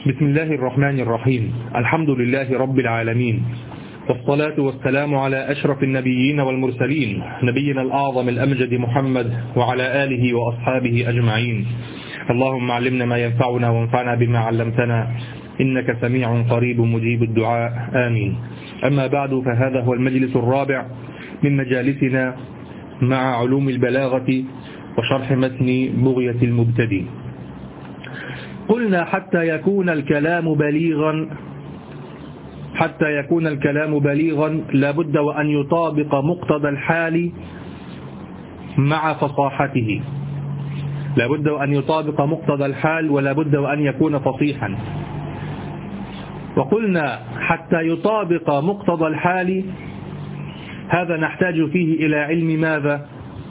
بسم الله الرحمن الرحيم. الحمد لله رب العالمين، والصلاة والسلام على أشرف النبيين والمرسلين، نبينا الأعظم الأمجد محمد وعلى آله وأصحابه أجمعين. اللهم علمنا ما ينفعنا وانفعنا بما علمتنا، إنك سميع قريب مجيب الدعاء، آمين. أما بعد، فهذا هو المجلس الرابع من مجالسنا مع علوم البلاغة وشرح متن بغية المبتدئ. قلنا حتى يكون الكلام بليغا لابد وأن يطابق مقتضى الحال مع فصاحته، لابد وأن يطابق مقتضى الحال ولابد وأن يكون فصيحا. وقلنا حتى يطابق مقتضى الحال هذا نحتاج فيه إلى علم ماذا؟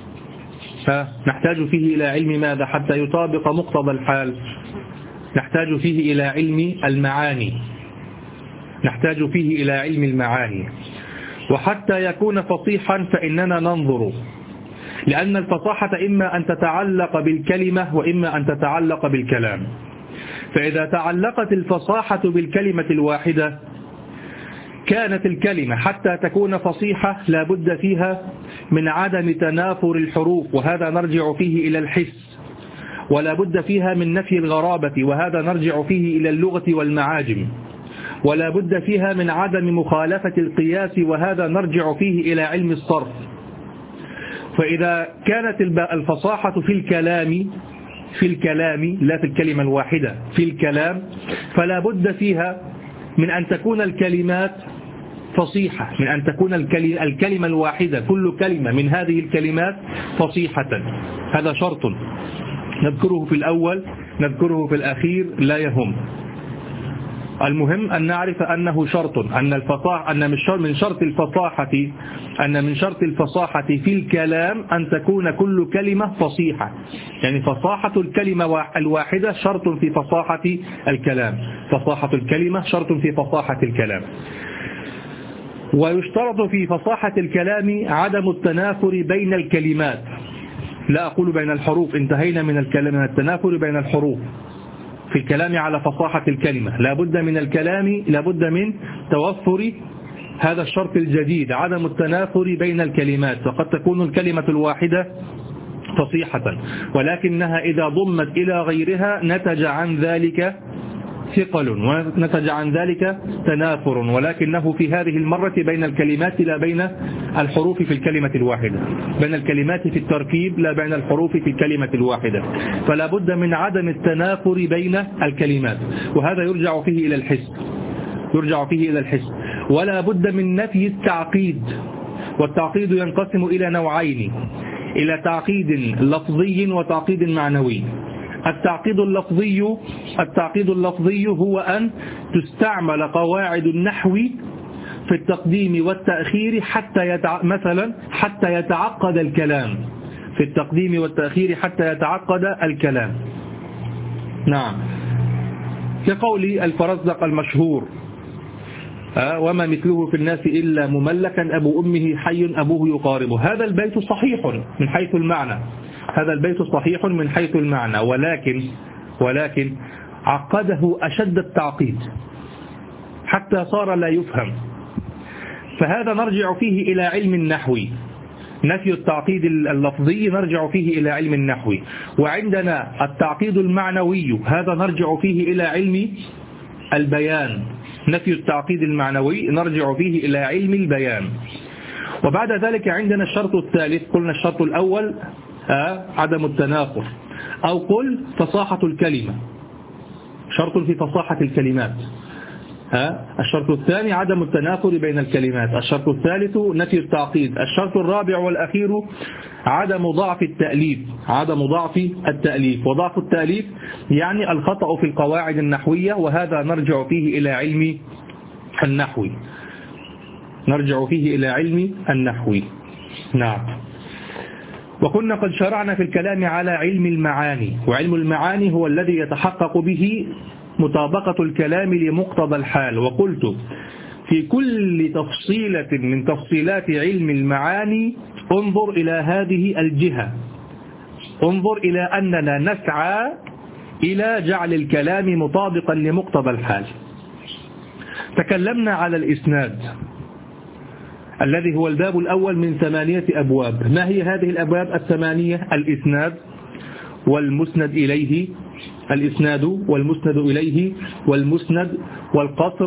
نحتاج فيه إلى علم ماذا حتى يطابق مقتضى الحال؟ نحتاج فيه إلى علم المعاني، نحتاج فيه إلى علم المعاني. وحتى يكون فصيحا فإننا ننظر، لأن الفصاحة إما أن تتعلق بالكلمة وإما أن تتعلق بالكلام. فإذا تعلقت الفصاحة بالكلمة الواحدة كانت الكلمة حتى تكون فصيحة لابد فيها من عدم تنافر الحروف، وهذا نرجع فيه إلى الحس، ولا بد فيها من نفي الغرابة، وهذا نرجع فيه إلى اللغة والمعاجم، ولا بد فيها من عدم مخالفة القياس، وهذا نرجع فيه إلى علم الصرف. فإذا كانت الفصاحة في الكلام لا في الكلمة الواحدة، في الكلام، فلا بد فيها من أن تكون الكلمات فصيحة، من أن تكون الكلمة الواحدة كل كلمة من هذه الكلمات فصيحة. هذا شرط نذكره في الأول نذكره في الأخير لا يهم. المهم أن نعرف أنه شرط، أن من شرط الفصاحة في الكلام أن تكون كل كلمة فصيحة، يعني فصاحة الكلمة الواحدة شرط في فصاحة الكلام، فصاحة الكلمة شرط في فصاحة الكلام. ويشترط في فصاحة الكلام عدم التنافر بين الكلمات، لا أقول بين الحروف، انتهينا من التنافر بين الحروف في الكلام على فصاحة الكلمة. لابد من توفر هذا الشرط الجديد، عدم التنافر بين الكلمات. فقد تكون الكلمة الواحدة فصيحة، ولكنها إذا ضمت إلى غيرها نتج عن ذلك ثقل ونتج عن ذلك تنافر، ولكنه في هذه المرة بين الكلمات لا بين الحروف في الكلمة الواحدة، بين الكلمات في التركيب لا بين الحروف في الكلمة الواحدة. فلا بد من عدم التنافر بين الكلمات، وهذا يرجع فيه إلى الحس. ولا بد من نفي التعقيد، والتعقيد ينقسم إلى نوعين، إلى تعقيد لفظي وتعقيد معنوي. التعقيد اللفظي هو أن تستعمل قواعد النحو في التقديم والتأخير حتى يتعقد الكلام، في التقديم والتأخير حتى يتعقد الكلام. نعم، كقول الفرزدق المشهور: وما مثله في الناس إلا مملكا أبو أمه حي أبوه يقاربه. هذا البيت صحيح من حيث المعنى، ولكن عقده أشد التعقيد حتى صار لا يفهم. فهذا نرجع فيه إلى علم النحو، نفي التعقيد اللفظي نرجع فيه إلى علم النحو. وعندنا التعقيد المعنوي، هذا نرجع فيه إلى علم البيان، نفي التعقيد المعنوي نرجع فيه إلى علم البيان. وبعد ذلك عندنا الشرط الثالث. قلنا الشرط الأول عدم التنافر، أو قل فصاحة الكلمة، شرط في فصاحة الكلمات. الشرط الثاني عدم التنافر بين الكلمات. الشرط الثالث نفي التعقيد. الشرط الرابع والأخير عدم ضعف التأليف. وضعف التأليف يعني الخطأ في القواعد النحوية، وهذا نرجع فيه إلى علم النحو. نعم. وكنا قد شرعنا في الكلام على علم المعاني، وعلم المعاني هو الذي يتحقق به مطابقة الكلام لمقتضى الحال. وقلت في كل تفصيلة من تفصيلات علم المعاني انظر إلى هذه الجهة، انظر إلى أننا نسعى إلى جعل الكلام مطابقا لمقتضى الحال. تكلمنا على الإسناد الذي هو الباب الأول من 8 أبواب. ما هي هذه الأبواب 8؟ الإسناد والمسند إليه، الإسناد والمسند إليه والمسند والقصر،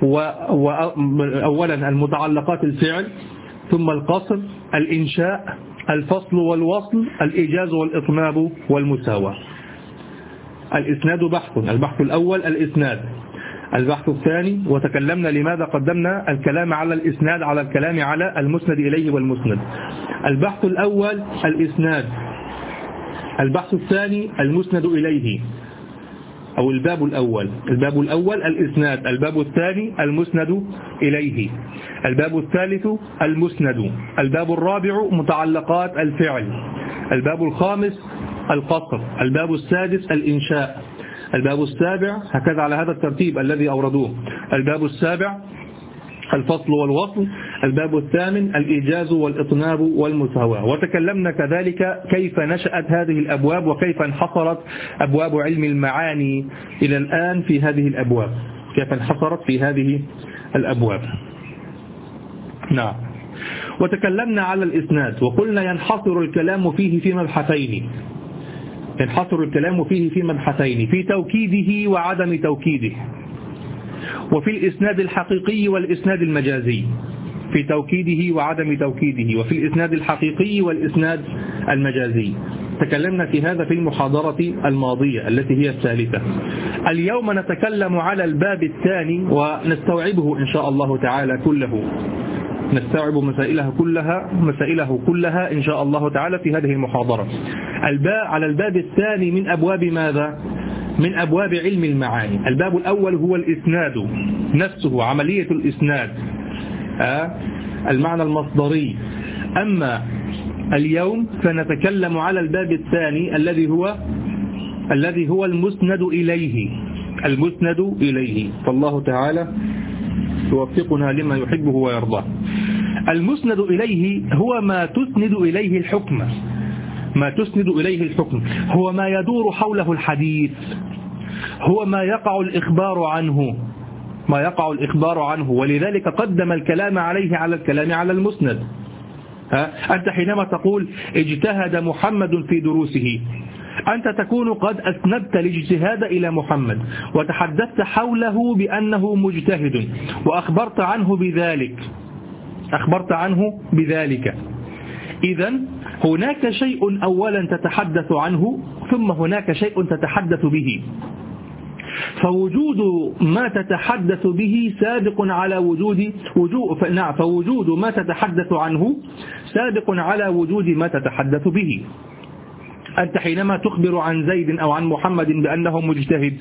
وأولا المتعلقات الفعل، ثم القصر، الإنشاء، الفصل والوصل، الإيجاز والإطناب والمساواة. الإسناد بحث، البحث الأول الإسناد. البحث الثاني، وتكلمنا لماذا قدمنا الكلام على الإسناد على الكلام على المسند إليه والمسند. البحث الأول الإسناد، البحث الثاني المسند إليه أو الباب الأول. الباب الأول الإسناد، الباب الثاني المسند إليه، الباب الثالث المسند، الباب الرابع متعلقات الفعل، الباب الخامس القصر، الباب السادس الإنشاء، الباب السابع هكذا على هذا الترتيب الذي أوردوه، الباب السابع الفصل والوصل، الباب الثامن الإيجاز والإطناب والمساواة. وتكلمنا كذلك كيف نشأت هذه الأبواب وكيف انحصرت أبواب علم المعاني إلى الآن في هذه الأبواب، كيف انحصرت في هذه الأبواب. نعم. وتكلمنا على الإسناد وقلنا ينحصر الكلام فيه في مبحثين، ينحصر الكلام فيه في مبحثين، في توكيده وعدم توكيده، وفي الإسناد الحقيقي والإسناد المجازي، في توكيده وعدم توكيده، وفي الإسناد الحقيقي والإسناد المجازي. تكلمنا في هذا في المحاضرة الماضية التي هي الثالثة. اليوم نتكلم على الباب الثاني ونستوعبه إن شاء الله تعالى كله، نستوعب مسائله كلها إن شاء الله تعالى في هذه المحاضرة. على الباب الثاني من أبواب ماذا؟ من أبواب علم المعاني. الباب الأول هو الإسناد نفسه، عملية الإسناد، المعنى المصدري. أما اليوم فنتكلم على الباب الثاني الذي هو المسند إليه، المسند إليه. فالله تعالى يوفقنا لما يحبه ويرضاه. المسند إليه هو ما تسند إليه الحكم، ما تسند إليه الحكم، هو ما يدور حوله الحديث، هو ما يقع الإخبار عنه، ما يقع الإخبار عنه. ولذلك قدم الكلام عليه على الكلام على المسند. أنت حينما تقول اجتهد محمد في دروسه، أنت تكون قد أسندت الاجتهاد إلى محمد وتحدثت حوله بأنه مجتهد وأخبرت عنه بذلك، أخبرت عنه بذلك. إذن هناك شيء أولا تتحدث عنه، ثم هناك شيء تتحدث به. فوجود ما تتحدث به سابق على فوجود ما تتحدث عنه سابق على وجود ما تتحدث به. أنت حينما تخبر عن زيد أو عن محمد بأنه مجتهد،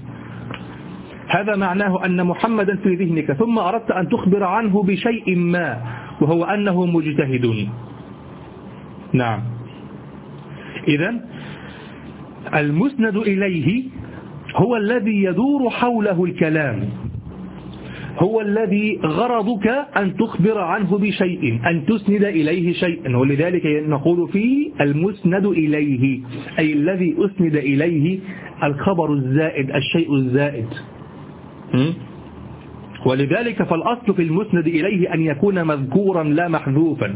هذا معناه أن محمدا في ذهنك، ثم أردت أن تخبر عنه بشيء ما وهو أنه مجتهد. نعم. إذن المسند إليه هو الذي يدور حوله الكلام، هو الذي غرضك أن تخبر عنه بشيء، أن تسند إليه شيئا. ولذلك نقول فيه المسند إليه، أي الذي أسند إليه الخبر الزائد، الشيء الزائد. ولذلك فالأصل في المسند إليه أن يكون مذكورا لا محذوفا.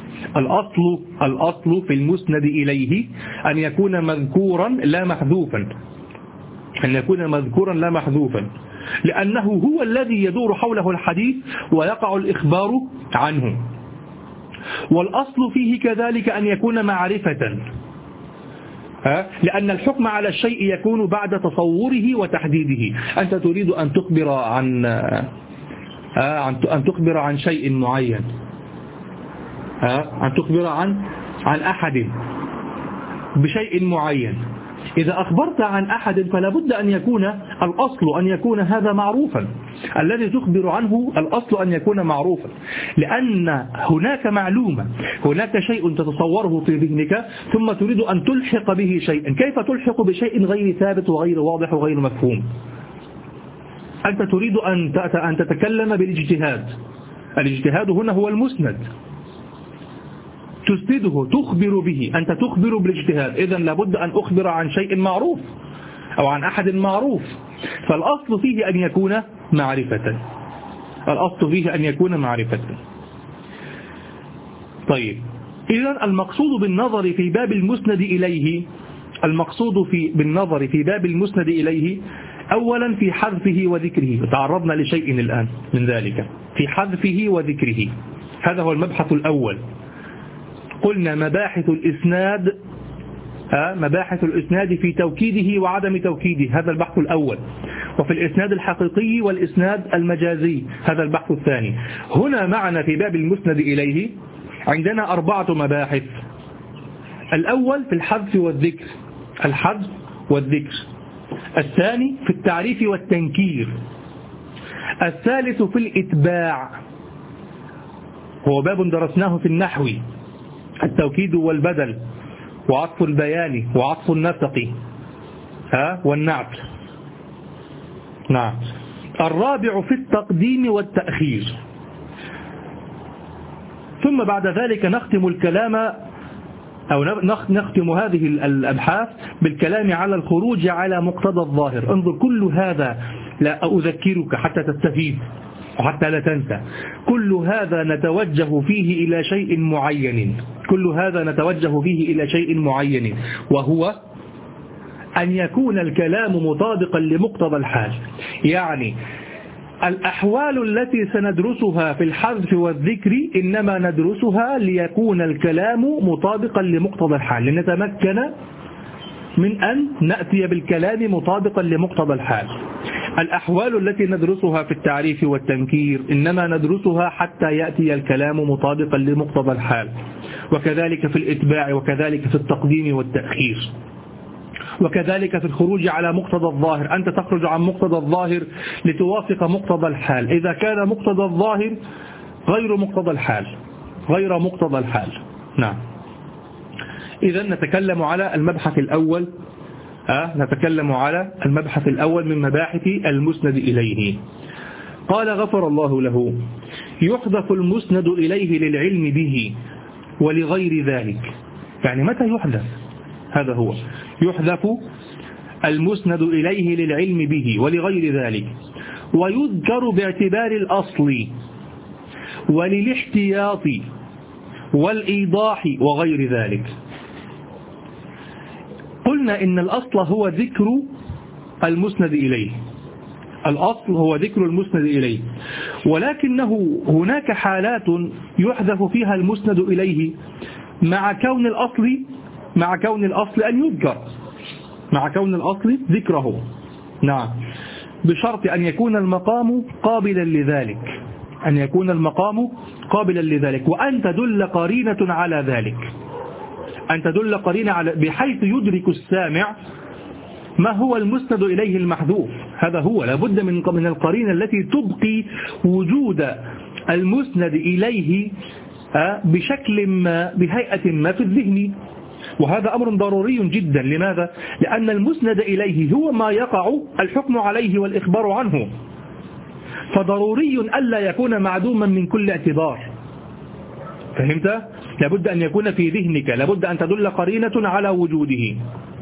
الأصل في المسند إليه أن يكون مذكورا لا محذوفا، أن يكون مذكورا لا محذوفا، لأنه هو الذي يدور حوله الحديث ويقع الإخبار عنه. والأصل فيه كذلك أن يكون معرفة، لأن الحكم على الشيء يكون بعد تصوره وتحديده. أنت تريد أن تخبر عن شيء معين، أن تخبر عن أحد بشيء معين. إذا أخبرت عن أحد فلا بد أن يكون الأصل أن يكون هذا معروفا، الذي تخبر عنه الأصل أن يكون معروفا، لأن هناك معلومة، هناك شيء تتصوره في ذهنك ثم تريد أن تلحق به شيئا. كيف تلحق بشيء غير ثابت وغير واضح وغير مفهوم؟ أنت تريد أن تتكلم بالاجتهاد، الاجتهاد هنا هو المسند، تسنده، تخبر به، أنت تخبر بالاجتهاد. إذن لابد أن أخبر عن شيء معروف، أو عن أحد معروف، فالأصل فيه أن يكون معرفة. الأصل فيه أن يكون معرفة. طيب، إذن المقصود بالنظر في باب المسند إليه، بالنظر في باب المسند إليه أولا في حذفه وذكره. تعرضنا لشيء الآن من ذلك في حذفه وذكره. هذا هو المبحث الأول. قلنا مباحث الإسناد في توكيده وعدم توكيده، هذا البحث الأول. وفي الإسناد الحقيقي والإسناد المجازي، هذا البحث الثاني. هنا معنا في باب المسند إليه عندنا 4 مباحث. الأول في الحذف والذكر، الحذف والذكر. الثاني في التعريف والتنكير. الثالث في الإتباع، هو باب درسناه في النحو، التوكيد والبدل وعطف البيان وعطف النسق والنعت. نعم. الرابع في التقديم والتأخير. ثم بعد ذلك نختم الكلام أو نختم هذه الأبحاث بالكلام على الخروج على مقتضى الظاهر. انظر، كل هذا لا أذكرك حتى تستفيد وحتى لا تنسى. كل هذا نتوجه فيه إلى شيء معين، وهو أن يكون الكلام مطابقا لمقتضى الحال. يعني الأحوال التي سندرسها في الحذف والذكر إنما ندرسها ليكون الكلام مطابقا لمقتضى الحال، لنتمكن من أن نأتي بالكلام مطابقا لمقتضى الحال. الأحوال التي ندرسها في التعريف والتنكير إنما ندرسها حتى يأتي الكلام مطابقا لمقتضى الحال، وكذلك في الإتباع، وكذلك في التقديم والتأخير، وكذلك في الخروج على مقتضى الظاهر. أنت تخرج عن مقتضى الظاهر لتوافق مقتضى الحال، إذا كان مقتضى الظاهر غير مقتضى الحال. نعم. إذا نتكلم على المبحث الأول من مباحث المسند إليه. قال غفر الله له: يحذف المسند إليه للعلم به ولغير ذلك. يعني متى يحذف؟ هذا هو، يحذف المسند إليه للعلم به ولغير ذلك، ويذكر باعتبار الأصل وللاحتياط والإيضاح وغير ذلك. قلنا إن الأصل هو ذكر المسند إليه، ولكنه هناك حالات يحذف فيها المسند إليه مع كون الأصل أن يذكر، مع كون الأصل ذكره. نعم، بشرط أن يكون المقام قابلا لذلك، وأن تدل قرينة على ذلك، بحيث يدرك السامع ما هو المسند إليه المحذوف. هذا هو، لابد من القرينة التي تبقي وجود المسند إليه بشكل ما، بهيئة ما في الذهن. وهذا أمر ضروري جدا. لماذا؟ لأن المسند إليه هو ما يقع الحكم عليه والإخبار عنه، فضروري ألا يكون معدوما من كل اعتبار. فهمت؟ لابد أن يكون في ذهنك، لابد أن تدل قرينة على وجوده.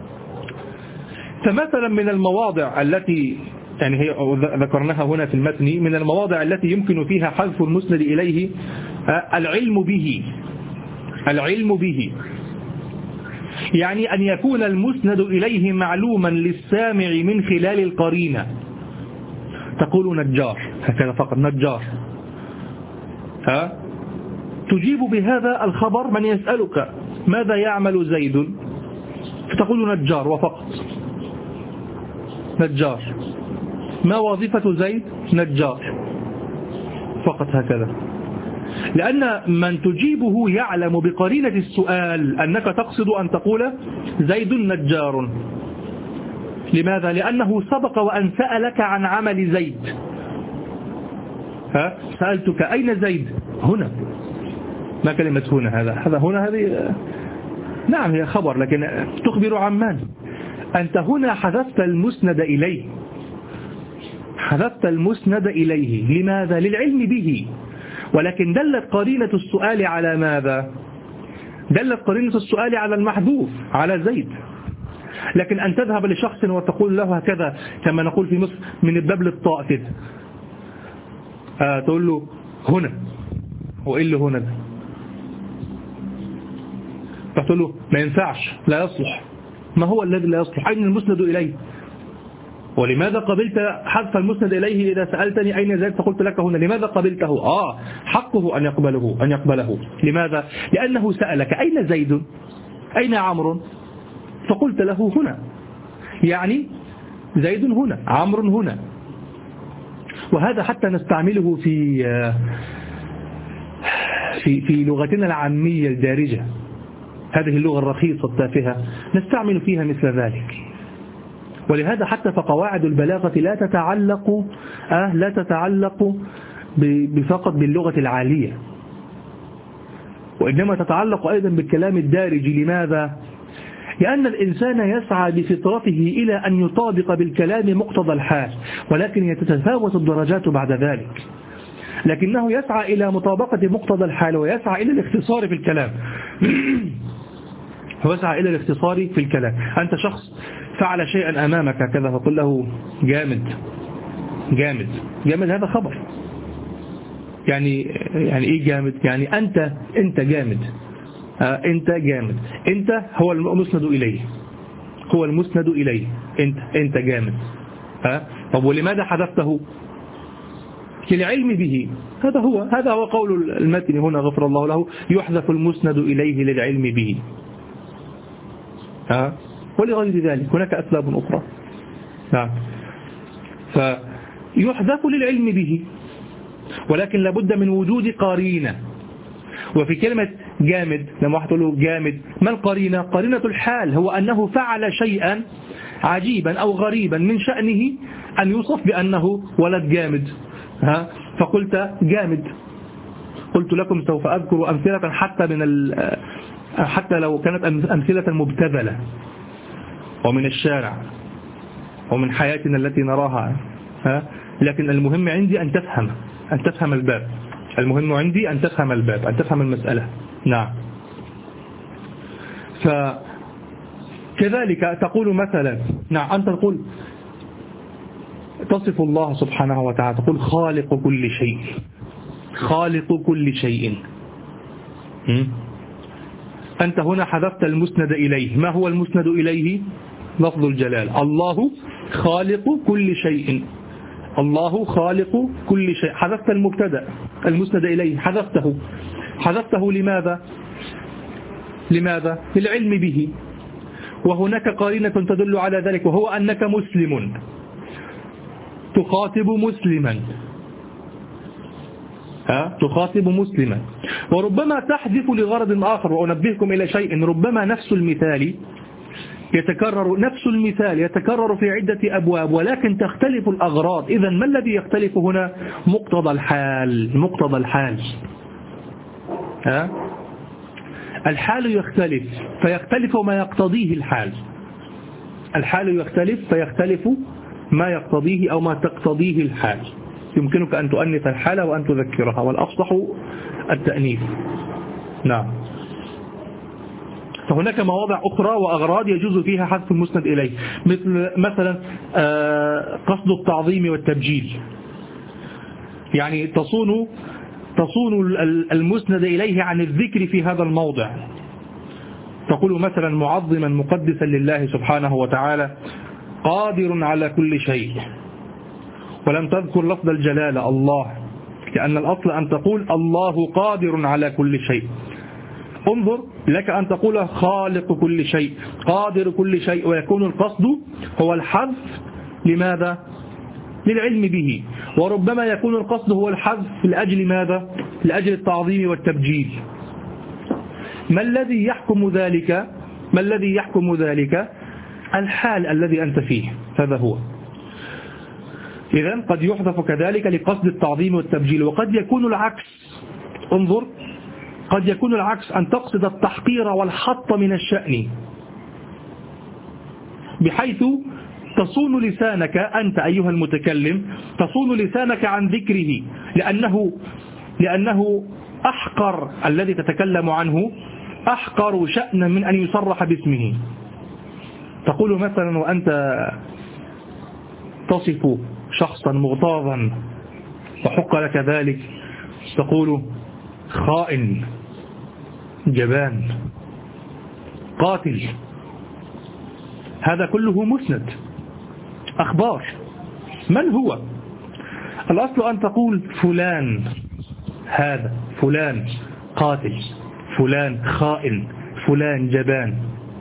فمثلا من المواضع التي هي ذكرناها هنا في المتن، من المواضع التي يمكن فيها حذف المسند إليه العلم به، يعني أن يكون المسند إليه معلوما للسامع من خلال القرينة. تقول نجار، هكذا فقط، نجار، تجيب بهذا الخبر من يسألك ماذا يعمل زيد، فتقول نجار وفقط، نجار. ما وظيفة زيد؟ نجار فقط، هكذا. لأن من تجيبه يعلم بقرينة السؤال أنك تقصد أن تقول زيد نجار. لماذا؟ لأنه سبق وأن سألك عن عمل زيد. سألتك أين زيد؟ هنا. ما كلمة هنا؟ هذا هنا، هذه نعم هي خبر، لكن تخبر عن من؟ أنت هنا حذفت المسند إليه. لماذا؟ للعلم به. ولكن دلت قرينة السؤال على ماذا؟ دلت قرينة السؤال على المحذوف، على زيد. لكن أن تذهب لشخص وتقول له هكذا كما نقول في مصر من الباب للطاء كده، تقول له هنا، وإيه اللي هنا ده؟ فتقول له ما ينفعش، لا يصلح. ما هو الذي لا يصلح؟ أين المسند إليه؟ ولماذا قبلت حذف المسند إليه إذا سألتني أين زيد فقلت لك هنا؟ لماذا قبلته؟ حقه أن يقبله. لماذا؟ لأنه سألك أين زيد؟ أين عمرو؟ فقلت له هنا، يعني زيد هنا، عمرو هنا. وهذا حتى نستعمله في لغتنا العامية الدارجة، هذه اللغة الرخيصة التافهة نستعمل فيها مثل ذلك. ولهذا حتى فقواعد البلاغة لا تتعلق بفقط باللغة العالية، وإنما تتعلق أيضا بالكلام الدارج. لماذا؟ لأن الإنسان يسعى بفطرته إلى أن يطابق بالكلام مقتضى الحال، ولكن تتفاوت الدرجات بعد ذلك، لكنه يسعى إلى مطابقة مقتضى الحال ويسعى إلى الاختصار في الكلام. ويسعى إلى الاختصار في الكلام. أنت شخص فعل شيئا أمامك كذا فقل له جامد. هذا خبر. يعني إيه جامد؟ يعني أنت جامد. أنت جامد. أنت هو المسند إليه. أنت جامد. طب ولماذا حذفته؟ للعلم به. هذا هو قول المتن هنا غفر الله له، يحذف المسند إليه للعلم به. ولغير ذلك هناك أسباب أخرى. فيحذف للعلم به، ولكن لابد من وجود قرينة. وفي كلمة جامد لما واحد تقول له جامد، ما القرينة؟ قرينة الحال، هو أنه فعل شيئا عجيبا أو غريبا من شأنه أن يوصف بأنه ولد جامد. فقلت جامد. قلت لكم سوف أذكر أمثلة حتى لو كانت أمثلة مبتذلة ومن الشارع ومن حياتنا التي نراها، لكن المهم عندي أن تفهم الباب. المهم عندي أن تفهم الباب، أن تفهم المسألة. نعم. فكذلك تقول مثلا، نعم، أنت تقول تصف الله سبحانه وتعالى، تقول خالق كل شيء. أنت هنا حذفت المسند إليه. ما هو المسند إليه؟ لفظ الجلال، الله خالق كل شيء. حذفت المبتدأ المسند إليه، حذفته لماذا؟ للعلم به. وهناك قرينة تدل على ذلك، وهو أنك مسلم تخاطب مسلما. وربما تحذف لغرض آخر. وأنبهكم إلى شيء، ربما نفس المثال يتكرر في عدة أبواب، ولكن تختلف الأغراض. إذن ما الذي يختلف هنا؟ مقتضى الحال. الحال يختلف فيختلف ما يقتضيه الحال. الحال يختلف فيختلف ما يقتضيه أو ما تقتضيه الحال. يمكنك أن تؤنث الحالة وأن تذكرها، والأفصح التأنيث. نعم. فهناك مواضع أخرى وأغراض يجوز فيها حذف المسند إليه، مثلا قصد التعظيم والتبجيل. يعني تصون المسند إليه عن الذكر في هذا الموضع. تقول مثلا معظما مقدسا لله سبحانه وتعالى قادر على كل شيء، ولم تذكر لفظ الجلالة الله، لأن الأصل أن تقول الله قادر على كل شيء. انظر، لك أن تقول خالق كل شيء، قادر كل شيء، ويكون القصد هو الحذف. لماذا؟ للعلم به. وربما يكون القصد هو الحذف لأجل ماذا؟ لأجل التعظيم والتبجيل. ما الذي يحكم ذلك؟ الحال الذي أنت فيه، هذا هو. إذن قد يحذف كذلك لقصد التعظيم والتبجيل. وقد يكون العكس. انظر، قد يكون العكس، أن تقصد التحقير والحط من الشأن، بحيث تصون لسانك أنت أيها المتكلم، تصون لسانك عن ذكره، لأنه أحقر، الذي تتكلم عنه أحقر شأنا من أن يصرح باسمه. تقول مثلا وأنت تصف شخصا مغتاظا وحق لك ذلك، تقول خائن، جبان، قاتل. هذا كله مسند أخبار. من هو؟ الأصل أن تقول فلان، هذا فلان قاتل، فلان خائن، فلان جبان.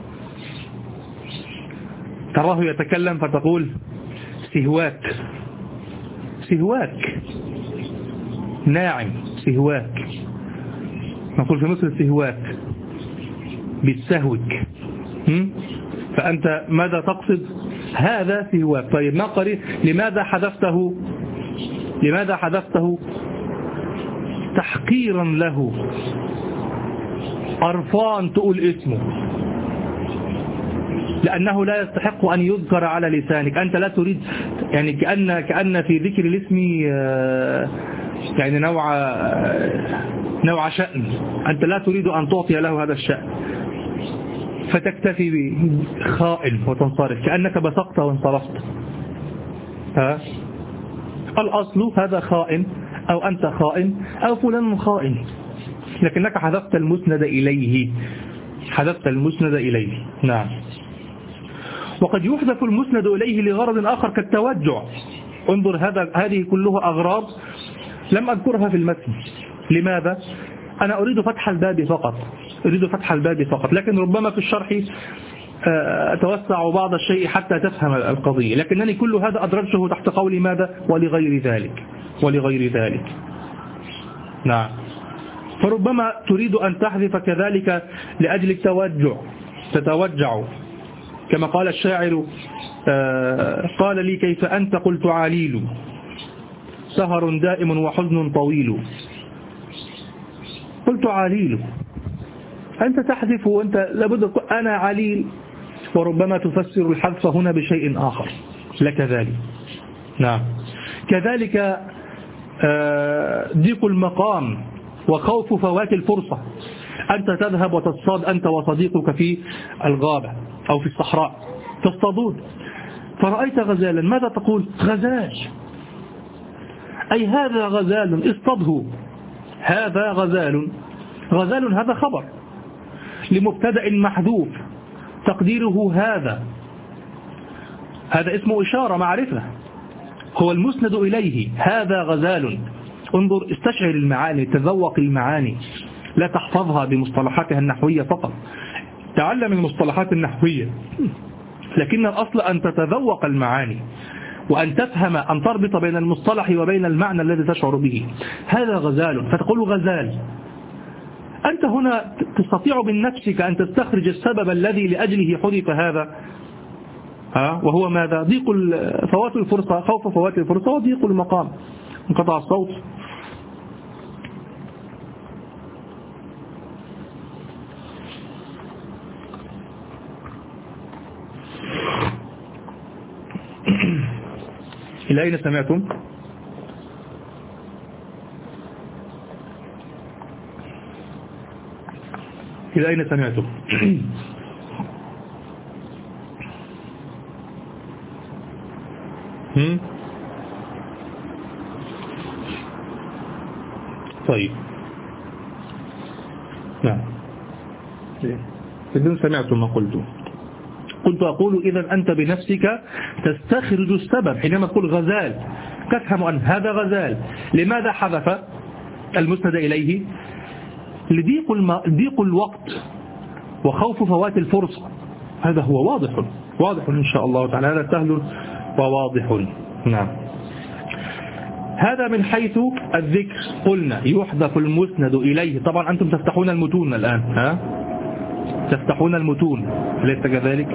تراه يتكلم فتقول سهواك، سهواك، ناعم، سهواك. نقول في مصر سهواك بالسهوك. فأنت ماذا تقصد؟ هذا سهواك. طيب ما قريب، لماذا حذفته؟ لماذا حذفته؟ تحقيرا له، أرفان تقول اسمه، لأنه لا يستحق أن يذكر على لسانك. أنت لا تريد، يعني كأن في ذكر الاسم يعني نوع شأن، أنت لا تريد أن تعطي له هذا الشأن، فتكتفي بخائن وتنصرف كأنك بصقت وانصرفت. الأصل هذا خائن، أو أنت خائن، أو فلان خائن، لكنك حذفت المسند إليه، حذفت المسند إليه. نعم. وقد يحذف المسند إليه لغرض آخر كالتوجع. انظر، هذه كلها أغراض لم أذكرها في المتن. لماذا؟ أنا أريد فتح الباب فقط، أريد فتح الباب فقط، لكن ربما في الشرح أتوسع بعض الشيء حتى تفهم القضية، لكنني كل هذا أدرجته تحت قولي ماذا؟ ولغير ذلك، ولغير ذلك. نعم. فربما تريد أن تحذف كذلك لأجل التوجع، تتوجع، كما قال الشاعر قال لي كيف أنت قلت عليل، سهر دائم وحزن طويل. قلت عليل، أنت تحذف وأنت لابد أنا عليل، وربما تفسر الحذف هنا بشيء آخر لك ذلك. نعم. كذلك ضيق المقام وخوف فوات الفرصة. أنت تذهب وتصطاد أنت وصديقك في الغابة أو في الصحراء، تصطادون، فرأيت غزالا، ماذا تقول؟ غزال، أي هذا غزال اصطاده، هذا غزال. غزال هذا خبر لمبتدأ محذوف تقديره هذا اسمه إشارة معرفة، هو المسند إليه، هذا غزال. انظر، استشعر المعاني، تذوق المعاني، لا تحفظها بمصطلحاتها النحوية فقط، تعلم المصطلحات النحوية، لكن الأصل أن تتذوق المعاني وأن تفهم، أن تربط بين المصطلح وبين المعنى الذي تشعر به. هذا غزال، فتقول غزال. أنت هنا تستطيع من نفسك أن تستخرج السبب الذي لأجله حذف هذا، وهو ماذا؟ ضيق فوات الفرصة، خوف فوات الفرصة، وضيق المقام. انقطع الصوت. إلى أين سمعتم؟ إلى أين سمعتم؟ طيب. نعم. إذن سمعتم ما قلت. كنت أقول إذا أنت بنفسك تستخرج السبب حينما تقول غزال، تفهم أن هذا غزال. لماذا حذف المسند إليه؟ لضيق الوقت وخوف فوات الفرصة. هذا هو واضح إن شاء الله تعالى، هذا سهل وواضح. نعم. هذا من حيث الذكر. قلنا يحذف المسند إليه. طبعا أنتم تفتحون المتون الآن، تفتحون المتون، أليس كذلك؟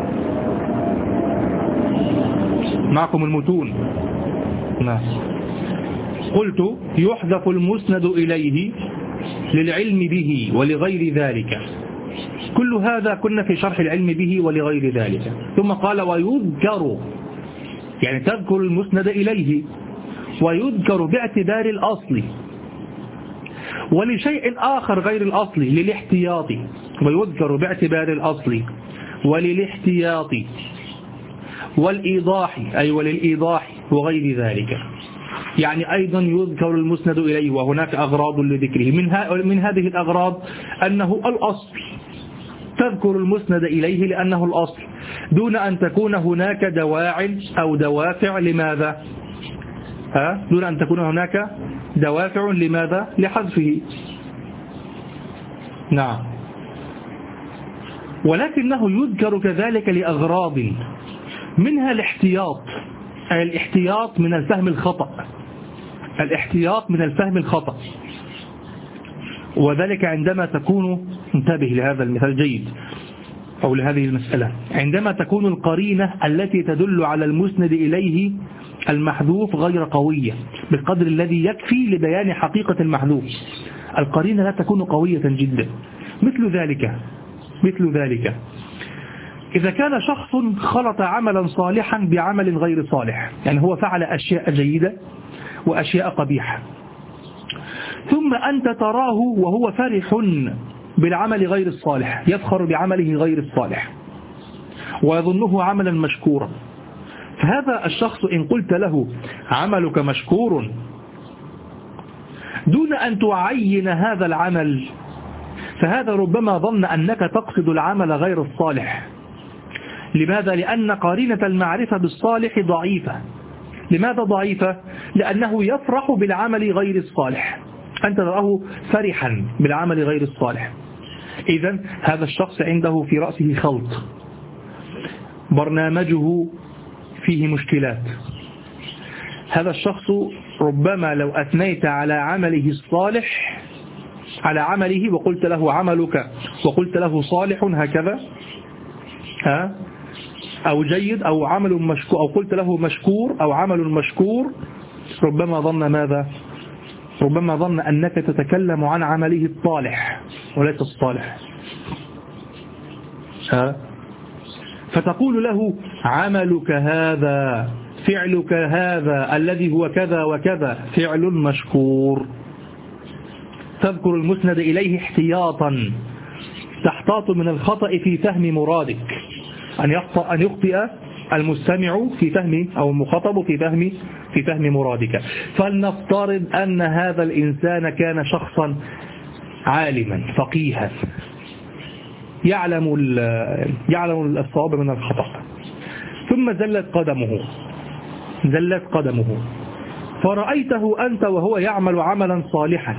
معكم المتون. نعم. قلت يحذف المسند إليه للعلم به ولغير ذلك. كل هذا كنا في شرح العلم به ولغير ذلك. ثم قال ويذكر، يعني تذكر المسند إليه، ويذكر باعتبار الأصل ولشيء آخر غير الأصل للاحتياط. ويذكر باعتبار الأصل وللاحتياط. والإيضاح أي وللإيضاح وغير ذلك. يعني أيضا يذكر المسند إليه وهناك أغراض لذكره. من هذه الأغراض أنه الأصل، تذكر المسند إليه لأنه الأصل دون أن تكون هناك دواعي أو دوافع لماذا؟ دون أن تكون هناك دوافع لماذا؟ لحذفه. نعم. ولكنه يذكر كذلك لأغراض، منها الاحتياط، أي الاحتياط من الفهم الخطأ، الاحتياط من الفهم الخطأ. وذلك عندما تكون، انتبه لهذا المثال جيد أو لهذه المسألة، عندما تكون القرينة التي تدل على المسند إليه المحذوف غير قوية بالقدر الذي يكفي لبيان حقيقة المحذوف. القرينة لا تكون قوية جدا. مثل ذلك إذا كان شخص خلط عملا صالحا بعمل غير صالح، يعني هو فعل أشياء جيدة وأشياء قبيحة، ثم أنت تراه وهو فرح بالعمل غير الصالح، يفخر بعمله غير الصالح ويظنه عملا مشكورا، فهذا الشخص إن قلت له عملك مشكور دون أن تعين هذا العمل، فهذا ربما ظن أنك تقصد العمل غير الصالح. لماذا؟ لأن قرينة المعرفة بالصالح ضعيفة. لماذا ضعيفة؟ لأنه يفرح بالعمل غير الصالح، أنت تراه فرحا بالعمل غير الصالح. إذن هذا الشخص عنده في رأسه خلط، برنامجه فيه مشكلات. هذا الشخص ربما لو أثنيت على عمله الصالح، على عمله وقلت له عملك وقلت له صالح هكذا أو جيد أو عمل مشكور، أو قلت له مشكور أو عمل مشكور، ربما ظن ماذا؟ ربما ظن أنك تتكلم عن عمله الطالح وليس الصالح. فتقول له عملك هذا، فعلك هذا الذي هو كذا وكذا فعل مشكور. تذكر المسند إليه احتياطا، تحتاط من الخطأ في فهم مرادك، أن يخطئ المستمع في فهم أو المخاطب في فهم مرادك. فلنفترض أن هذا الإنسان كان شخصا عالما فقيها يعلم الصواب من الخطأ، ثم زلت قدمه فرأيته أنت وهو يعمل عملا صالحا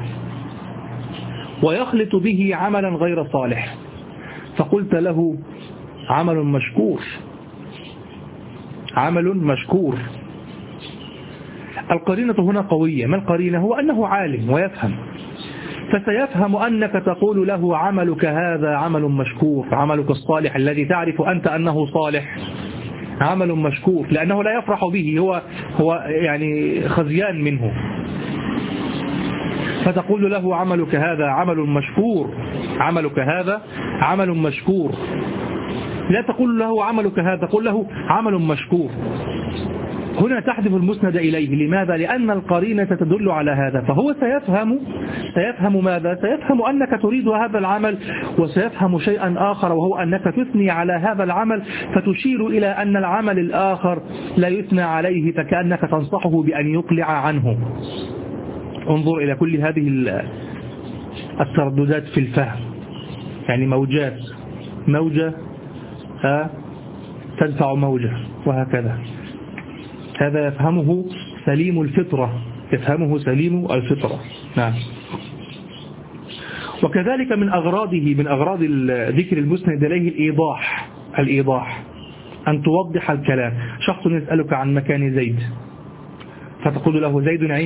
ويخلط به عملا غير صالح، فقلت له عمل مشكور. القرينة هنا قوية. ما القرينة؟ هو أنه عالم ويفهم، فسيفهم أنك تقول له عملك هذا عمل مشكور، عملك الصالح الذي تعرف أنت أنه صالح عمل مشكور، لأنه لا يفرح به، هو يعني خزيان منه. فتقول له عملك هذا عمل مشكور، عملك هذا عمل مشكور. لا تقول له عملك هذا، تقول له عمل مشكور. هنا تحذف المسند إليه. لماذا؟ لأن القرينة تدل على هذا، فهو سيفهم ماذا؟ سيفهم أنك تريد هذا العمل، وسيفهم شيئا آخر وهو أنك تثني على هذا العمل، فتشير إلى أن العمل الآخر لا يثنى عليه، فكأنك تنصحه بأن يقلع عنه. انظر إلى كل هذه الترددات في الفهم، يعني موجة تدفع موجة وهكذا. هذا يفهمه سليم الفطرة. نعم. وكذلك من أغراض ذكر المسند إليه الإيضاح، أن توضح الكلام. شخص يسألك عن مكان زيد، فتقول له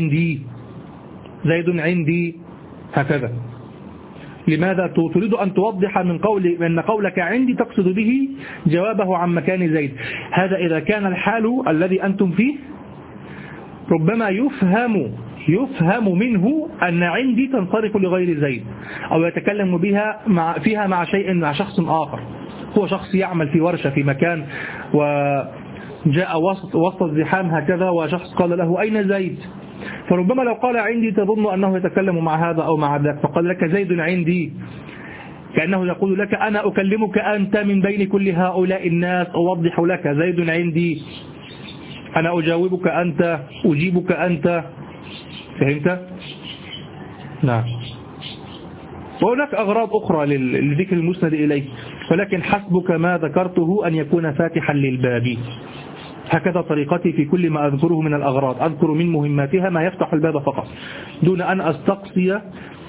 زيد عندي هكذا. لماذا؟ تريد أن توضح أن قولك عندي تقصد به جوابه عن مكان زيد. هذا إذا كان الحال الذي أنتم فيه ربما يفهم منه أن عندي تنصرف لغير زيد، أو يتكلم فيها مع شخص آخر. هو شخص يعمل في ورشة في مكان وجاء وسط الزحام هكذا، وشخص قال له أين زيد؟ فربما لو قال عندي تظن أنه يتكلم مع هذا أو مع ذاك، فقال لك زيد عندي، كأنه يقول لك أنا أكلمك أنت من بين كل هؤلاء الناس، أوضح لك زيد عندي، أنا أجاوبك أنت، أجيبك أنت. فهمت؟ نعم. وهناك أغراض أخرى لذكر المسند إليه، ولكن حسبك ما ذكرته أن يكون فاتحا للباب. هكذا طريقتي في كل ما أذكره من الأغراض، أذكر من مهماتها ما يفتح الباب فقط دون أن أستقصي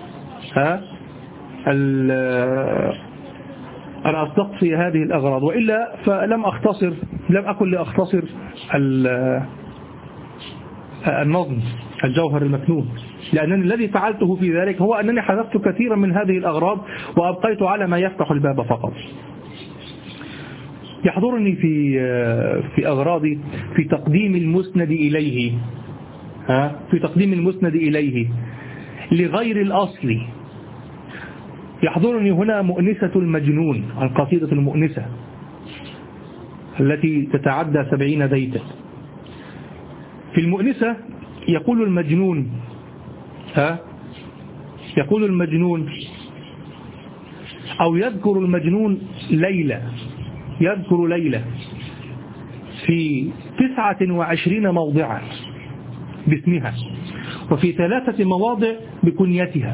هذه الأغراض، وإلا فلم أكن لأختصر النظم الجوهر المكنون، لأنني الذي فعلته في ذلك هو أنني حذفت كثيرا من هذه الأغراض وأبقيت على ما يفتح الباب فقط. يحضرني في أغراضي في تقديم المسند إليه، في تقديم المسند إليه لغير الأصل. يحضرني هنا مؤنسة المجنون، القصيدة المؤنسة التي تتعدى 70 بيتا. في المؤنسة يقول المجنون أو يذكر المجنون ليلة، يذكر ليلة في 29 موضعا باسمها، وفي 3 مواضع بكنيتها.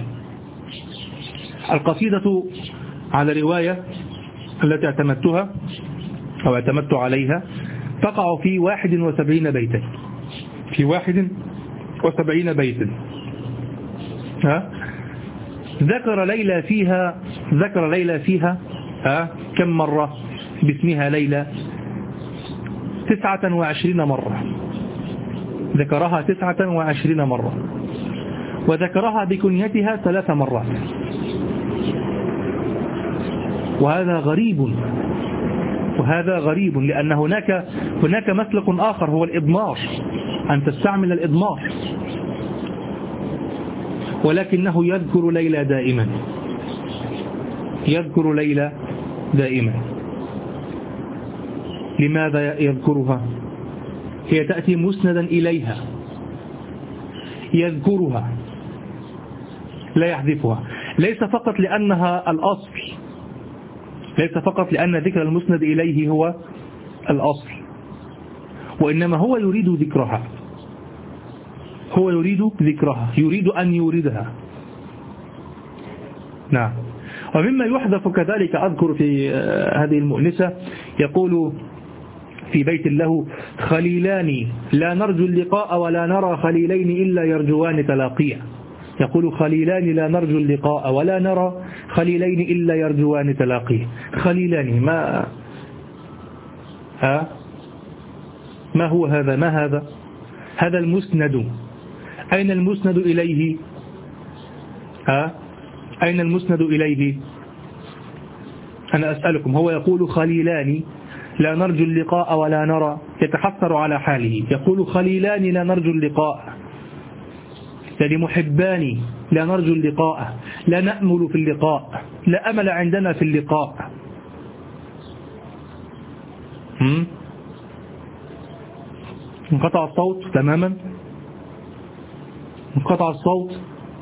القصيدة على رواية التي اعتمدتها أو اعتمدت عليها تقع في 71 بيتا، في 71 بيتا. ذكر ليلى فيها كم مرة باسمها ليلى؟ 29 مرة، ذكرها 29 مرة، وذكرها بكنيتها 3 مرات. وهذا غريب لأن هناك مسلك آخر هو الإضمار، أن تستعمل الإضمار، ولكنه يذكر ليلى دائما. لماذا يذكرها؟ هي تأتي مسندا إليها، يذكرها لا يحذفها، ليس فقط لأنها الأصل، ليس فقط لأن ذكر المسند إليه هو الأصل، وإنما هو يريد ذكرها، يريد أن يوردها. نعم. ومما يحذف كذلك أذكر في هذه المؤنسة يقول في بيت له: خليلان لا نرجو اللقاء ولا نرى خليلين إلا يرجوان تلاقيا. يقول: خليلان لا نرجو اللقاء ولا نرى خليلين إلا يرجوان تلاقيه. خليلان ما هو هذا؟ ما هذا المسند؟ أين المسند إليه؟ أين المسند إليه؟ أنا أسألكم. هو يقول: خليلان لا نرجو اللقاء ولا نرى، يتحسر على حاله، يقول: خليلان لا نرجو اللقاء، يعني محبان لا نرجو اللقاء، لا نأمل في اللقاء، لا أمل عندنا في اللقاء. انقطع الصوت تماما، انقطع الصوت.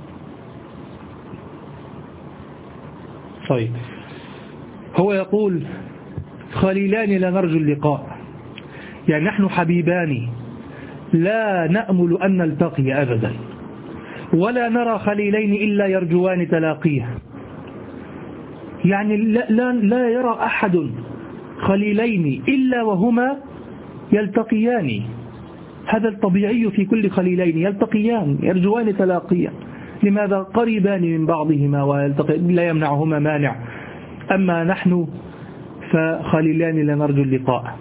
طيب، هو يقول: خليلان لا نرجو اللقاء، يعني نحن حبيبان لا نأمل أن نلتقي أبدا، ولا نرى خليلين إلا يرجوان تلاقيه. يعني لا يرى أحد خليلين إلا وهما يلتقيان. هذا الطبيعي في كل خليلين، يلتقيان يرجوان تلاقيا. لماذا؟ قريبان من بعضهما ويلتقي، لا يمنعهما مانع. أما نحن فخليلان لا نرجو اللقاء.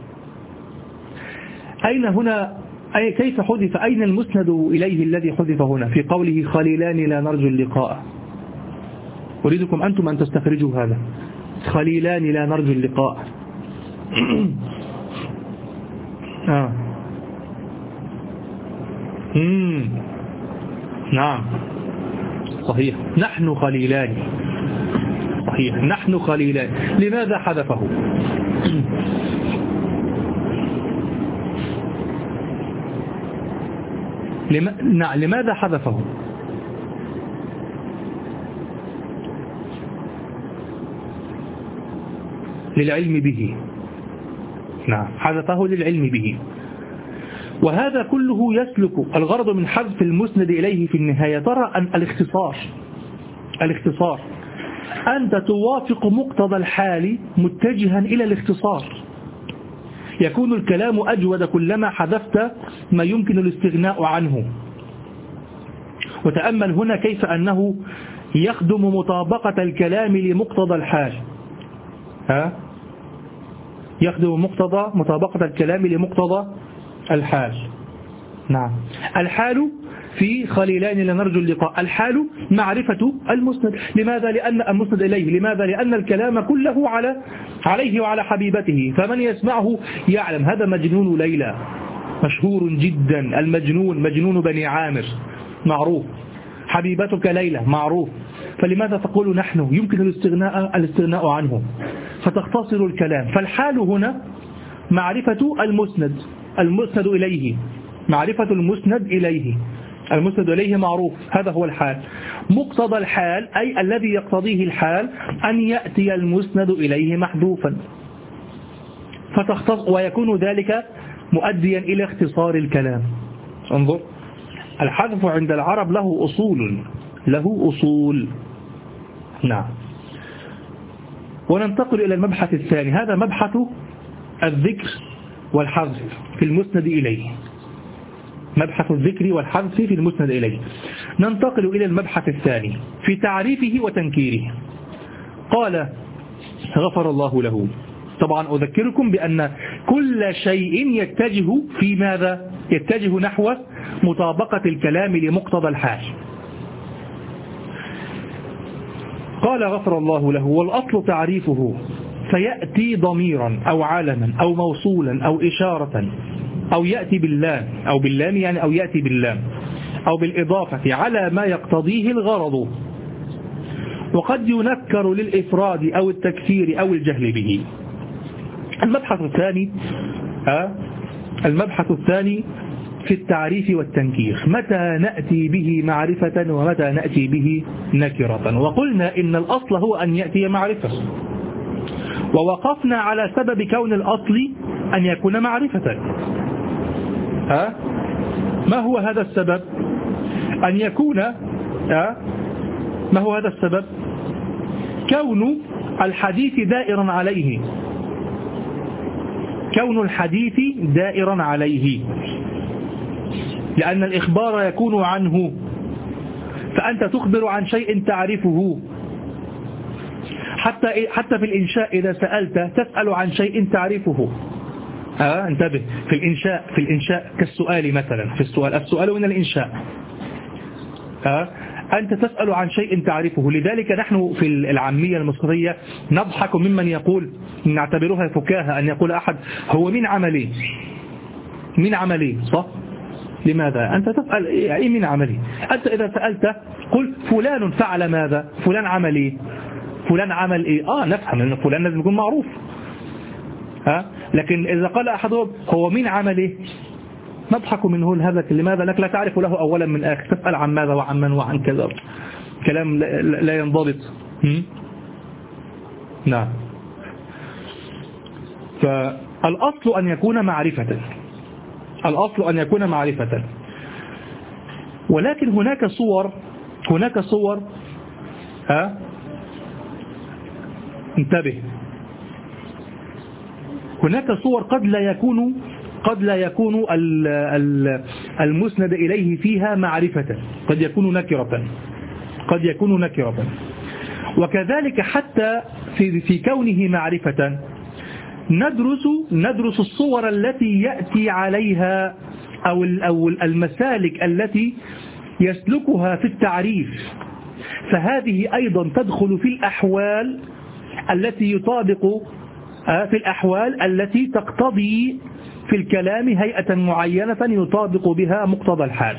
أين هنا؟ كيف حذف؟ أين المسند إليه الذي حذف هنا في قوله خليلان لا نرجو اللقاء؟ أريدكم أنتم أن تستخرجوا هذا. خليلان لا نرجو اللقاء. نعم صحيح، نحن خليلان، صحيح نحن خليلان. لماذا حذفه؟ لماذا حذفه؟ للعلم به. نعم، حذفه للعلم به. وهذا كله يسلك الغرض من حذف المسند إليه في النهاية. ترى أن الاختصار أنت توافق مقتضى الحال متجها إلى الاختصار، يكون الكلام أجود كلما حذفت ما يمكن الاستغناء عنه. وتأمل هنا كيف أنه يخدم مطابقة الكلام لمقتضى الحال. يخدم مطابقة الكلام لمقتضى الحال. نعم، الحال في خليلان لنرجو اللقاء، الحال معرفة المسند. لماذا؟ لأن المسند إليه. لماذا؟ لأن الكلام كله عليه وعلى حبيبته، فمن يسمعه يعلم هذا مجنون ليلى، مشهور جدا، المجنون مجنون بني عامر معروف، حبيبتك ليلى معروف، فلماذا تقول نحن يمكن الاستغناء عنه، فتختصر الكلام. فالحال هنا معرفة المسند إليه، معرفة المسند إليه، المسند إليه معروف، هذا هو الحال. مقتضى الحال أي الذي يقتضيه الحال أن يأتي المسند إليه محذوفا، ويكون ذلك مؤديا إلى اختصار الكلام. انظر، الحذف عند العرب له أصول. نعم. وننتقل إلى المبحث الثاني، هذا مبحث الذكر والحذف في المسند إليه، مبحث الذكر والحذف في المسند إليه. ننتقل إلى المبحث الثاني في تعريفه وتنكيره. قال غفر الله له. طبعا أذكركم بأن كل شيء يتجه في ماذا؟ يتجه نحو مطابقة الكلام لمقتضى الحال. قال غفر الله له: والأصل تعريفه، فيأتي ضميرا أو علما أو موصولا أو إشارة، أو يأتي باللام يعني، أو يأتي باللام أو بالإضافة على ما يقتضيه الغرض، وقد ينكر للإفراد أو التكثير أو الجهل به. المبحث الثاني في التعريف والتنكير، متى نأتي به معرفة ومتى نأتي به نكرة. وقلنا إن الأصل هو أن يأتي معرفة، ووقفنا على سبب كون الأصل أن يكون معرفة. ما هو هذا السبب؟ أن يكون ما هو هذا السبب؟ كون الحديث دائرا عليه، كون الحديث دائرا عليه، لأن الإخبار يكون عنه، فأنت تخبر عن شيء تعرفه. حتى في الإنشاء إذا سألت تسأل عن شيء تعرفه. انتبه، في الإنشاء كالسؤال مثلا، في السؤال من الإنشاء. أنت تسأل عن شيء تعرفه. لذلك نحن في العامية المصرية نضحك ممن يقول، نعتبرها فكاهة، أن يقول أحد: هو من عملي؟ من عملي؟ صح؟ لماذا؟ أنت تسأل يعني من عملي. أنت إذا سألت قل فلان فعل ماذا؟ فلان عمل إيه؟ فلان عمل إيه؟ نفهم أن فلان لازم يكون معروف. لكن إذا قال أحدهم هو من عمل إيه؟ نضحك منه هذا. لماذا؟ لك لا تعرف له أولا من آخر، تسأل عن ماذا وعن من وعن كذا، كلام لا ينضبط. نعم. فالأصل أن يكون معرفة، الأصل أن يكون معرفة. ولكن هناك صور انتبه، هناك صور قد لا يكون المسند إليه فيها معرفة، قد يكون نكرة. وكذلك حتى في كونه معرفة ندرس الصور التي يأتي عليها أو المسالك التي يسلكها في التعريف، فهذه أيضا تدخل في الأحوال التي تقتضي في الكلام هيئة معينة يطابق بها مقتضى الحال.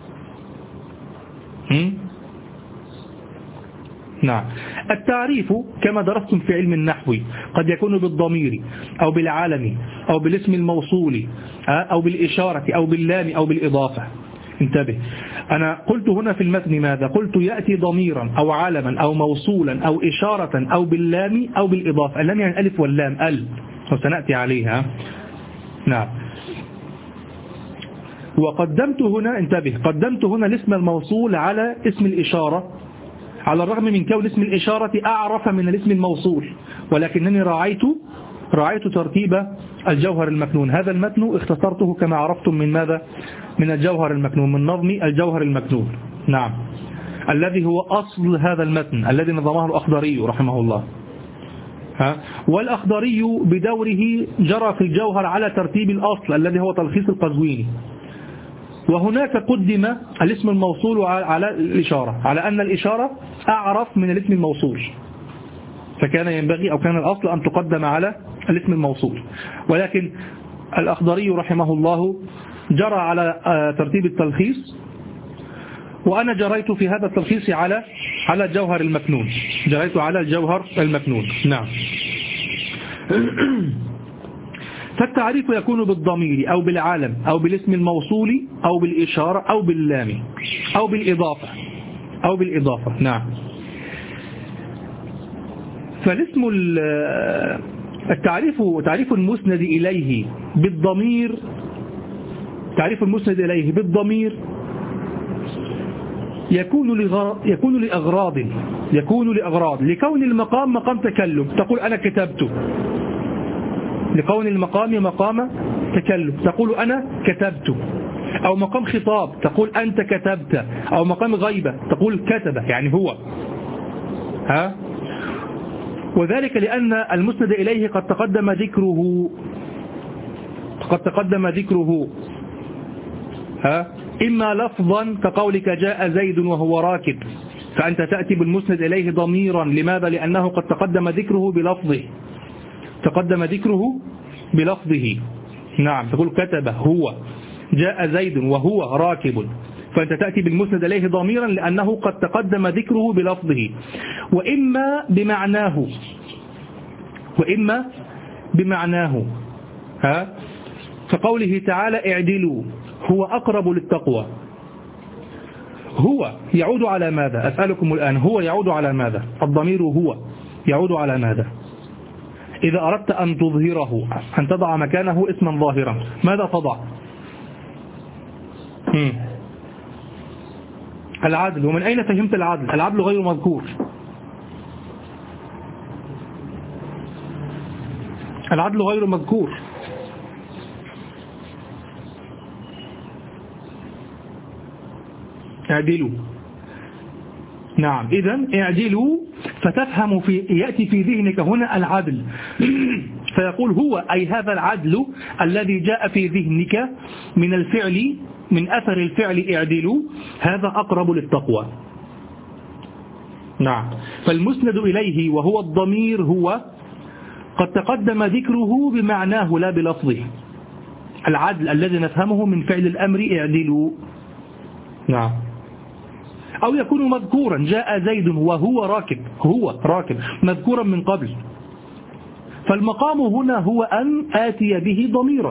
نعم. التعريف كما درستم في علم النحو قد يكون بالضمير أو بالعلم أو بالاسم الموصول أو بالإشارة أو باللام أو بالإضافة. انتبه، أنا قلت هنا في المتن ماذا؟ قلت يأتي ضميرا أو علما أو موصولا أو إشارة أو باللام أو بالإضافة. اللام يعني الألف واللام، وسنأتي عليها. نعم. وقدمت هنا، انتبه، قدمت هنا الاسم الموصول على اسم الإشارة، على الرغم من كون اسم الإشارة أعرف من الاسم الموصول، ولكنني راعيت ترتيب الجوهر المكنون. هذا المتن اختصرته كما عرفتم من ماذا؟ من الجوهر المكنون، من نظم الجوهر المكنون. نعم، الذي هو أصل هذا المتن الذي نظمه الأخضري رحمه الله. والأخضري بدوره جرى في الجوهر على ترتيب الأصل الذي هو تلخيص القزويني. وهناك قدم الاسم الموصول على الإشارة، على أن الإشارة أعرف من الاسم الموصول، فكان ينبغي أو كان الأصل أن تقدم على الاسم الموصول. ولكن الأخضري رحمه الله جرى على ترتيب التلخيص، وأنا جريت في هذا التلخيص على الجوهر المكنون، جريت على الجوهر المكنون. نعم. فالتعريف يكون بالضمير أو بالعالم أو بالاسم الموصول أو بالإشارة أو باللام أو بالإضافة. نعم. فالاسم تعريف المسند إليه بالضمير، تعريف المسند إليه بالضمير يكون لأغراض، لكون المقام مقام تكلم تقول أنا كتبت، لكون المقام مقام تكلم تقول أنا كتبت، أو مقام خطاب تقول أنت كتبت، أو مقام غيبة تقول كتب، يعني هو. وذلك لأن المسند إليه قد تقدم ذكره إما لفظا كقولك جاء زيد وهو راكب، فأنت تأتي بالمسند إليه ضميرا. لماذا؟ لأنه قد تقدم ذكره بلفظه. نعم، تقول كتب هو، جاء زيد وهو راكب، فأنت تأتي بالمسند إليه ضميرا لأنه قد تقدم ذكره بلفظه. وإما بمعناه فقوله تعالى اعدلوا هو أقرب للتقوى. هو يعود على ماذا؟ أسألكم الآن، هو يعود على ماذا؟ الضمير هو يعود على ماذا؟ إذا أردت أن تظهره، أن تضع مكانه اسما ظاهرا، ماذا تضع؟ العدل. ومن أين فهمت العدل؟ العدل غير مذكور، العدل غير مذكور. اعدلوا. نعم، إذن اعدلوا، فتفهم يأتي في ذهنك هنا العدل فيقول هو أي هذا العدل الذي جاء في ذهنك من الفعل، من أثر الفعل اعدلوا، هذا أقرب للتقوى. نعم. فالمسند إليه وهو الضمير هو قد تقدم ذكره بمعناه لا بلفظه. العدل الذي نفهمه من فعل الأمر اعدلوا. نعم. أو يكون مذكورا، جاء زيد وهو راكب، هو راكب مذكورا من قبل، فالمقام هنا هو أن آتي به ضميرا.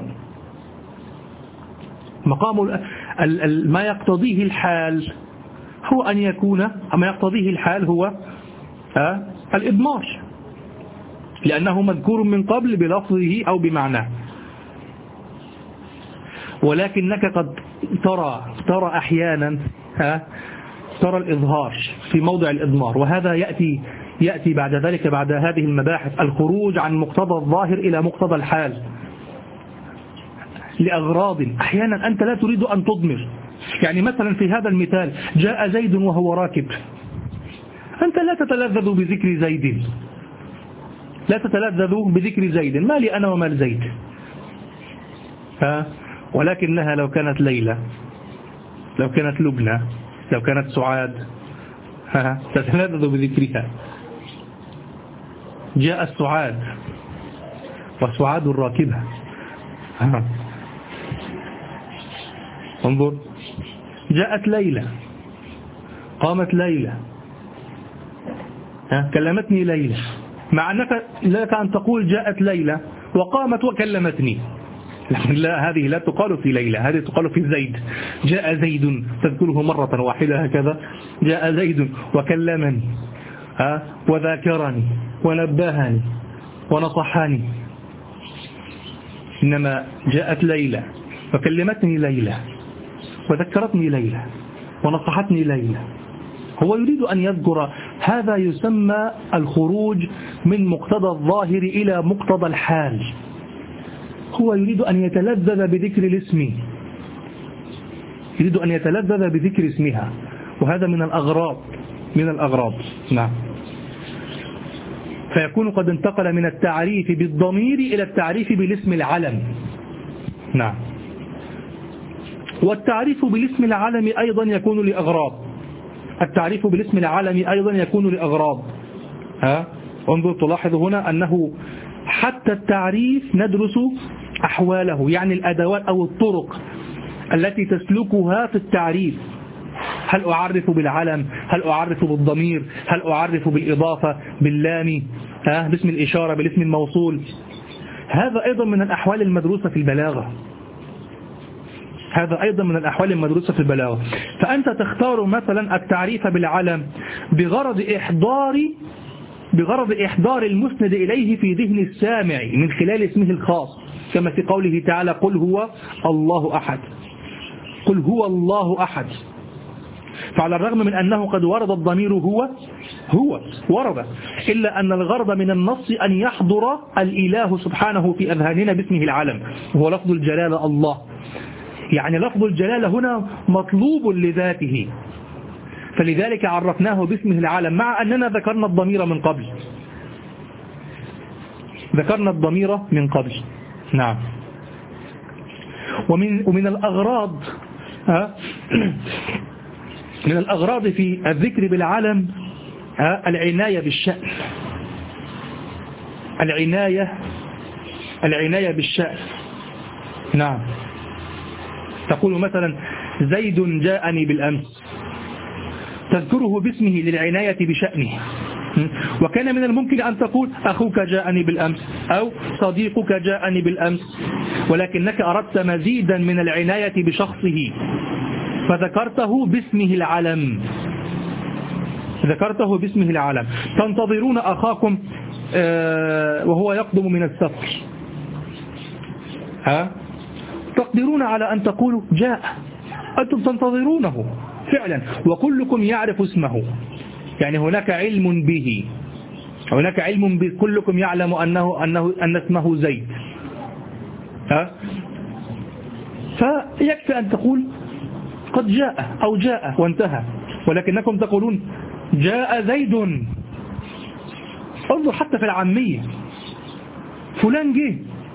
مقام ما يقتضيه الحال هو أن يكون، ما يقتضيه الحال هو الإضمار، لأنه مذكور من قبل بلفظه أو بمعناه. ولكنك قد ترى أحيانا ترى الإظهار في موضع الإضمار، وهذا يأتي بعد ذلك، بعد هذه المباحث، الخروج عن مقتضى الظاهر إلى مقتضى الحال لأغراض. أحيانا أنت لا تريد أن تضمر، يعني مثلا في هذا المثال جاء زيد وهو راكب، أنت لا تتلذذ بذكر زيد، لا تتلذذ بذكر زيد، ما لي أنا وما لزيد. ولكنها لو كانت ليلى، لو كانت لبنى، لو كانت سعاد، تتلذذ بذكرها. جاء السعاد وسعاد الراكبة. انظر، جاءت ليلى، قامت ليلى، كلمتني ليلى، مع أنك لك أن تقول جاءت ليلى وقامت وكلمتني، لا، هذه لا تقال في ليلى، هذه تقال في زيد. جاء زيد، تذكره مرة واحدة هكذا، جاء زيد وكلمني وذاكرني ونبهني ونصحني. إنما جاءت ليلى وكلمتني ليلى وذكرتني ليلى ونصحتني ليلى. هو يريد أن يذكر، هذا يسمى الخروج من مقتضى الظاهر إلى مقتضى الحال. هو يريد أن يتلذذ بذكر الاسم، يريد أن يتلذذ بذكر اسمها، وهذا من الأغراض. نعم. فيكون قد انتقل من التعريف بالضمير إلى التعريف بالاسم العلم. نعم. والتعريف بالاسم العلم أيضا يكون لأغراض. التعريف بالاسم العلم أيضا يكون لأغراض. انظر، تلاحظ هنا أنه حتى التعريف ندرس أحواله، يعني الأدوات أو الطرق التي تسلكها في التعريف. هل أعرف بالعلم؟ هل أعرف بالضمير؟ هل أعرف بالإضافة باللام، باسم الإشارة، بالاسم الموصول؟ هذا أيضا من الأحوال المدروسة في البلاغة. هذا أيضا من الأحوال المدروسة في البلاغة. فأنت تختار مثلا التعريف بالعلم بغرض إحضار المسند إليه في ذهن السامع من خلال اسمه الخاص، كما في قوله تعالى: قل هو الله أحد. قل هو الله أحد. فعلى الرغم من أنه قد ورد الضمير هو ورد، إلا أن الغرض من النص أن يحضر الإله سبحانه في أذهاننا باسمه العلم، وهو لفظ الجلالة الله. يعني لفظ الجلالة هنا مطلوب لذاته، فلذلك عرفناه باسمه العلم، مع أننا ذكرنا الضمير من قبل. نعم. ومن الأغراض من الأغراض في الذكر بالعلم العناية بالشأن. العناية بالشأن. نعم. تقول مثلا: زيد جاءني بالأمس، تذكره باسمه للعناية بشأنه. وكان من الممكن أن تقول: أخوك جاءني بالأمس، أو صديقك جاءني بالأمس، ولكنك أردت مزيدا من العناية بشخصه فذكرته باسمه العلم. تنتظرون أخاكم وهو يقدم من السفر، تقدرون على أن تقولوا: جاء. أنتم تنتظرونه فعلا، وكلكم يعرف اسمه، يعني هناك علم به، كلكم يعلم أن اسمه زيد. فيكفي أن تقول: قد جاء، أو جاء وانتهى، ولكنكم تقولون: جاء زيد. انظر حتى في العامية، فلان جه،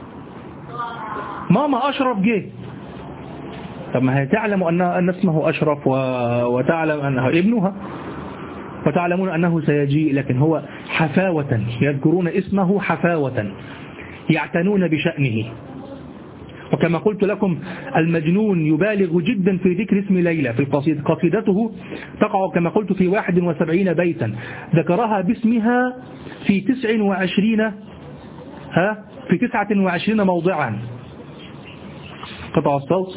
ماما أشرف جه. طب ما هي تعلم أن اسمه أشرف، وتعلم أنه ابنها، وتعلمون أنه سيجيء، لكن هو حفاوة يذكرون اسمه، حفاوة يعتنون بشأنه. وكما قلت لكم، المجنون يبالغ جدا في ذكر اسم ليلى في القصيدة. قصيدته تقع كما قلت في 71 بيتا، ذكرها باسمها في 29 موضعا. قطع الصوت.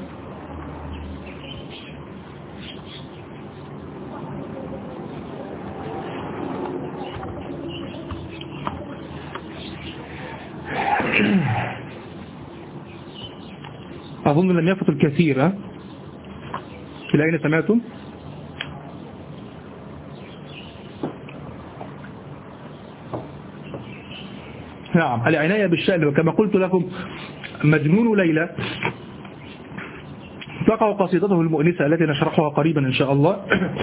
أظن لم يفت الكثير. إلى أين سمعتم؟ نعم. العناية بالشأن، وكما قلت لكم، مجنون ليلى تقع قصيدته المؤنسة التي نشرحها قريبا إن شاء الله،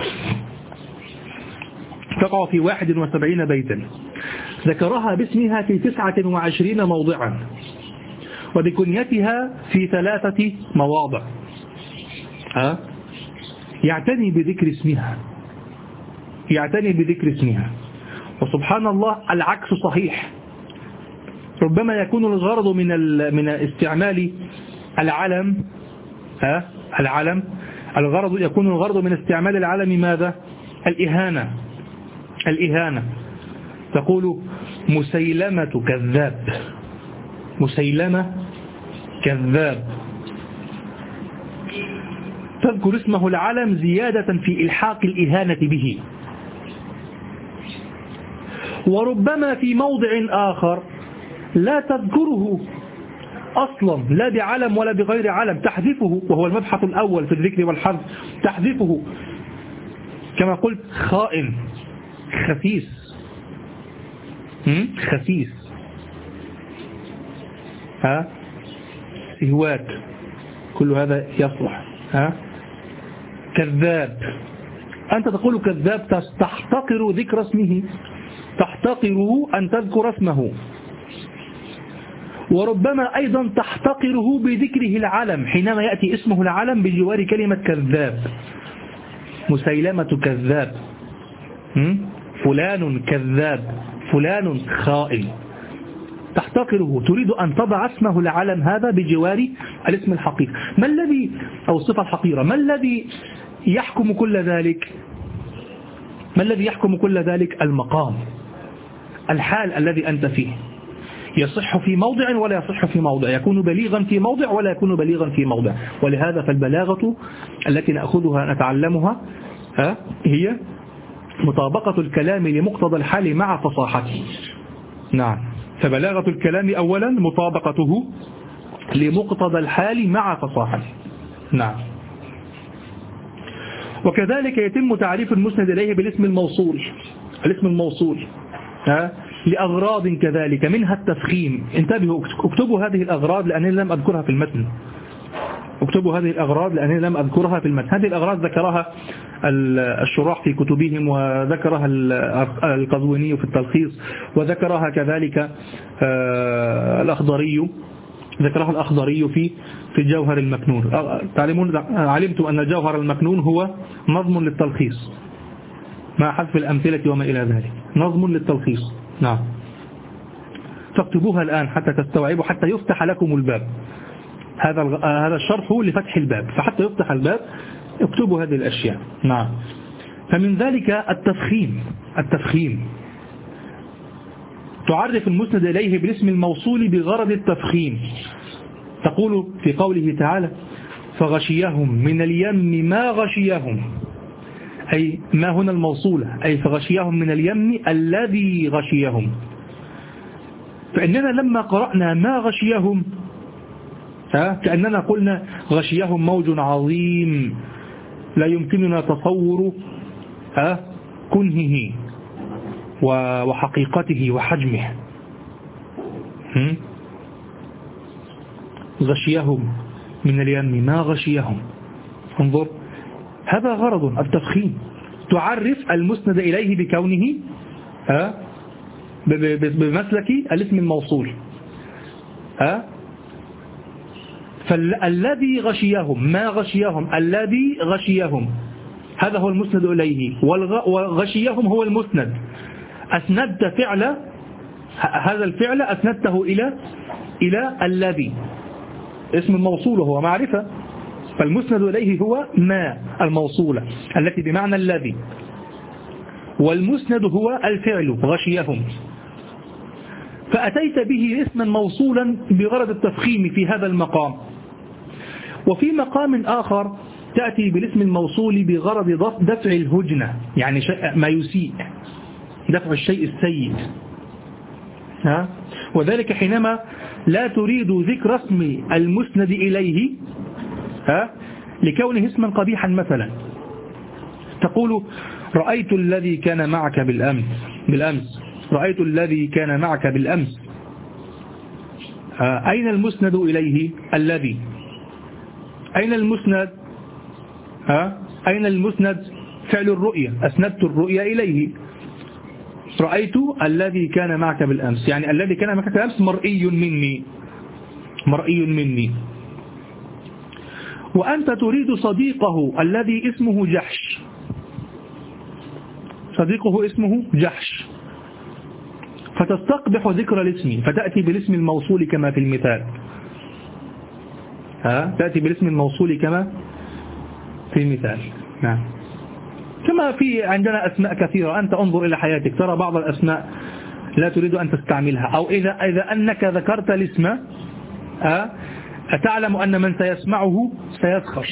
تقع في 71 بيتا، ذكرها باسمها في 29 موضعا، وبكنيتها في 3 مواضع. يعتني بذكر اسمها. وسبحان الله، العكس صحيح. ربما يكون الغرض من استعمال العلم، يكون الغرض من استعمال العلم ماذا؟ الإهانة. تقول: مسيلمة كذاب. مسيلمة كذاب. تذكر اسمه العلم زيادة في إلحاق الإهانة به. وربما في موضع آخر لا تذكره أصلا، لا بعلم ولا بغير علم، تحذفه، وهو المبحث الأول في الذكر والحذف، تحذفه كما قلت خائن، خسيس، خسيس، سهوات، كل هذا يصلح. كذاب، أنت تقول كذاب تحتقر ذكر اسمه، تحتقره أن تذكر اسمه. وربما أيضا تحتقره بذكره العلم، حينما يأتي اسمه العلم بجوار كلمة كذاب. مسيلمة كذاب، فلان كذاب، فلان خائن، تحتقره، تريد أن تضع اسمه العلم هذا بجوار الاسم الحقيقي. ما الذي، أو الصفة الحقيرة، ما الذي يحكم كل ذلك؟ ما الذي يحكم كل ذلك؟ المقام، الحال الذي أنت فيه. يصح في موضع ولا يصح في موضع، يكون بليغا في موضع ولا يكون بليغا في موضع. ولهذا فالبلاغة التي نأخذها نتعلمها هي مطابقة الكلام لمقتضى الحال مع فصاحته. نعم، فبلاغة الكلام أولا مطابقته لمقتضى الحال مع فصاحته. نعم. وكذلك يتم تعريف المسند إليه بالاسم الموصول. الاسم الموصول لأغراض كذلك، منها التفخيم. انتبهوا، اكتبوا هذه الأغراض لأنني لم أذكرها في المتن. اكتبوا هذه الأغراض لأنني لم أذكرها في المتن. هذه الأغراض ذكرها الشراح في كتبهم، وذكرها القزويني في التلخيص، وذكرها كذلك الأخضري، ذكرها الأخضري في الجوهر المكنون. علمتم أن الجوهر المكنون هو نظم للتلخيص مع حذف الأمثلة وما إلى ذلك، نظم للتلخيص. نعم، فاكتبوها الآن حتى تستوعبوا، حتى يفتح لكم الباب. هذا الشرح لفتح الباب، فحتى يفتح الباب اكتبوا هذه الأشياء. نعم. فمن ذلك التفخيم، تعرف المسند إليه بالاسم الموصول بغرض التفخيم. تقول في قوله تعالى فغشيهم من اليم ما غشيهم، أي ما هنا الموصولة، أي فغشيهم من اليم الذي غشيهم. فإننا لما قرأنا ما غشيهم كأننا قلنا غشيهم موج عظيم لا يمكننا تصور كنهه وحقيقته وحجمه. غشيهم من اليم ما غشيهم. انظر، هذا غرض التفخيم، تعرف المسند إليه بكونه بمسلك الاسم الموصول. فالذي غشيهم ما غشيهم، الذي غشيهم هذا هو المسند إليه، وغشيهم هو المسند. أسندت فعل، هذا الفعل أسندته إلى الذي، اسم الموصول هو معرفة، فالمسند إليه هو ما الموصولة التي بمعنى الذي، والمسند هو الفعل غشيهم. فأتيت به اسما موصولا بغرض التفخيم في هذا المقام. وفي مقام آخر تأتي بالاسم الموصول بغرض دفع الهجنة، يعني ما يسيء، دفع الشيء السيء. وذلك حينما لا تريد ذكر اسم المسند إليه لكونه اسما قبيحا. مثلا تقول رأيت الذي كان معك بالأمس، رأيت الذي كان معك بالأمس. أين المسند إليه؟ الذي. أين المسند؟ أين المسند؟ فعل الرؤية، أسندت الرؤية إليه. رأيت الذي كان معك بالأمس، يعني الذي كان معك بالأمس مرئي مني، مرئي مني. وأنت تريد صديقه الذي اسمه جحش، صديقه اسمه جحش، فتستقبح ذكر الاسم، فتأتي بالاسم الموصول كما في المثال. تأتي بالاسم الموصول كما في المثال. نعم. كما في عندنا أسماء كثيرة، أنت انظر إلى حياتك ترى بعض الأسماء لا تريد أن تستعملها، أو إذا أنك ذكرت الاسم أتعلم أن من سيسمعه سيسخر،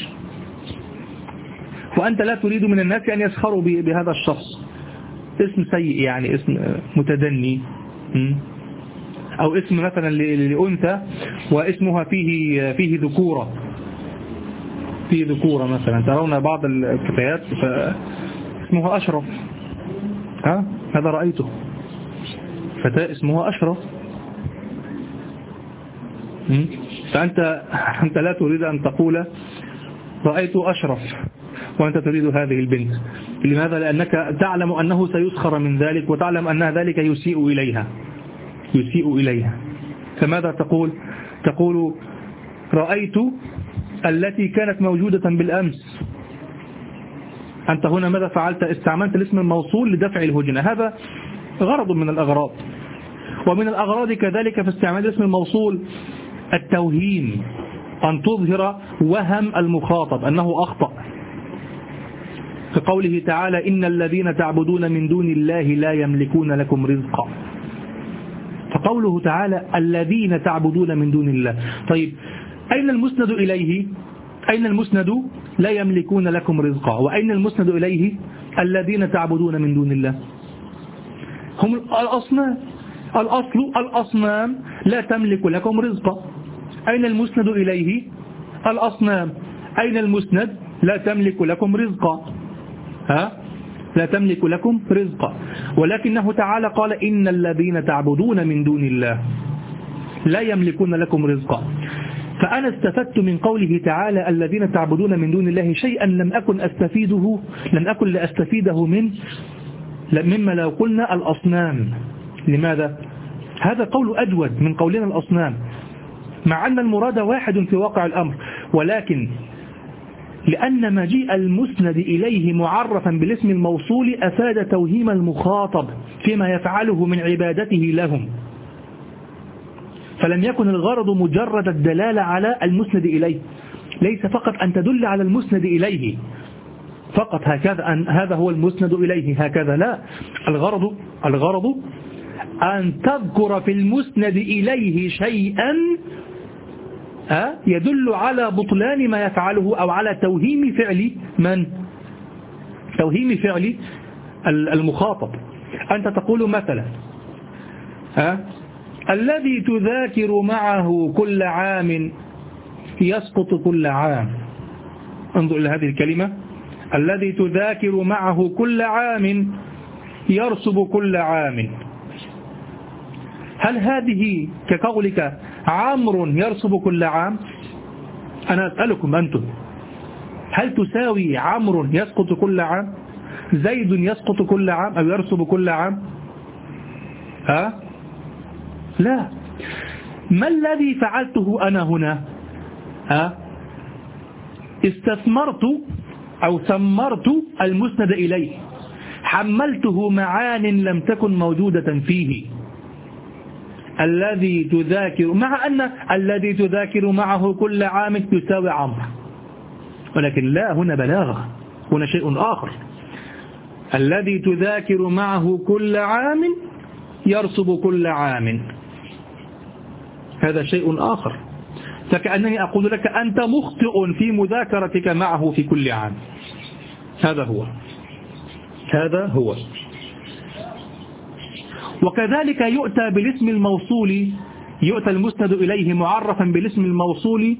وأنت لا تريد من الناس أن يسخروا بهذا الشخص. اسم سيء يعني، اسم متدني، أو اسم مثلا لأنثى واسمها فيه ذكورة، فيه ذكورة مثلا. ترون بعض الفتيات اسمها أشرف، هذا رأيته، فتاة اسمها أشرف، فأنت لا تريد أن تقول رأيت أشرف وأنت تريد هذه البنت. لماذا؟ لأنك تعلم أنه سيسخر من ذلك، وتعلم أن ذلك يسيء إليها. فماذا تقول رأيت التي كانت موجودة بالأمس. أنت هنا ماذا فعلت؟ استعملت الاسم الموصول لدفع الهجنة، هذا غرض من الأغراض. ومن الأغراض كذلك في استعمال الاسم الموصول التوهيم، أن تظهر وهم المخاطب أنه أخطأ، في قوله تعالى إن الذين تعبدون من دون الله لا يملكون لكم رزقا. فقوله تعالى الذين تعبدون من دون الله، طيب أين المسند إليه؟ أين المسند لا يملكون لكم رزقا، وأين المسند إليه الذين تعبدون من دون الله؟ هم الأصنام، الأصنام لا تملك لكم رزقا. أين المسند إليه؟ الأصنام. أين المسند؟ لا تملك لكم رزقا، لا تملك لكم رزقا. ولكنه تعالى قال إن الذين تعبدون من دون الله لا يملكون لكم رزقا. فأنا استفدت من قوله تعالى الذين تعبدون من دون الله شيئا لم أكن لأستفيده مما لو قلنا الأصنام. لماذا؟ هذا قول أجود من قولنا الأصنام، مع أن المراد واحد في واقع الأمر، ولكن لأن مجيء المسند إليه معرفا بالاسم الموصول أفاد توهيم المخاطب فيما يفعله من عبادته لهم، فلم يكن الغرض مجرد الدلالة على المسند إليه، ليس فقط أن تدل على المسند إليه فقط هكذا، هذا هو المسند إليه هكذا، لا، الغرض أن تذكر في المسند إليه شيئا يدل على بطلان ما يفعله أو على توهيم فعل توهيم فعل المخاطب. أنت تقول مثلا الذي تذاكر معه كل عام يسقط كل عام. انظر إلى هذه الكلمة، الذي تذاكر معه كل عام يرسب كل عام. هل هذه كقولك عمرو يرسب كل عام؟ أنا أسألكم أنتم، هل تساوي عمرو يسقط كل عام؟ زيد يسقط كل عام أو يرسب كل عام؟ لا. ما الذي فعلته أنا هنا؟ استثمرت أو ثمرت المسند إليه، حملته معان لم تكن موجودة فيه. الذي تذاكر، مع أن الذي تذاكر معه كل عام تساوي عمرو، ولكن لا، هنا بلاغة، هنا شيء آخر. الذي تذاكر معه كل عام يرسب كل عام، هذا شيء آخر. فكأنني أقول لك أنت مخطئ في مذاكرتك معه في كل عام. هذا هو. وكذلك يؤتى بالاسم الموصول، يؤتى المسند إليه معرفا بالاسم الموصول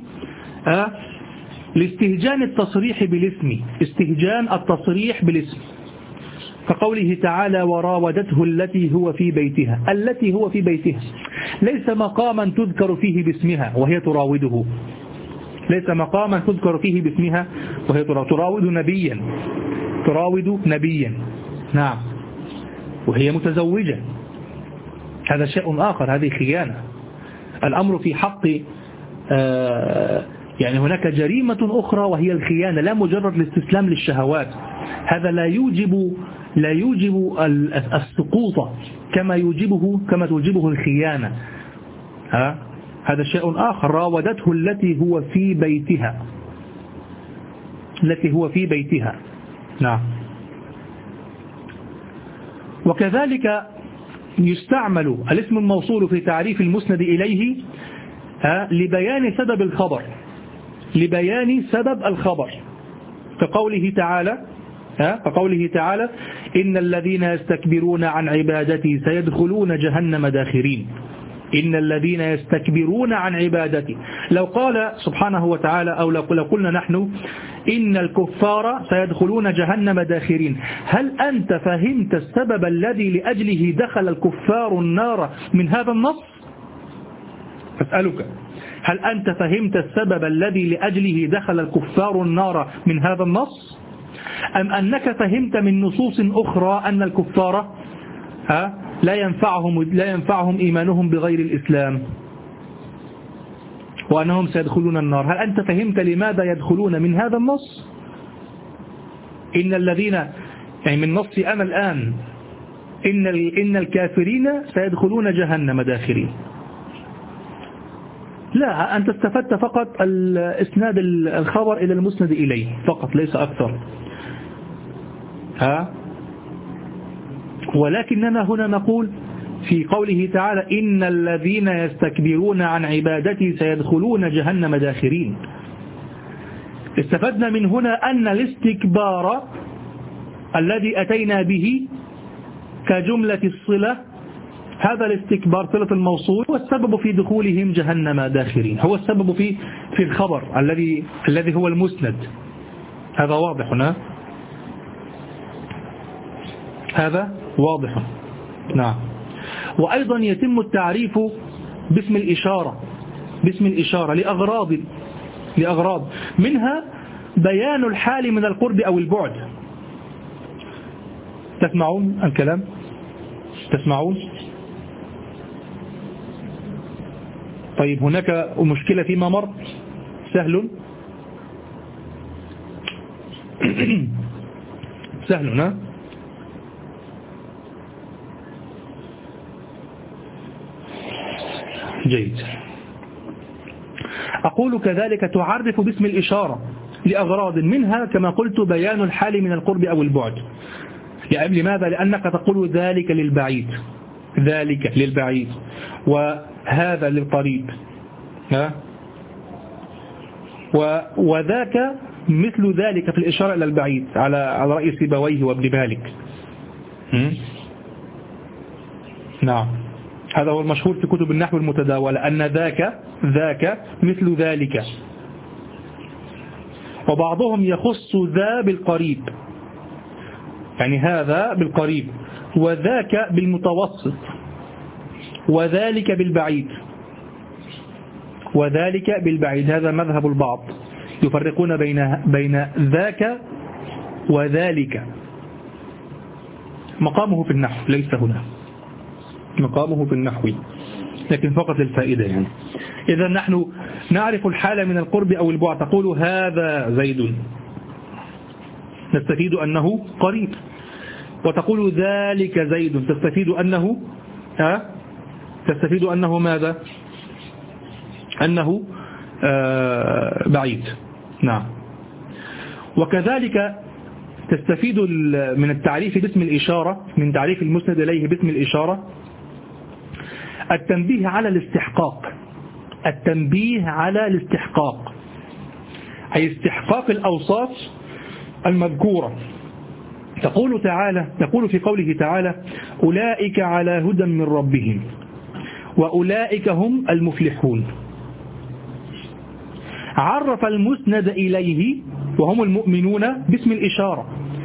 لاستهجان التصريح بالاسم، استهجان التصريح بالاسم، كقوله تعالى وراودته التي هو في بيتها. التي هو في بيتها ليس مقاما تذكر فيه باسمها وهي تراوده، ليس مقاما تذكر فيه باسمها وهي تراود نبيا، نعم، وهي متزوجة، هذا شيء آخر، هذه خيانة. الأمر في حق يعني هناك جريمة أخرى وهي الخيانة، لا مجرد الاستسلام للشهوات، هذا لا يوجب السقوط كما توجبه الخيانة. هذا شيء آخر. راودته التي هو في بيتها، نعم. وكذلك يستعمل الاسم الموصول في تعريف المسند إليه لبيان سبب الخبر، لبيان سبب الخبر، كقوله تعالى إن الذين يستكبرون عن عبادتي سيدخلون جهنم داخرين. إن الذين يستكبرون عن عبادتي، لو قال سبحانه وتعالى أو لو قلنا نحن إن الكفار سيدخلون جهنم داخرين، هل أنت فهمت السبب الذي لأجله دخل الكفار النار من هذا النص؟ أسألك، هل أنت فهمت السبب الذي لأجله دخل الكفار النار من هذا النص؟ أم أنك فهمت من نصوص أخرى أن الكفار لا ينفعهم إيمانهم بغير الإسلام وأنهم سيدخلون النار؟ هل أنت فهمت لماذا يدخلون من هذا النص؟ إن الذين، يعني من نص أنا الآن، إن الكافرين سيدخلون جهنم داخرين. لا، أنت استفدت فقط إسناد الخبر إلى المسند إليه فقط، ليس أكثر. ولكننا هنا نقول في قوله تعالى إن الذين يستكبرون عن عبادتي سيدخلون جهنم داخرين، استفدنا من هنا أن الاستكبار الذي أتينا به كجملة الصلة، هذا الاستكبار صلة الموصول هو السبب في دخولهم جهنم داخرين، هو السبب في الخبر الذي هو المسند. هذا واضح هنا، هذا واضح. نعم. وأيضا يتم التعريف باسم الإشارة لأغراض منها بيان الحال من القرب أو البعد. تسمعون الكلام؟ تسمعون؟ طيب، هناك مشكلة فيما مر؟ سهل سهل. جيد. أقول كذلك تعرف باسم الإشارة لأغراض منها كما قلت بيان الحال من القرب أو البعد. لماذا؟ لأنك تقول ذلك للبعيد وهذا للقريب، وذاك مثل ذلك في الإشارة إلى البعيد على رأي سيبويه وابن مالك. نعم، هذا هو المشهور في كتب النحو المتداولة، أن ذاك مثل ذلك. وبعضهم يخص ذا بالقريب، يعني هذا بالقريب وذاك بالمتوسط وذلك بالبعيد. هذا مذهب البعض، يفرقون بين ذاك وذلك. مقامه في النحو، ليس هنا، مقامه في النحو، لكن فقط للفائدة يعني. إذا نحن نعرف الحالة من القرب أو البعد. تقول هذا زيد، نستفيد أنه قريب. وتقول ذلك زيد، تستفيد أنه ماذا؟ أنه بعيد. نعم. وكذلك تستفيد من التعريف باسم الإشارة، من تعريف المسند إليه باسم الإشارة، التنبيه على الاستحقاق، أي استحقاق الأوصاف المذكورة. تقول في قوله تعالى أولئك على هدى من ربهم وأولئك هم المفلحون. عرف المسند إليه وهم المؤمنون باسم الإشارة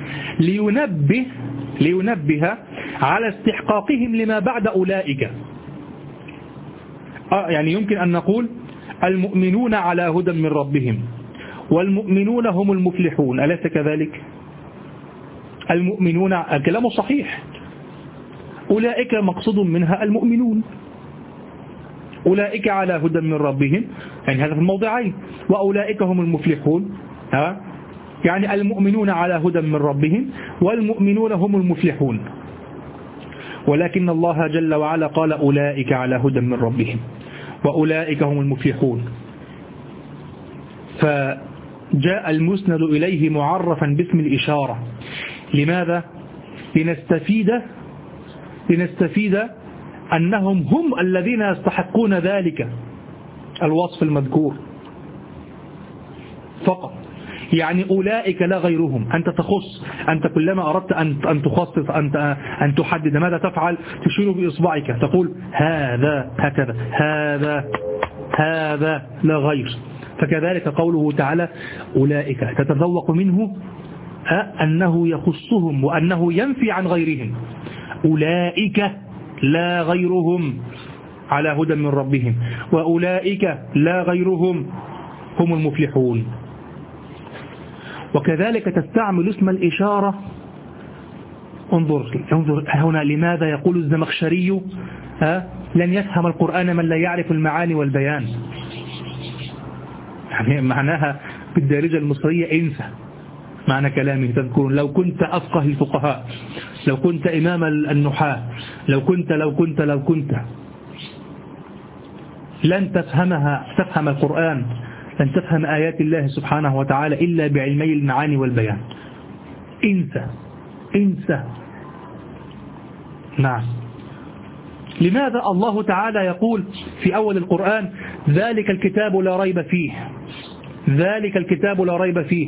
لينبه على استحقاقهم لما بعد أولئك. يعني يمكن أن نقول المؤمنون على هدى من ربهم والمؤمنون هم المفلحون، أليس كذلك؟ المؤمنون، الكلام صحيح، أولئك مقصود منها المؤمنون، أولئك على هدى من ربهم، يعني هذا في الموضعين. وأولئك هم المفلحون، يعني المؤمنون على هدى من ربهم والمؤمنون هم المفلحون. ولكن الله جل وعلا قال أولئك على هدى من ربهم وأولئك هم المفلحون، فجاء المسند إليه معرفا باسم الإشارة. لماذا؟ لنستفيد أنهم هم الذين يستحقون ذلك، الوصف المذكور فقط. يعني أولئك لا غيرهم. أنت تخص، أنت كلما أردت أن تخصص، أن تحدد ماذا تفعل، تشير بإصبعك تقول هذا هكذا، هذا لا غير. فكذلك قوله تعالى أولئك تتذوق منه أنه يخصهم وأنه ينفي عن غيرهم. أولئك لا غيرهم على هدى من ربهم، وأولئك لا غيرهم هم المفلحون. وكذلك تستعمل اسم الإشارة. انظر هنا لماذا يقول الزمخشري لن يفهم القرآن من لا يعرف المعاني والبيان. يعني معناها بالدارجة المصرية انسى معنى كلامه. تذكرون لو كنت أفقه الفقهاء، لو كنت إمام النحاة، لو كنت لن تفهم القرآن، لن تفهم آيات الله سبحانه وتعالى إلا بعلمي المعاني والبيان. انسى. نعم. لماذا الله تعالى يقول في أول القرآن ذلك الكتاب لا ريب فيه، ذلك الكتاب لا ريب فيه،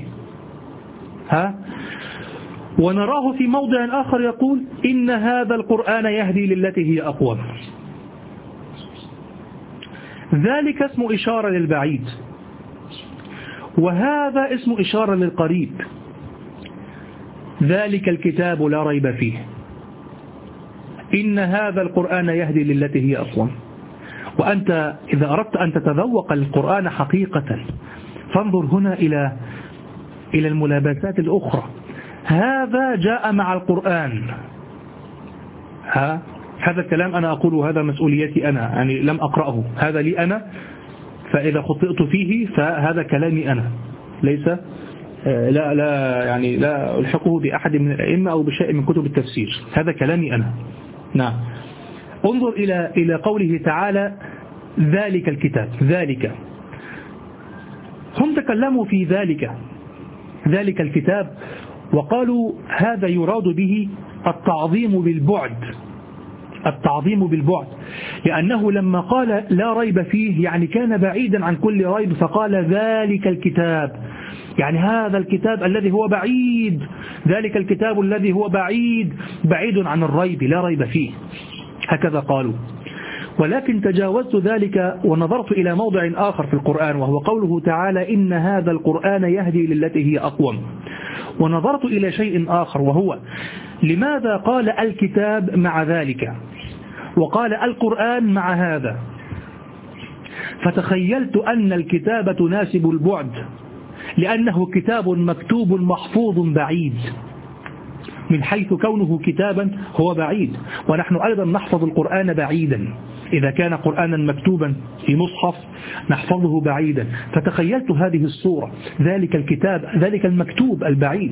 ونراه في موضع آخر يقول إن هذا القرآن يهدي للتي هي أقوم. ذلك اسم إشارة للبعيد، وهذا اسم إشارة للقريب. ذلك الكتاب لا ريب فيه، إن هذا القرآن يهدي للتي هي أقوم. وأنت إذا أردت أن تتذوق القرآن حقيقة فانظر هنا إلى الملابسات الأخرى. هذا جاء مع القرآن. هذا الكلام أنا أقوله، هذا مسؤوليتي أنا، يعني لم أقرأه، هذا لي أنا، فإذا خطئت فيه فهذا كلامي أنا، ليس لا ألحقه بأحد من الأئمة أو بشيء من كتب التفسير، هذا كلامي أنا. نعم. انظر إلى قوله تعالى ذلك الكتاب. ذلك هم تكلموا في ذلك الكتاب وقالوا هذا يراد به التعظيم بالبعد، لأنه لما قال لا ريب فيه يعني كان بعيدا عن كل ريب، فقال ذلك الكتاب، يعني هذا الكتاب الذي هو بعيد، ذلك الكتاب الذي هو بعيد عن الريب، لا ريب فيه، هكذا قالوا. ولكن تجاوزت ذلك ونظرت إلى موضع آخر في القرآن، وهو قوله تعالى إن هذا القرآن يهدي للتي هي أقوم. ونظرت إلى شيء آخر، وهو لماذا قال الكتاب مع ذلك وقال القرآن مع هذا؟ فتخيلت أن الكتاب تناسب البعد، لأنه كتاب مكتوب محفوظ بعيد، من حيث كونه كتابا هو بعيد، ونحن أيضا نحفظ القرآن بعيدا. إذا كان قرآنا مكتوبا في مصحف نحفظه بعيدا، فتخيلت هذه الصورة، ذلك الكتاب، ذلك المكتوب البعيد.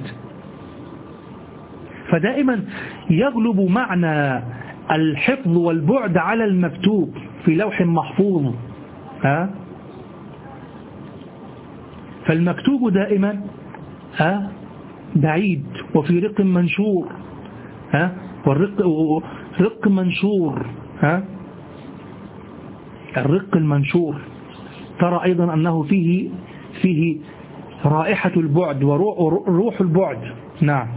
فدائما يغلب معنى الحفظ والبعد على المكتوب في لوح محفوظ. فالمكتوب دائما بعيد وفي رق منشور، والرق منشور، الرق المنشور ترى أيضا أنه فيه رائحة البعد وروح البعد. نعم.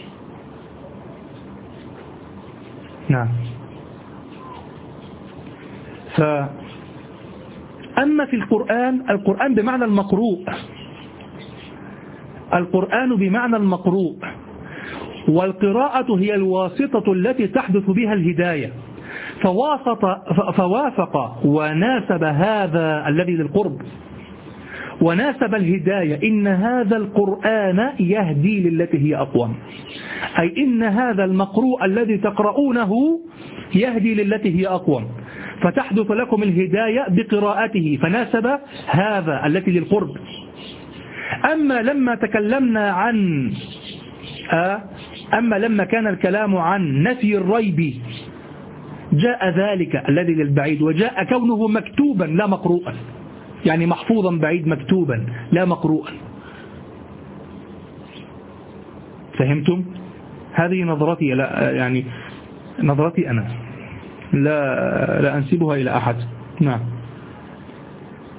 أما في القرآن بمعنى المقروء، القرآن بمعنى المقروء، والقراءة هي الواسطة التي تحدث بها الهداية، فوافق وناسب هذا الذي للقرب وناسب الهداية. إن هذا القرآن يهدي للتي هي أقوم، أي إن هذا المقروء الذي تقرؤونه يهدي للتي هي أقوم، فتحدث لكم الهداية بقراءته، فناسب هذا التي للقرب. أما لما كان الكلام عن نفي الريب جاء ذلك الذي للبعيد، وجاء كونه مكتوبا لا مقروءا، يعني محفوظا بعيد مكتوبا لا مقروءا. فهمتم؟ هذه نظرتي، يعني نظرتي أنا، لا أنسبها إلى أحد. نعم.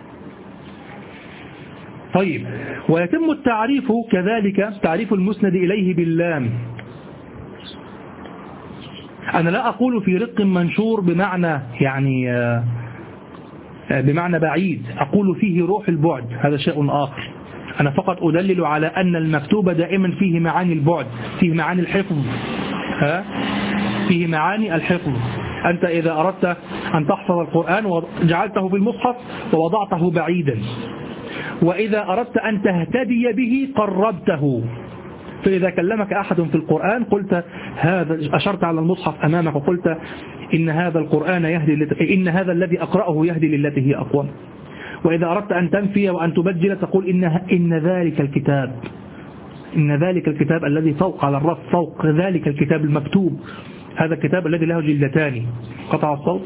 طيب، ويتم التعريف كذلك تعريف المسند إليه باللام. أنا لا أقول في رق منشور بمعنى يعني بمعنى بعيد، أقول فيه روح البعد، هذا شيء آخر. أنا فقط أدلل على أن المكتوب دائما فيه معاني البعد، فيه معاني الحفظ، فيه معاني الحفظ. أنت إذا أردت أن تحفظ القرآن وجعلته في المصحف ووضعته بعيدا، وإذا أردت أن تهتدي به قربته. فإذا كلمك أحد في القرآن قلت هذا، أشرت على المصحف أمامك وقلت إن هذا القرآن يهدي إن هذا الذي أقرأه يهدي للتي هي أقوم. وإذا أردت أن تنفي وأن تبجل تقول إن ذلك الكتاب الذي فوق على الرف، فوق ذلك الكتاب المكتوب، هذا الكتاب الذي له جلدتان. قطع الصوت.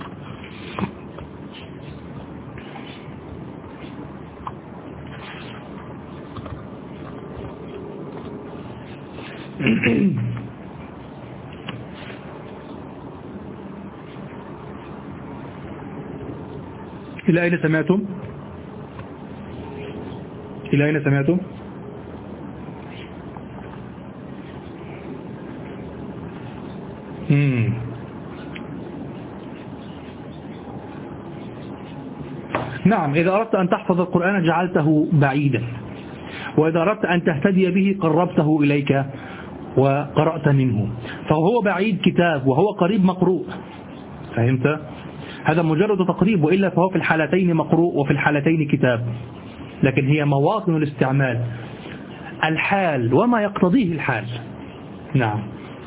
إلى أين سمعتم؟ إلى أين سمعتم؟ نعم، إذا أردت أن تحفظ القرآن جعلته بعيدا، وإذا أردت أن تهتدي به قربته إليك وقرأت منه. فهو بعيد كتاب وهو قريب مقروء. فهمت؟ هذا مجرد تقريب، وإلا فهو في الحالتين مقروء وفي الحالتين كتاب، لكن هي مواطن الاستعمال، الحال وما يقتضيه الحال. نعم.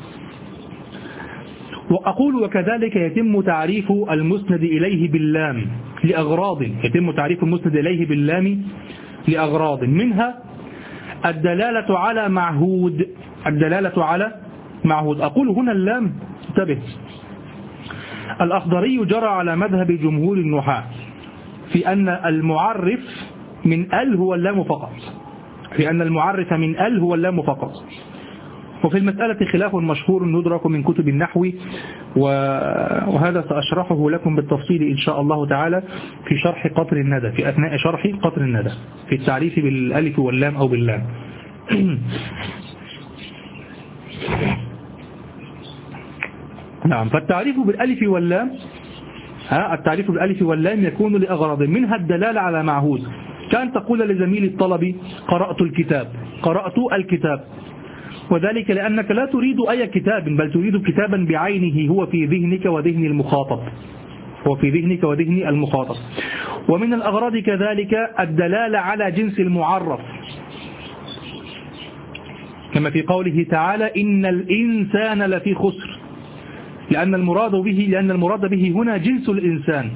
وأقول وكذلك يتم تعريف المسند إليه باللام لأغراض، يتم تعريف المسند إليه باللام لأغراض، منها الدلالة على معهود. الدلالة على معهود. أقول هنا اللام، انتبه، الأخضري جرى على مذهب جمهور النحاة في أن المعرف من ال هو اللام فقط، في أن المعرف من ال هو اللام فقط. وفي المسألة خلاف مشهور يدرك من كتب النحو، وهذا سأشرحه لكم بالتفصيل إن شاء الله تعالى في شرح قطر الندى، في أثناء شرح قطر الندى في التعريف بالألف واللام أو باللام. نعم. فالتعريف بالألف واللام، التعريف بالألف واللام يكون لأغراض، منها الدلالة على معهود، كان تقول لزميل الطلب قرأت الكتاب، وذلك لأنك لا تريد أي كتاب، بل تريد كتابا بعينه هو في ذهنك وذهن المخاطب، ومن الأغراض كذلك الدلالة على جنس المعرف، كما في قوله تعالى إن الإنسان لفي خسر، لأن المراد به هنا جنس الإنسان.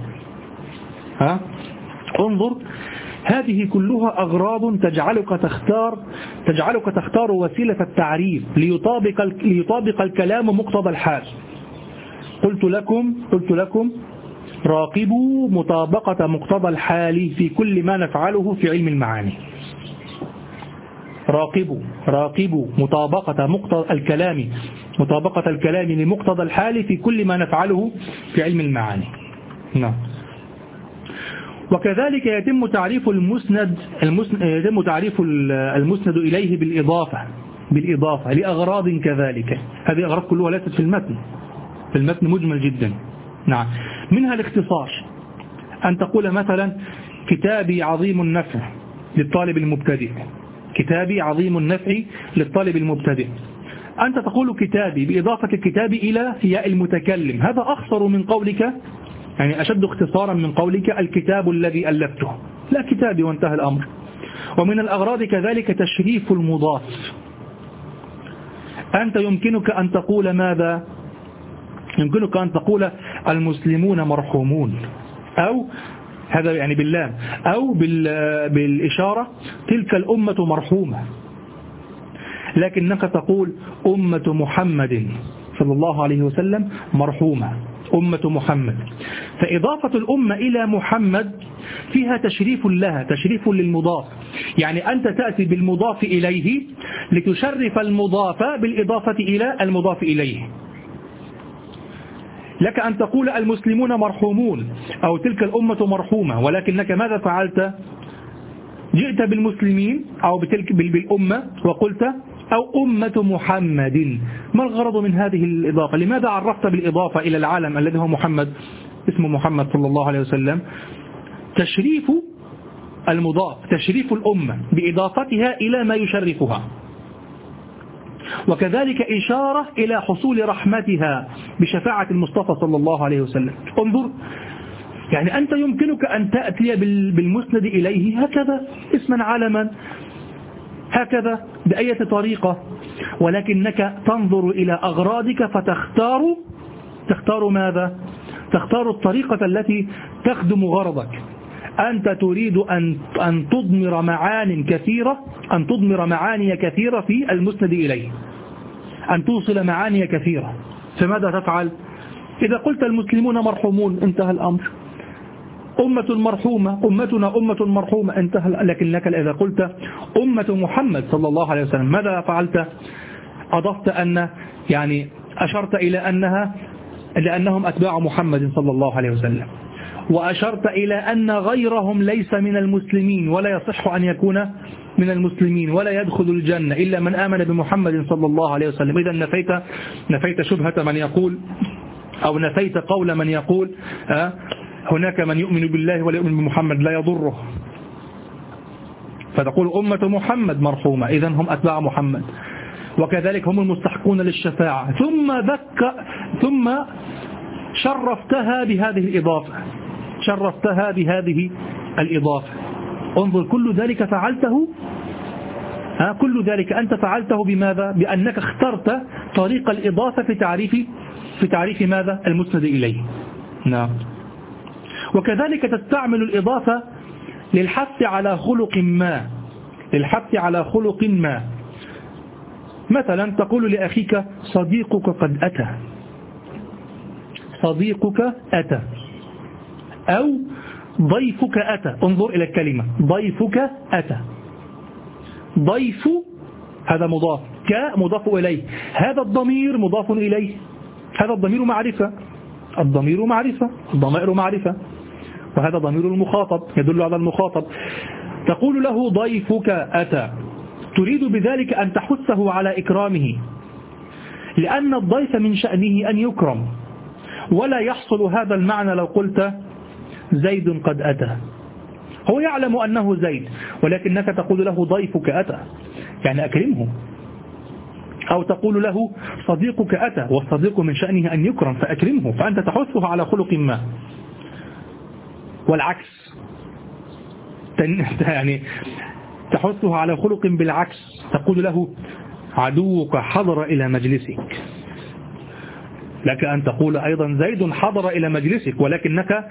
انظر، هذه كلها أغراض تجعلك تختار وسيلة التعريف ليطابق الكلام مقتضى الحال. قلت لكم راقبوا مطابقة مقتضى الحال في كل ما نفعله في علم المعاني. راقبوا مطابقة الكلام لمقتضى الحال في كل ما نفعله في علم المعاني. نعم. وكذلك يتم تعريف المسند إليه بالإضافة لأغراض كذلك. هذه أغراض كلها ليست في المتن مجمل جدا. نعم. منها الاختصار، أن تقول مثلا كتابي عظيم النفع للطالب المبتدئ، أنت تقول كتابي بإضافة الكتاب إلى ياء المتكلم، هذا أخصر من قولك، يعني أشد اختصارا من قولك الكتاب الذي ألفته، لا كتابي وانتهى الأمر. ومن الأغراض كذلك تشريف المضاف، أنت يمكنك أن تقول ماذا؟ يمكنك أن تقول المسلمون مرحومون، أو هذا يعني باللام، أو بالإشارة تلك الأمة مرحومة، لكنك تقول أمة محمد صلى الله عليه وسلم مرحومة، أمة محمد. فإضافة الأمة إلى محمد فيها تشريف لها، تشريف للمضاف، يعني أنت تأتي بالمضاف إليه لتشرف المضاف بالإضافة إلى المضاف إليه. لك أن تقول المسلمون مرحومون أو تلك الأمة مرحومة، ولكنك ماذا فعلت؟ جئت بالمسلمين أو بتلك بالأمة وقلت أو أمة محمد، ما الغرض من هذه الإضافة؟ لماذا عرفت بالإضافة إلى العالم الذي هو محمد، اسمه محمد صلى الله عليه وسلم؟ تشريف المضاف، تشريف الأمة بإضافتها إلى ما يشرفها، وكذلك إشارة إلى حصول رحمتها بشفاعة المصطفى صلى الله عليه وسلم. انظر، يعني أنت يمكنك أن تأتي بالمسند إليه هكذا اسما علما هكذا بأية طريقة، ولكنك تنظر إلى أغراضك فتختار ماذا؟ تختار الطريقة التي تخدم غرضك. أنت تريد أن تضمر معاني كثيرة في المسند إليه، أن توصل معاني كثيرة، فماذا تفعل؟ إذا قلت المسلمون مرحومون انتهى الأمر، أمة مرحومة، أمتنا أمة مرحومة انتهى. لكنك إذا قلت أمة محمد صلى الله عليه وسلم ماذا فعلت؟ أضفت أن يعني أشرت إلى لأنهم أتباع محمد صلى الله عليه وسلم، وأشرت إلى أن غيرهم ليس من المسلمين ولا يصح أن يكون من المسلمين ولا يدخل الجنة إلا من آمن بمحمد صلى الله عليه وسلم. إذا نفيت شبهة من يقول أو نفيت قول من يقول هناك من يؤمن بالله ولا يؤمن بمحمد لا يضره، فتقول أمة محمد مرحومة، إذا هم أتباع محمد، وكذلك هم المستحقون للشفاعة، ثم شرفتها بهذه الإضافة. انظر، كل ذلك فعلته كل ذلك أنت فعلته بماذا؟ بأنك اخترت طريق الإضافة في تعريف ماذا؟ المسند إليه. نعم. وكذلك تستعمل الإضافة للحث على خلق ما، مثلا تقول لأخيك صديقك قد أتى، صديقك أتى، أو ضيفك أتى. انظر إلى الكلمة، ضيفك أتى، ضيف هذا مضاف، مضاف إليه، هذا الضمير مضاف إليه، هذا الضمير معرفة، الضمائر معرفة، وهذا ضمير المخاطب يدل على المخاطب. تقول له ضيفك أتى، تريد بذلك أن تحثه على إكرامه، لأن الضيف من شأنه أن يكرم، ولا يحصل هذا المعنى لو قلت زيد قد أتى. هو يعلم أنه زيد، ولكنك تقول له ضيفك أتى، يعني أكرمه. أو تقول له صديقك أتى، والصديق من شأنه أن يكرم فأكرمه، فأنت تحثه على خلق ما. والعكس، يعني تحثه على خلق بالعكس، تقول له عدوك حضر إلى مجلسك، لك أن تقول أيضا زيد حضر إلى مجلسك، ولكنك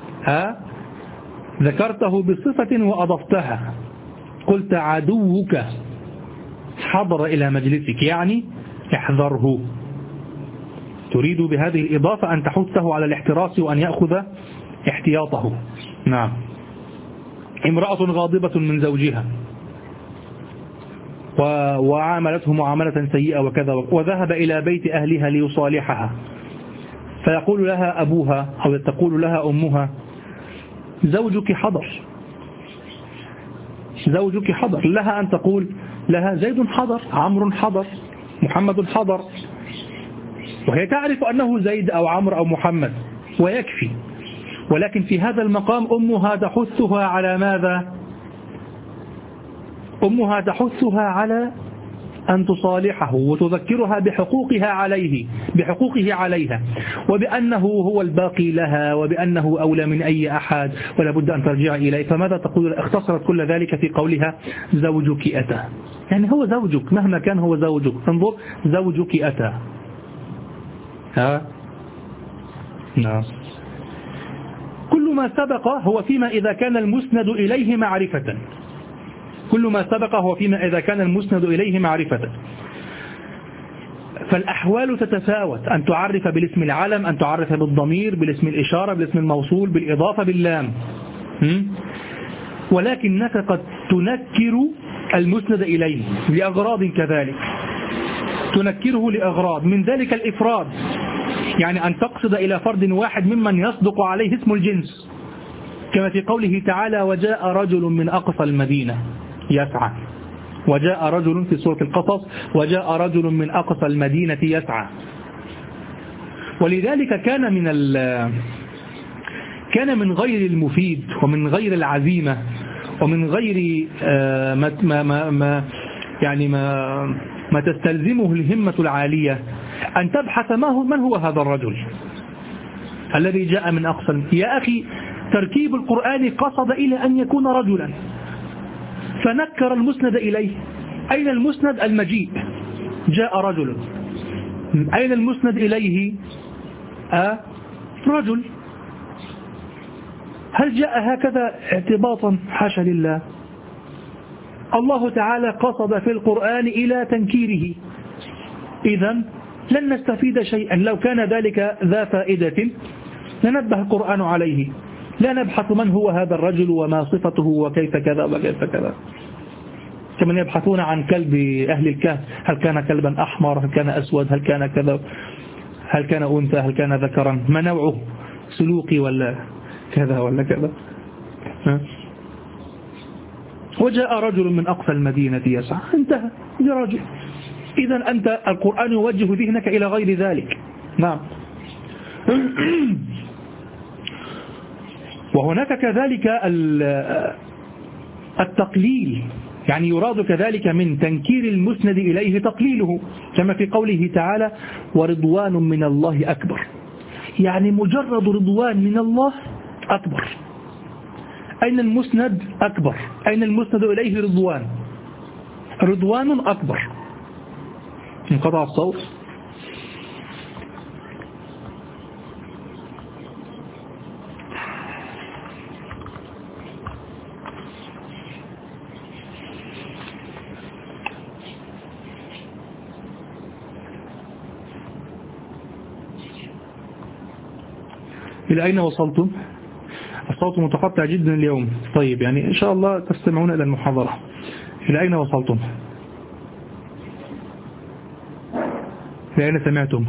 ذكرته بصفة وأضفتها، قلت عدوك حضر إلى مجلسك، يعني احذره. تريد بهذه الإضافة أن تحثه على الاحتراس وأن يأخذ احتياطه. نعم. امرأة غاضبة من زوجها وعاملته معاملة سيئة وكذا، وذهب إلى بيت أهلها ليصالحها، فيقول لها أبوها أو تقول لها أمها زوجك حضر، لها أن تقول لها زيد حضر، عمرو حضر، محمد حضر، وهي تعرف أنه زيد أو عمرو أو محمد ويكفي. ولكن في هذا المقام أمها تحثها على ماذا؟ أمها تحثها على أن تصالحه وتذكرها بحقوقه عليها، وبأنه هو الباقي لها، وبأنه أولى من أي أحد، ولا بد أن ترجع إليه. فماذا تقول؟ اختصرت كل ذلك في قولها زوجك أتى، يعني هو زوجك مهما كان، هو زوجك. انظر، زوجك أتى. نعم. كل ما سبق هو فيما إذا كان المسند إليه معرفة، فالأحوال تتفاوت، أن تعرف بالاسم العلم، أن تعرف بالضمير، بالاسم الإشارة، بالاسم الموصول، بالإضافة، باللام. ولكنك قد تنكر المسند إليه لأغراض كذلك، تنكره لأغراض، من ذلك الإفراد، يعني أن تقصد إلى فرد واحد ممن يصدق عليه اسم الجنس، كما في قوله تعالى وجاء رجل من أقصى المدينة يسعى. وجاء رجل في سورة القصص وجاء رجل من أقصى المدينة يسعى. ولذلك كان من غير المفيد ومن غير العزيمة ومن غير ما تستلزمه الهمة العالية أن تبحث من هو هذا الرجل الذي جاء من أقصى. يا أخي تركيب القرآن قصد إلى أن يكون رجلا فنكر المسند إليه. أين المسند؟ المجيء، جاء رجل. أين المسند إليه؟ رجل. هل جاء هكذا اعتباطا؟ حاشا لله. الله تعالى قصد في القرآن إلى تنكيره، إذن لن نستفيد شيئا. لو كان ذلك ذا فائدة لنبه القرآن عليه، لا نبحث من هو هذا الرجل وما صفته وكيف كذا وكيف كذا. كمن يبحثون عن كلب أهل الكهف، هل كان كلبا أحمر، هل كان أسود، هل كان كذا، هل كان أنثى، هل كان ذكرا، ما نوعه، سلوكي ولا كذا ولا كذا. وجاء رجل من أقصى المدينة يسعى، انتهى لرجل. إذن أنت القرآن يوجه ذهنك إلى غير ذلك. نعم. وهناك كذلك التقليل، يعني يراد كذلك من تنكير المسند إليه تقليله، كما في قوله تعالى ورضوان من الله أكبر. يعني مجرد رضوان من الله أكبر. أين المسند؟ أكبر. أين المسند إليه؟ رضوان. رضوان أكبر. انقطع الصوت. إلى أين وصلتم؟ الصوت متقطع جدا اليوم. طيب يعني إن شاء الله تستمعون إلى المحاضرة. إلى أين وصلتم؟ إلى أين سمعتم؟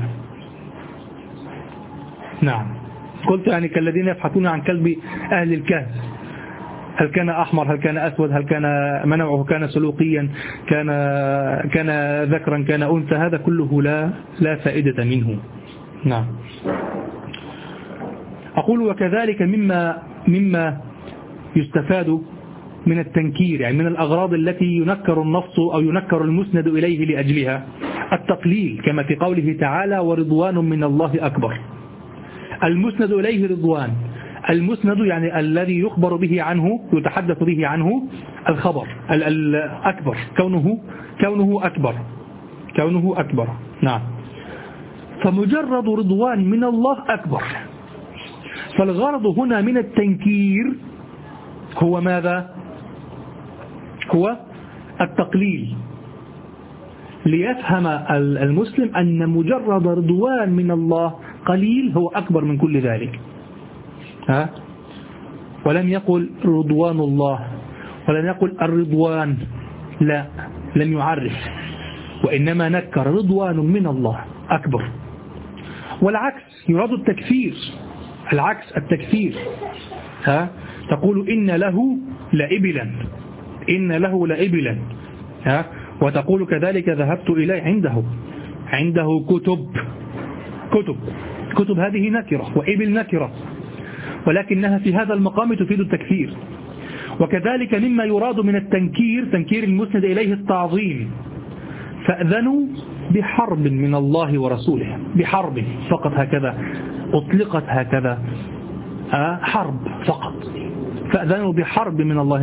نعم. قلت يعني كالذين يبحثون عن كلب أهل الكهف، هل كان أحمر، هل كان أسود، هل كان منوعه، كان سلوقيا، كان ذكرا، كان أنثى، هذا كله لا فائدة منه. نعم. أقول وكذلك مما يستفاد من التنكير، يعني من الأغراض التي ينكر النص أو ينكر المسند إليه لأجلها التقليل، كما في قوله تعالى ورضوان من الله أكبر. المسند إليه رضوان، المسند يعني الذي يخبر به عنه، يتحدث به عنه الخبر الأكبر، كونه أكبر. نعم. فمجرد رضوان من الله أكبر. فالغرض هنا من التنكير هو ماذا؟ هو التقليل، ليفهم المسلم أن مجرد رضوان من الله قليل هو أكبر من كل ذلك. ولم يقل رضوان الله، ولم يقل الرضوان، لا، لم يعرف، وإنما نكر رضوان من الله أكبر. والعكس يراد التكفير، العكس التكفير. تقول إن له لإبلا، وتقول كذلك ذهبت إليه عنده كتب هذه نكرة وإبل نكرة، ولكنها في هذا المقام تفيد التكفير. وكذلك مما يراد من التنكير، تنكير المسند إليه التعظيم. فأذنوا بحرب من الله ورسوله، بحرب فقط، هكذا أطلقت، هكذا حرب فقط. فأذنوا بحرب من الله،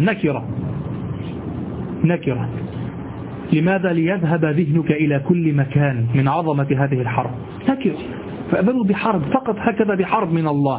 نكرة. لماذا؟ ليذهب ذهنك إلى كل مكان من عظمة هذه الحرب. نكرة. فأذنوا بحرب فقط، هكذا بحرب من الله.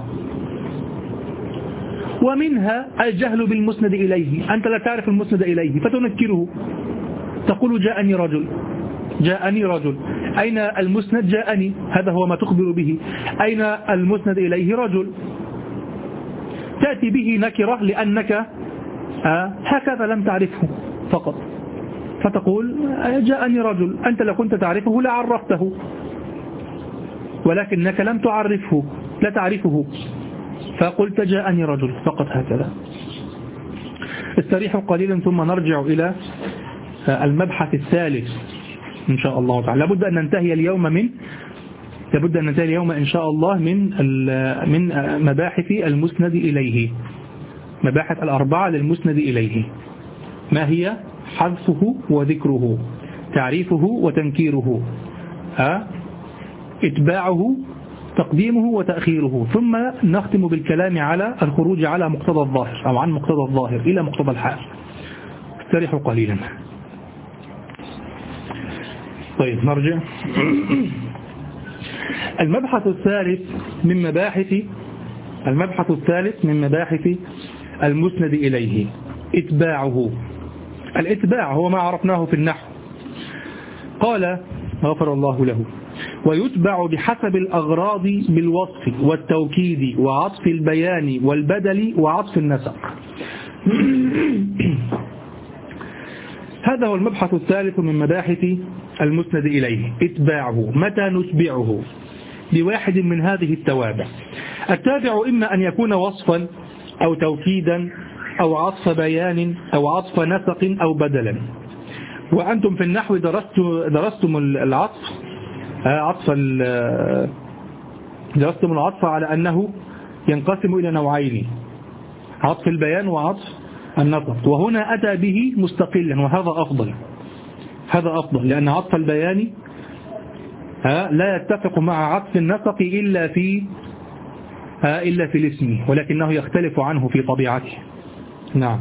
ومنها الجهل بالمسند إليه، أنت لا تعرف المسند إليه فتنكره، تقول جاءني رجل. أين المسند؟ جاءني، هذا هو ما تخبر به. أين المسند إليه؟ رجل. تأتي به نكرة لأنك هكذا لم تعرفه فقط، فتقول جاءني رجل. أنت لو كنت تعرفه لعرفته، ولكنك لم تعرفه، لا تعرفه، فقلت جاءني رجل فقط هكذا. استريحوا قليلا ثم نرجع إلى المبحث الثالث إن شاء الله تعالى. لابد أن ننتهي اليوم إن شاء الله من مباحث المسند إليه، مباحث الأربعة للمسند إليه. ما هي؟ حذفه وذكره، تعريفه وتنكيره، اتباعه، تقديمه وتأخيره، ثم نختم بالكلام على الخروج على مقتضى الظاهر أو عن مقتضى الظاهر إلى مقتضى الحال. استريحوا قليلا. طيب نرجع. المبحث الثالث من مباحث المسند إليه اتباعه. الاتباع هو ما عرفناه في النحو. قال غفر الله له: ويتبع بحسب الأغراض بالوصف والتوكيد وعطف البيان والبدل وعطف النسق. هذا هو المبحث الثالث من مباحث المسند إليه، اتباعه. متى نتبعه؟ بواحد من هذه التوابع. التابع إما أن يكون وصفا أو توكيدا أو عطف بيان أو عطف نسق أو بدلا. وأنتم في النحو درستم العطف، درستم العطف على أنه ينقسم إلى نوعين: عطف البيان وعطف النسق. وهنا أتى به مستقلا، وهذا أفضل، لأن عطف البيان لا يتفق مع عطف النسق إلا في الاسم، ولكنه يختلف عنه في طبيعته. نعم.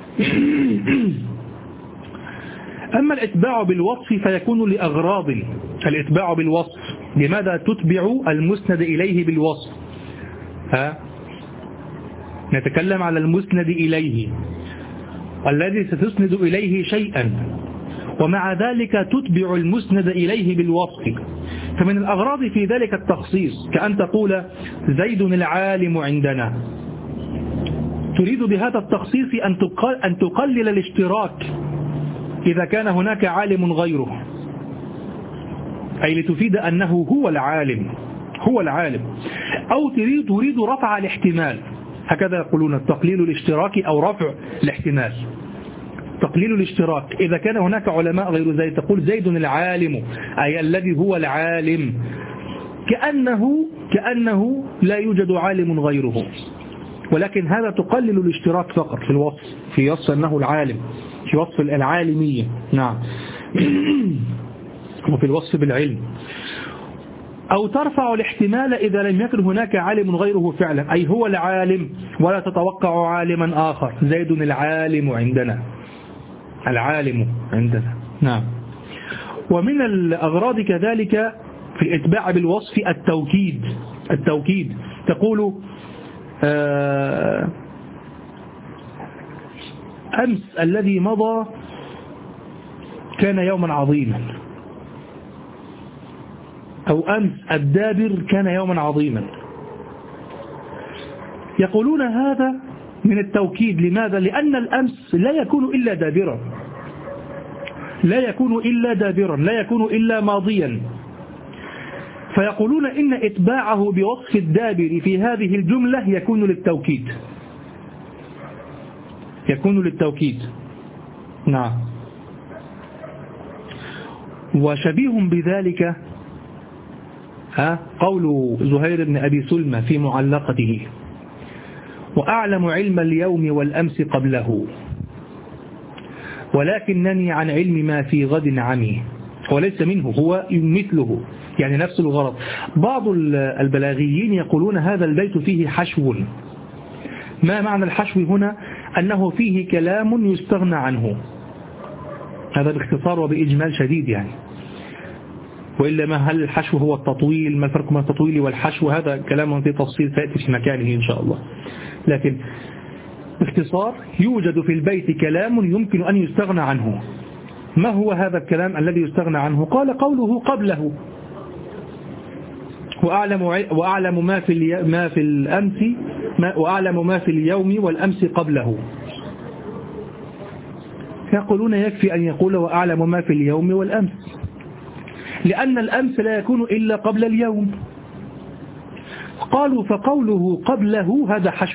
أما الاتباع بالوصف فيكون لأغراض. الاتباع بالوصف، لماذا تتبع المسند إليه بالوصف؟ نتكلم على المسند إليه الذي ستسند إليه شيئا، ومع ذلك تتبع المسند إليه بالوصف. فمن الأغراض في ذلك التخصيص، كأن تقول زيد العالم عندنا. تريد بهذا التخصيص أن تقلل الاشتراك إذا كان هناك عالم غيره، أي لتفيد أنه هو العالم. أو تريد رفع الاحتمال، هكذا يقولون التقليل الاشتراكي أو رفع الاحتمال. تقليل الاشتراك إذا كان هناك علماء غير زيد، تقول زيد العالم، أي الذي هو العالم، كأنه لا يوجد عالم غيره. ولكن هذا تقلل الاشتراك فقط في الوصف، في وصف أنه العالم، في وصف العالمية. نعم. وفي الوصف بالعلم. أو ترفع الاحتمال إذا لم يكن هناك عالم غيره فعلا، أي هو العالم ولا تتوقع عالما آخر. زيد العالم عندنا، نعم. ومن الأغراض كذلك في الإتباع بالوصف التوكيد. تقول أمس الذي مضى كان يوما عظيما، أو أمس الدابر كان يوما عظيما. يقولون هذا من التوكيد. لماذا؟ لأن الأمس لا يكون إلا دابرا، لا يكون إلا ماضيا. فيقولون إن إتباعه بوصف الدابر في هذه الجملة يكون للتوكيد. نعم. وشبيه بذلك قول زهير بن أبي سلمى في معلقته: وأعلم علم اليوم والأمس قبله، ولكنني عن علم ما في غد عمي. وليس منه، هو مثله، يعني نفس الغرض. بعض البلاغيين يقولون هذا البيت فيه حشو. ما معنى الحشو هنا؟ أنه فيه كلام يستغنى عنه. هذا باختصار وبإجمال شديد يعني. وإلا ما هل الحشو هو التطويل؟ ما الفرق بين التطويل والحشو؟ هذا كلام في تفصيل سيأتي في مكانه إن شاء الله. لكن باختصار يوجد في البيت كلام يمكن أن يستغنى عنه. ما هو هذا الكلام الذي يستغنى عنه؟ قال قوله قبله: وأعلم ما في الأمس، وأعلم ما في اليوم والأمس قبله. يقولون يكفي أن يقول وأعلم ما في اليوم والأمس، لأن الأمس لا يكون إلا قبل اليوم. قالوا فقوله قبله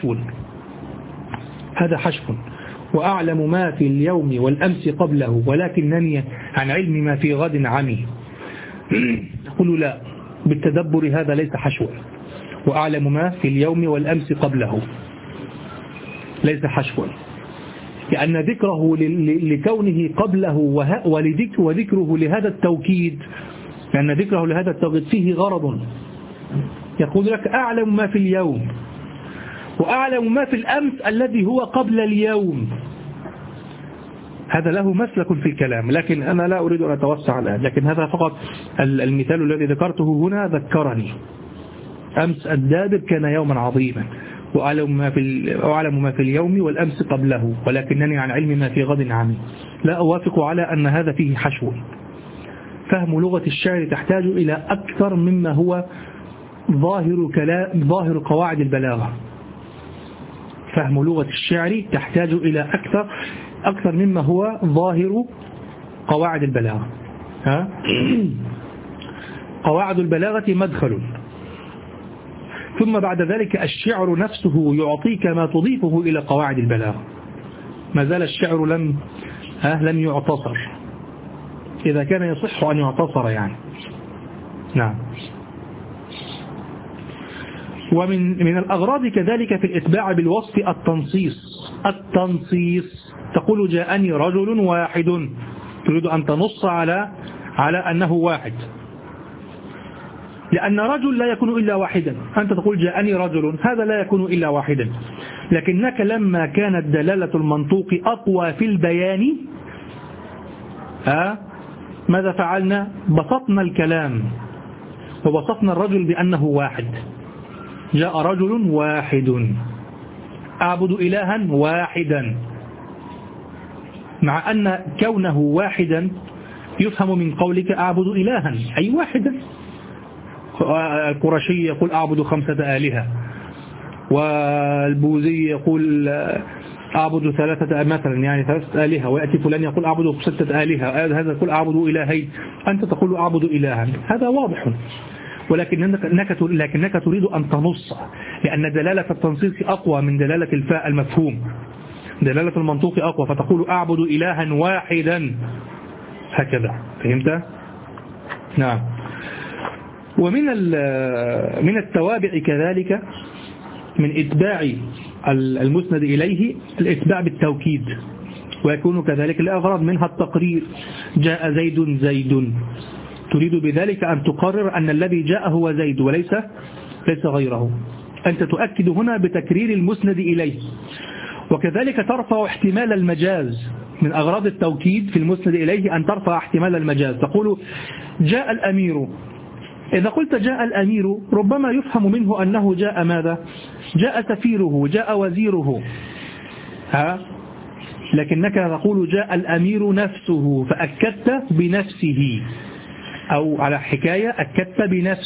هذا حشو وأعلم ما في اليوم والأمس قبله ولكنني عن علم ما في غد عمي. يقول لا، بالتدبر هذا ليس حشوا، وأعلم ما في اليوم والأمس قبله ليس حشوا، لأن ذكره لكونه قبله وذكره لهذا التوكيد، لأن ذكره لهذا التوكيد فيه غرض. يقول لك أعلم ما في اليوم وأعلم ما في الأمس الذي هو قبل اليوم. هذا له مسلك في الكلام، لكن أنا لا أريد أن أتوسع الآن، لكن هذا فقط المثال الذي ذكرته هنا ذكرني. أمس الدابر كان يوما عظيما، وأعلم ما في اليوم والأمس قبله ولكنني عن علم ما في غد عمي. لا أوافق على أن هذا فيه حشو. فهم لغة الشعر تحتاج إلى أكثر مما هو ظاهر قواعد البلاغة. فهم لغة الشعر تحتاج إلى أكثر مما هو ظاهر قواعد البلاغة. قواعد البلاغة مدخل، ثم بعد ذلك الشعر نفسه يعطيك ما تضيفه إلى قواعد البلاغة. ما زال الشعر لم يعتصر، إذا كان يصح أن يعتصر يعني. نعم. ومن الأغراض كذلك في الإتباع بالوصف التنصيص. تقول جاءني رجل واحد، تريد أن تنص على أنه واحد، لأن رجل لا يكون إلا واحدا. أنت تقول جاءني رجل، هذا لا يكون إلا واحدا، لكنك لما كانت دلالة المنطوق أقوى في البيان ماذا فعلنا؟ بسطنا الكلام وبسطنا الرجل بأنه واحد. جاء رجل واحد، أعبد إلها واحدا، مع أن كونه واحدا يفهم من قولك أعبد إلها أي واحدا. القرشي يقول أعبد 5 آلهة، والبوذي يقول أعبد 3 مثلا، يعني 3 آلهة، ويأتي فلان يقول أعبد 6 آلهة، هذا يقول أعبد إلهين، أنت تقول أعبد إلها. هذا واضح، لكنك تريد أن تنص، لأن دلالة التنصيص أقوى من دلالة الفاء المفهوم. دلالة المنطوق أقوى، فتقول أعبد إلها واحدا، هكذا. فهمت؟ نعم. ومن التوابع كذلك من إتباع المسند إليه الإتباع بالتوكيد، ويكون كذلك لأغراض منها التقرير. جاء زيد، تريد بذلك أن تقرر أن الذي جاء هو زيد وليس غيره. أنت تؤكد هنا بتكرير المسند إليه. وكذلك ترفع احتمال المجاز. من أغراض التوكيد في المسند إليه أن ترفع احتمال المجاز. تقول جاء الأمير، إذا قلت جاء الأمير ربما يفهم منه أنه جاء ماذا؟ جاء سفيره، جاء وزيره، لكنك تقول جاء الأمير نفسه، فأكدت بنفسه، أو على حكاية أكدت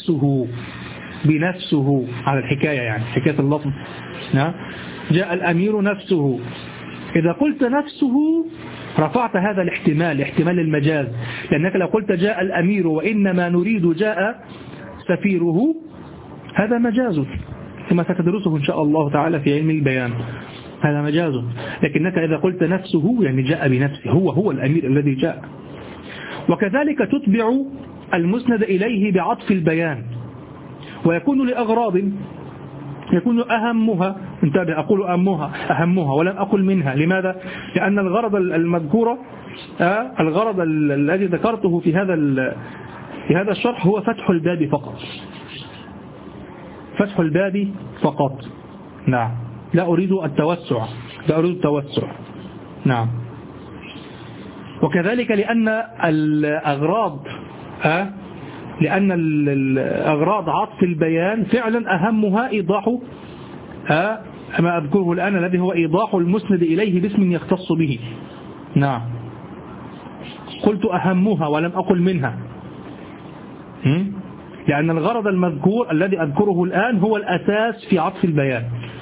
بنفسه على الحكاية، يعني حكاية اللفظ. جاء الأمير نفسه، إذا قلت نفسه رفعت هذا الاحتمال، احتمال المجاز، لأنك لو قلت جاء الأمير وإنما نريد جاء سفيره هذا مجاز، كما ستدرسه إن شاء الله تعالى في علم البيان، هذا مجاز. لكنك إذا قلت نفسه يعني جاء بنفسه، هو الأمير الذي جاء. وكذلك تتبع المسند إليه بعطف البيان، ويكون لأغراض، يكون أهمها، انتبه أقول أهمها ولم أقل منها. لماذا؟ لأن الغرض المذكورة، الغرض الذي ذكرته في هذا الشرح هو فتح الباب فقط، فتح الباب فقط. نعم، لا أريد التوسع. نعم. وكذلك لأن الأغراض عطف البيان فعلا أهمها إيضاح ما أذكره الآن، الذي هو إيضاح المسند إليه باسم يختص به. نعم، قلت أهمها ولم أقل منها، لأن الغرض المذكور الذي أذكره الآن هو الأساس في عطف البيان،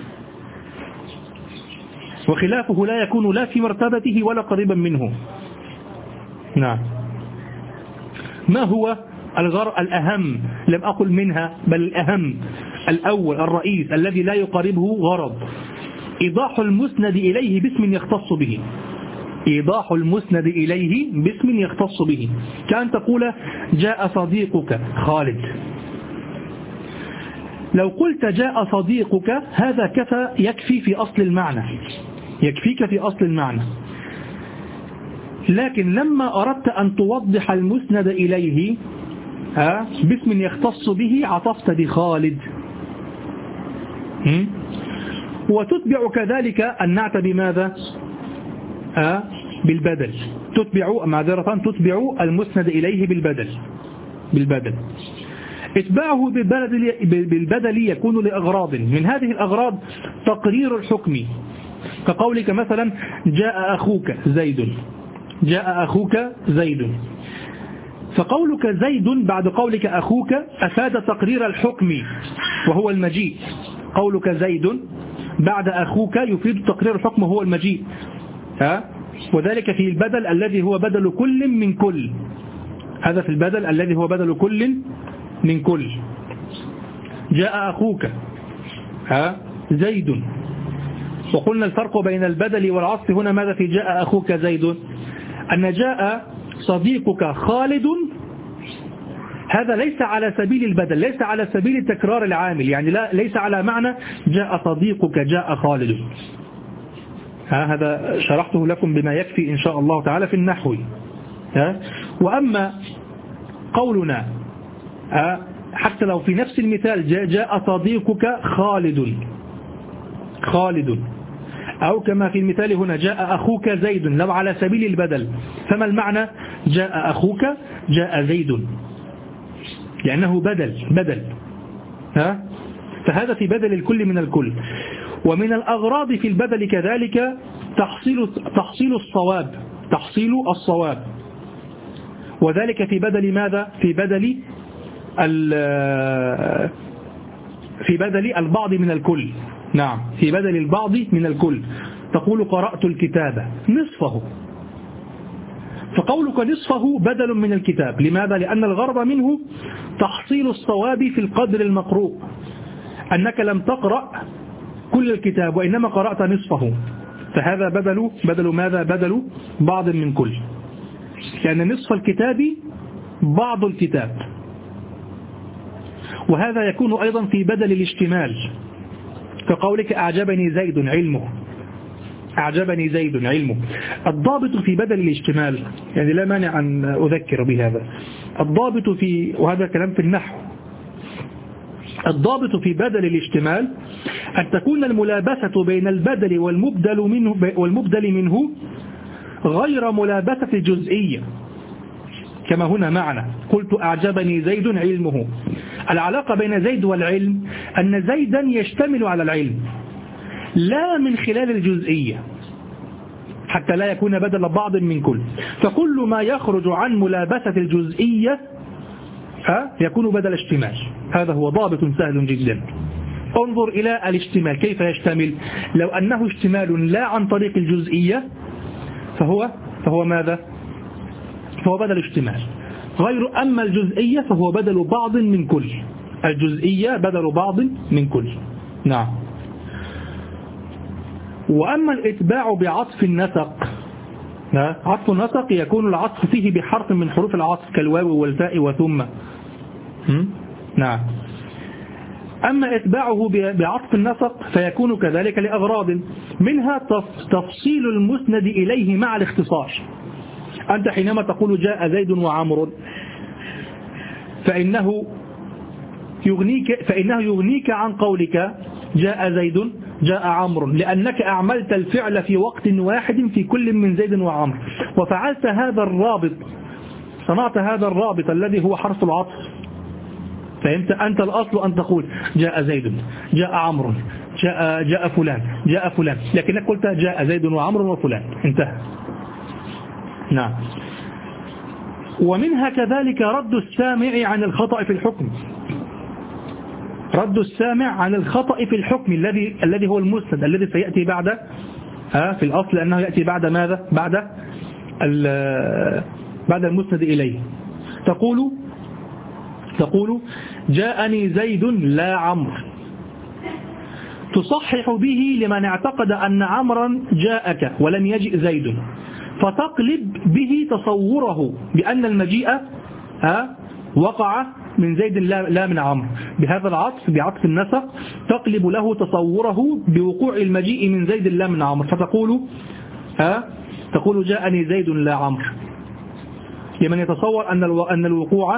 وخلافه لا يكون لا في مرتبته ولا قريبا منه. نعم. ما هو الغرض الأهم؟ لم أقل منها بل الأهم، الأول الرئيس الذي لا يقاربه غرض، إيضاح المسند إليه باسم يختص به. إيضاح المسند إليه باسم يختص به، كأن تقول جاء صديقك خالد. لو قلت جاء صديقك هذا كفى يكفي في أصل المعنى، يكفيك في أصل المعنى. لكن لما أردت أن توضح المسند إليه باسم يختص به عطفت بخالد. وتتبع كذلك النعت بماذا؟ بالبدل. تتبع المسند إليه بالبدل. اتباعه بالبدل يكون لأغراض، من هذه الأغراض تقرير الحكم، كقولك مثلا جاء أخوك زيد، فقولك زيد بعد قولك أخوك أفاد تقرير الحكم وهو المجيء. قولك زيد بعد أخوك يفيد تقرير الحكم وهو المجيء، وذلك في البدل الذي هو بدل كل من كل. هذا في البدل الذي هو بدل كل من كل. جاء أخوك زيد. وقلنا الفرق بين البدل والعطف هنا ماذا في جاء أخوك زيد؟ أن جاء صديقك خالد هذا ليس على سبيل البدل، ليس على سبيل تكرار العامل، يعني ليس على معنى جاء صديقك جاء خالد. هذا شرحته لكم بما يكفي إن شاء الله تعالى في النحو. وأما قولنا حتى لو في نفس المثال جاء صديقك خالد، أو كما في المثال هنا جاء أخوك زيد، لو على سبيل البدل فما المعنى؟ جاء أخوك جاء زيد، لأنه بدل. فهذا في بدل الكل من الكل. ومن الأغراض في البدل كذلك تحصيل الصواب، وذلك في بدل ماذا؟ في بدل البعض من الكل. نعم، في بدل البعض من الكل. تقول قرأت الكتاب نصفه، فقولك نصفه بدل من الكتاب. لماذا؟ لأن الغرض منه تحصيل الصواب في القدر المقروء، أنك لم تقرأ كل الكتاب وإنما قرأت نصفه، فهذا بدل ماذا؟ بدل بعض من كل، لأن نصف الكتاب بعض الكتاب. وهذا يكون أيضا في بدل الاشتمال، كقولك أعجبني زيد علمه. الضابط في بدل الاشتمال، يعني لا مانع أن أذكر بهذا، الضابط وهذا كلام في النحو، الضابط في بدل الاشتمال أن تكون الملابسة بين البدل والمبدل منه غير ملابسة الجزئية، كما هنا معنا قلت أعجبني زيد علمه. العلاقة بين زيد والعلم أن زيدا يشتمل على العلم لا من خلال الجزئية، حتى لا يكون بدل بعض من كل. فكل ما يخرج عن ملابسة الجزئية يكون بدل اشتمال. هذا هو ضابط سهل جدا. انظر إلى الاشتمال كيف يشتمل. لو أنه اشتمال لا عن طريق الجزئية فهو ماذا؟ فهو بدل اشتمال. غير أما الجزئية فهو بدل بعض من كل. الجزئية بدل بعض من كل. نعم. وأما الإتباع بعطف النسق، عطف النسق يكون العطف فيه بحرف من حروف العطف كالواو والتاء وثم. نعم. أما إتباعه بعطف النسق فيكون كذلك لأغراض، منها تفصيل المسند إليه مع الاختصار. أنت حينما تقول جاء زيد وعمر فإنه يغنيك عن قولك جاء زيد جاء عمرو، لأنك أعملت الفعل في وقت واحد في كل من زيد وعمر، وفعلت هذا الرابط، صنعت هذا الرابط الذي هو حرف العطف. فهمت؟ أنت الأصل أن تقول جاء زيد جاء عمرو جاء فلان، لكنك قلت جاء زيد وعمرو وفلان، انتهى. نعم. ومنها كذلك رد السامع عن الخطأ في الحكم. رد السامع عن الخطأ في الحكم الذي هو المسند الذي سيأتي بعد في الأصل أنه يأتي بعد ماذا؟ بعد المسند إليه. تقول جاءني زيد لا عمرو، تصحح به لمن اعتقد أن عمرا جاءك ولم يجئ زيد، فتقلب به تصوره بأن المجيء وقع من زيد لا من عمرو. بهذا العطف، بعطف النسق، تقلب له تصوره بوقوع المجيء من زيد لا من عمرو، فتقول تقول جاءني زيد لا عمرو، لمن يتصور أن الوقوع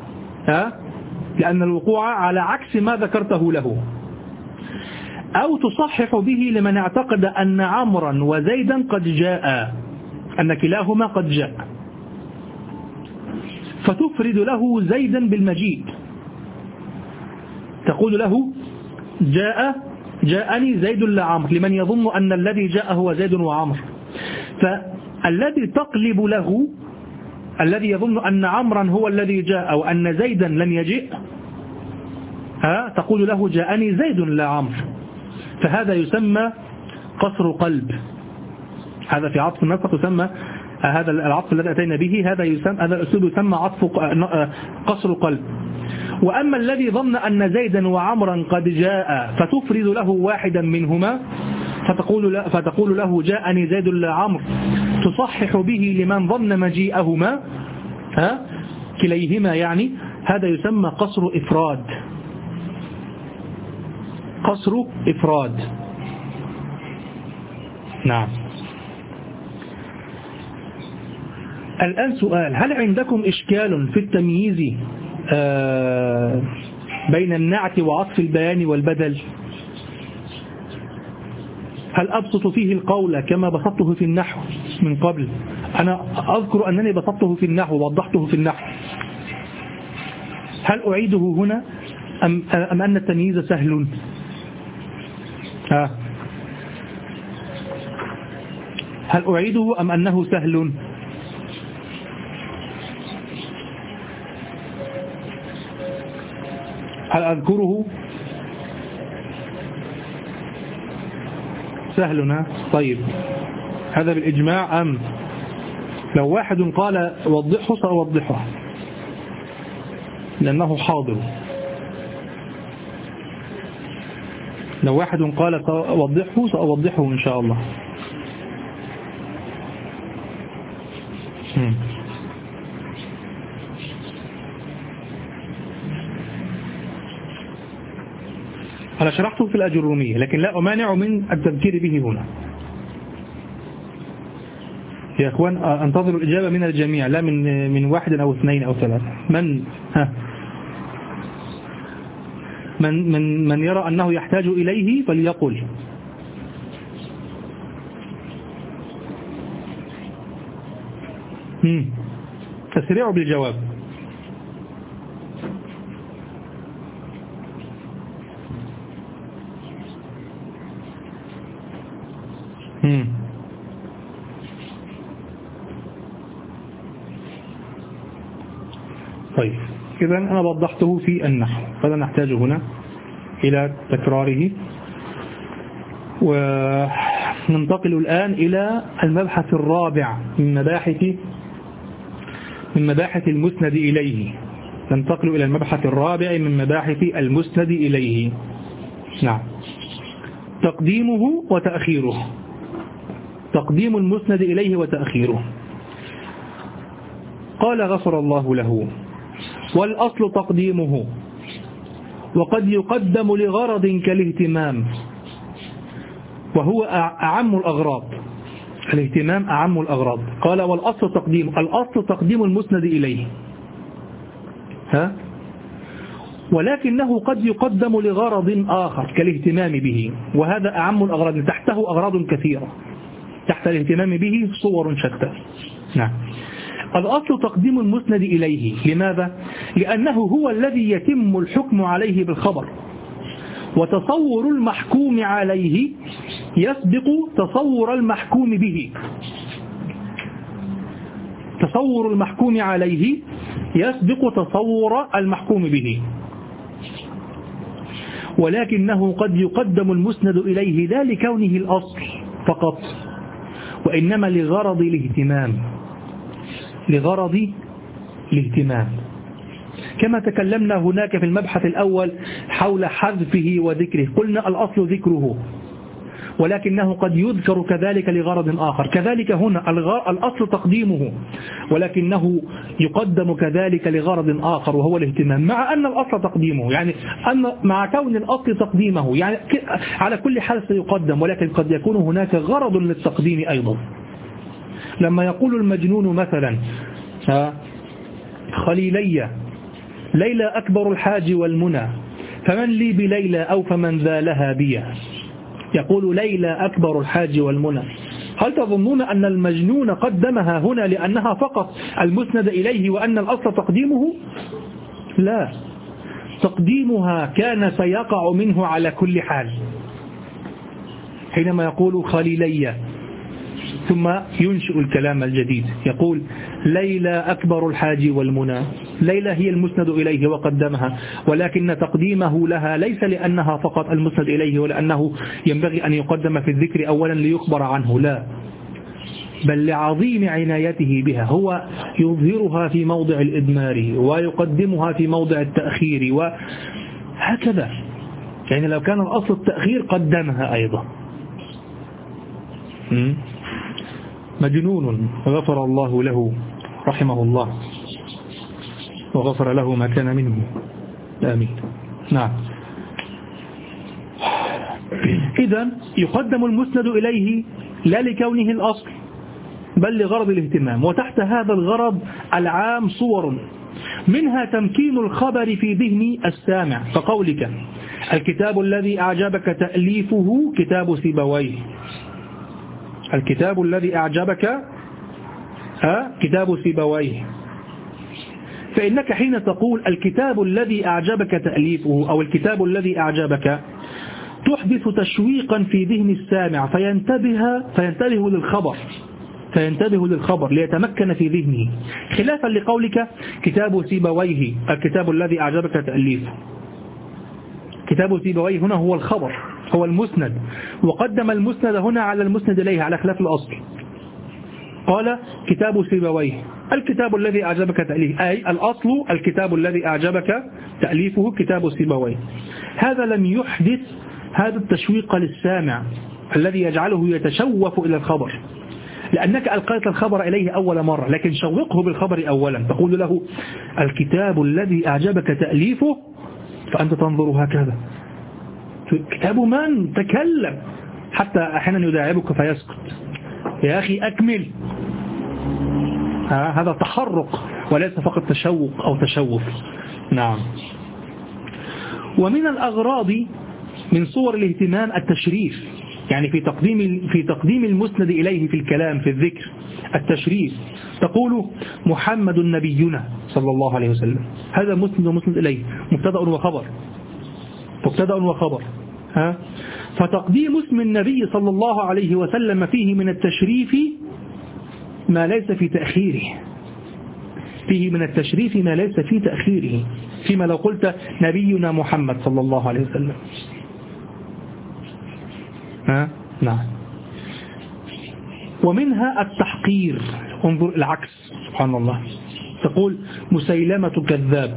لأن الوقوع على عكس ما ذكرته له. أو تصحح به لمن اعتقد أن عمرا وزيدا قد جاء، أن كلاهما قد جاء، فتفرد له زيدا بالمجيء، تقول له جاءني زيد لا عمرو، لمن يظن أن الذي جاء هو زيد وعمرو. فالذي تقلب له، الذي يظن أن عمرا هو الذي جاء أو أن زيدا لم يجئ، تقول له جاءني زيد لا عمرو، فهذا يسمى قصر قلب. هذا في عطف النسق يسمى، هذا العطف الذي أتينا به هذا الأسلوب يسمى عطف قصر قلب. وأما الذي ظن أن زيدا وعمرا قد جاء فتفرد له واحدا منهما، فتقول له جاءني زيد لا عمرو، تصحح به لمن ظن مجيئهما كليهما، يعني هذا يسمى قصر إفراد. قصر إفراد. نعم. الآن سؤال: هل عندكم إشكال في التمييز بين النعت وعطف البيان والبدل؟ هل أبسط فيه القول كما بسطته في النحو من قبل؟ أنا أذكر أنني بسطته في النحو ووضحته في النحو. هل أعيده هنا أم أن التمييز سهل؟ هل أعيده أم أنه سهل؟ هل أذكره؟ سهل. طيب، هذا بالإجماع أم لو واحد قال وضحه سأوضحه لأنه حاضر؟ لو واحد قال وضحه سأوضحه إن شاء الله. أنا شرحته في الأجرومية لكن لا أمانع من التذكير به هنا. يا أخوان أنتظر الإجابة من الجميع، لا من واحد أو اثنين أو ثلاثة. من يرى أنه يحتاج إليه فليقل. تسريعوا بالجواب. طيب، إذا أنا وضحته في النحو فلا نحتاج هنا إلى تكراره. وننتقل الآن إلى المبحث الرابع من مباحث المسند إليه. ننتقل إلى المبحث الرابع من مباحث المسند إليه. نعم. تقديمه وتأخيره. تقديم المسند إليه وتأخيره. قال غفر الله له: والأصل تقديمه، وقد يقدم لغرض كالاهتمام، وهو أعم الأغراض. الاهتمام أعم الأغراض. قال والأصل تقديم المسند إليه، ولكنه قد يقدم لغرض آخر كالاهتمام به، وهذا أعم الأغراض، تحته أغراض كثيرة، تحت الاهتمام به صور شتى. نعم. الأصل تقديم المسند إليه. لماذا؟ لأنه هو الذي يتم الحكم عليه بالخبر، وتصور المحكوم عليه يسبق تصور المحكوم به. تصور المحكوم عليه يسبق تصور المحكوم به، ولكنه قد يقدم المسند إليه لا لكونه الأصل فقط، وإنما لغرض الاهتمام. كما تكلمنا هناك في المبحث الأول حول حذفه وذكره، قلنا الأصل ذكره ولكنه قد يذكر كذلك لغرض آخر، كذلك هنا الأصل تقديمه ولكنه يقدم كذلك لغرض آخر وهو الاهتمام، مع أن الأصل تقديمه، يعني أن مع كون الأصل تقديمه يعني على كل حال سيقدم، ولكن قد يكون هناك غرض للتقديم أيضا. لما يقول المجنون مثلا خليلي ليلى أكبر الحاج والمنى فمن لي بليلى أو فمن ذا لها بيا، يقول ليلى أكبر الحاج والمنى، هل تظنون أن المجنون قدمها هنا لأنها فقط المسند إليه وأن الأصل تقديمه؟ لا، تقديمها كان سيقع منه على كل حال. حينما يقول خليلي ثم ينشئ الكلام الجديد يقول ليلى أكبر الحاج والمنى، ليلى هي المسند إليه وقدمها، ولكن تقديمه لها ليس لأنها فقط المسند إليه ولأنه ينبغي أن يقدم في الذكر أولا ليخبر عنه، لا، بل لعظيم عنايته بها، هو يظهرها في موضع الإدمار ويقدمها في موضع التأخير وهكذا. يعني لو كان الأصل التأخير قدمها أيضا. مجنون غفر الله له رحمه الله وغفر له ما كان منه، آمين. نعم. إذن يقدم المسند إليه لا لكونه الأصل بل لغرض الاهتمام، وتحت هذا الغرض العام صور، منها تمكين الخبر في ذهن السامع، كقولك الكتاب الذي أعجبك تأليفه كتاب سيبويه، الكتاب الذي أعجبك كتاب سيبويه، فإنك حين تقول الكتاب الذي أعجبك تأليفه أو الكتاب الذي أعجبك تحدث تشويقا في ذهن السامع فينتبه للخبر ليتمكن في ذهنه، خلافا لقولك كتاب سيبويه الكتاب الذي أعجبك تأليفه. كتاب سيبويه هنا هو الخبر، هو المسند، وقدم المسند هنا على المسند إليه على خلاف الأصل، قال كتاب سيبويه الكتاب الذي أعجبك تأليفه، أي الأصل الكتاب الذي أعجبك تأليفه كتاب سيبويه. هذا لم يحدث هذا التشويق للسامع الذي يجعله يتشوف إلى الخبر، لأنك ألقيت الخبر إليه أول مرة، لكن شوقه بالخبر أولا، تقول له الكتاب الذي أعجبك تأليفه، فأنت تنظر هكذا كتاب من تكلم، حتى أحيانا يداعبك فيسكت، يا أخي أكمل. هذا تحرق وليس فقط تشوق أو تشوف. نعم. ومن الأغراض من صور الاهتمام التشريف، يعني في تقديم المسند إليه في الكلام في الذكر التشريف، تقول محمد نبينا صلى الله عليه وسلم، هذا مسند إليه مبتدأ وخبر. فتقديم اسم النبي صلى الله عليه وسلم فيه من التشريف ما ليس في تأخيره، فيما لو قلت نبينا محمد صلى الله عليه وسلم. نعم. ومنها التحقير، انظر العكس سبحان الله، تقول مسيلمة كذاب،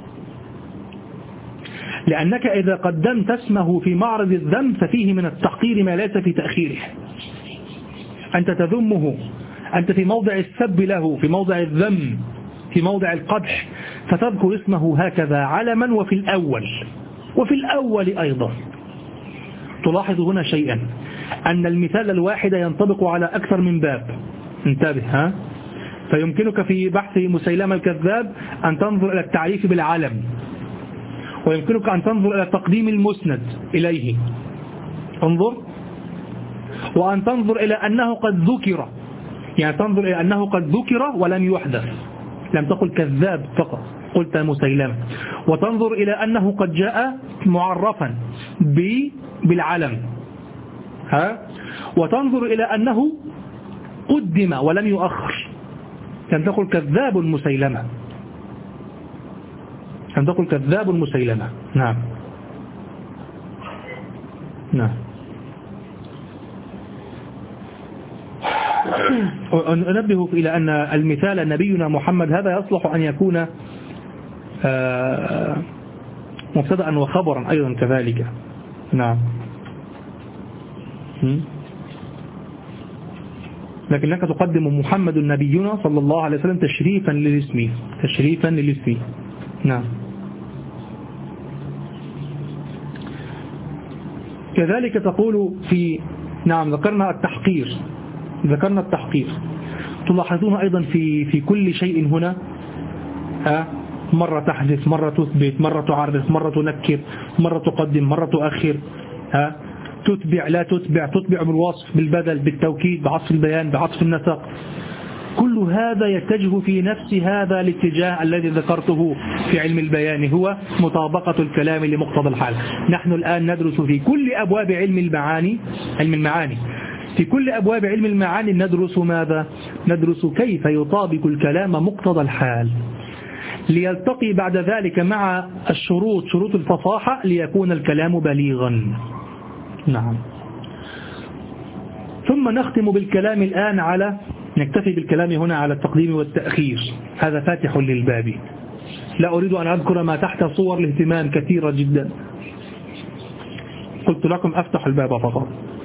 لأنك إذا قدمت اسمه في معرض الذم ففيه من التحقير ما ليس في تأخيره، أنت تذمه، أنت في موضع السب له، في موضع الذم، في موضع القدح، فتذكر اسمه هكذا علما وفي الأول أيضا. تلاحظ هنا شيئا، أن المثال الواحد ينطبق على أكثر من باب، انتبه. فيمكنك في بحث مسيلمة الكذاب أن تنظر إلى التعريف بالعلم، ويمكنك أن تنظر إلى تقديم المسند إليه، انظر، وأن تنظر إلى أنه قد ذكر، يعني تنظر إلى أنه قد ذكر ولم يحدث، لم تقل كذاب فقط، قلت مسيلمة، وتنظر إلى أنه قد جاء معرفا بالعلم، وتنظر إلى أنه قدم ولم يؤخر، لم تقل كذاب مسيلمة، لم تقل كذاب مسيلمة. نعم. أنبه إلى أن المثال نبينا محمد هذا يصلح أن يكون مبتدأ وخبرا أيضا كذلك. نعم. لكنك تقدم محمد نبينا صلى الله عليه وسلم تشريفا للاسم. نعم. كذلك تقول في نعم ذكرنا التحقير. تلاحظون أيضا في كل شيء هنا مرة تحذف، مرة تثبت، مرة تعرف، مرة تنكر، مرة تقدم، مرة تؤخر، تتبع لا تتبع، تتبع بالوصف، بالبدل، بالتوكيد، بعطف البيان، بعطف النسق. كل هذا يتجه في نفس هذا الاتجاه الذي ذكرته في علم البيان، هو مطابقة الكلام لمقتضى الحال. نحن الآن ندرس في كل أبواب علم المعاني في كل أبواب علم المعاني ندرس ماذا؟ ندرس كيف يطابق الكلام مقتضى الحال، ليلتقي بعد ذلك مع شروط الفصاحة ليكون الكلام بليغا. نعم. ثم نختم بالكلام الآن نكتفي بالكلام هنا على التقديم والتأخير، هذا فاتح للباب، لا أريد أن أذكر ما تحت صور الاهتمام كثيرة جدا، قلت لكم أفتح الباب فقط.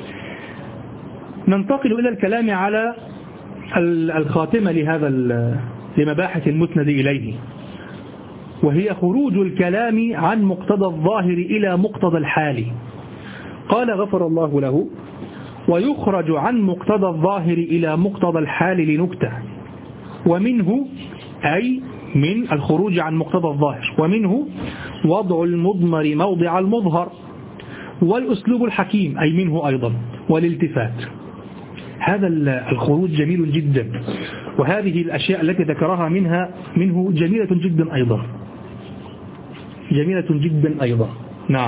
ننتقل إلى الكلام على الخاتمة لمباحث المسند إليه، وهي خروج الكلام عن مقتضى الظاهر إلى مقتضى الحال. قال غفر الله له: ويخرج عن مقتضى الظاهر إلى مقتضى الحال لنكتة، ومنه أي من الخروج عن مقتضى الظاهر، ومنه وضع المضمر موضع المظهر، والأسلوب الحكيم أي منه أيضا، والالتفات. هذا الخروج جميل جدا، وهذه الأشياء التي ذكرها منه جميلة جدا أيضا. نعم.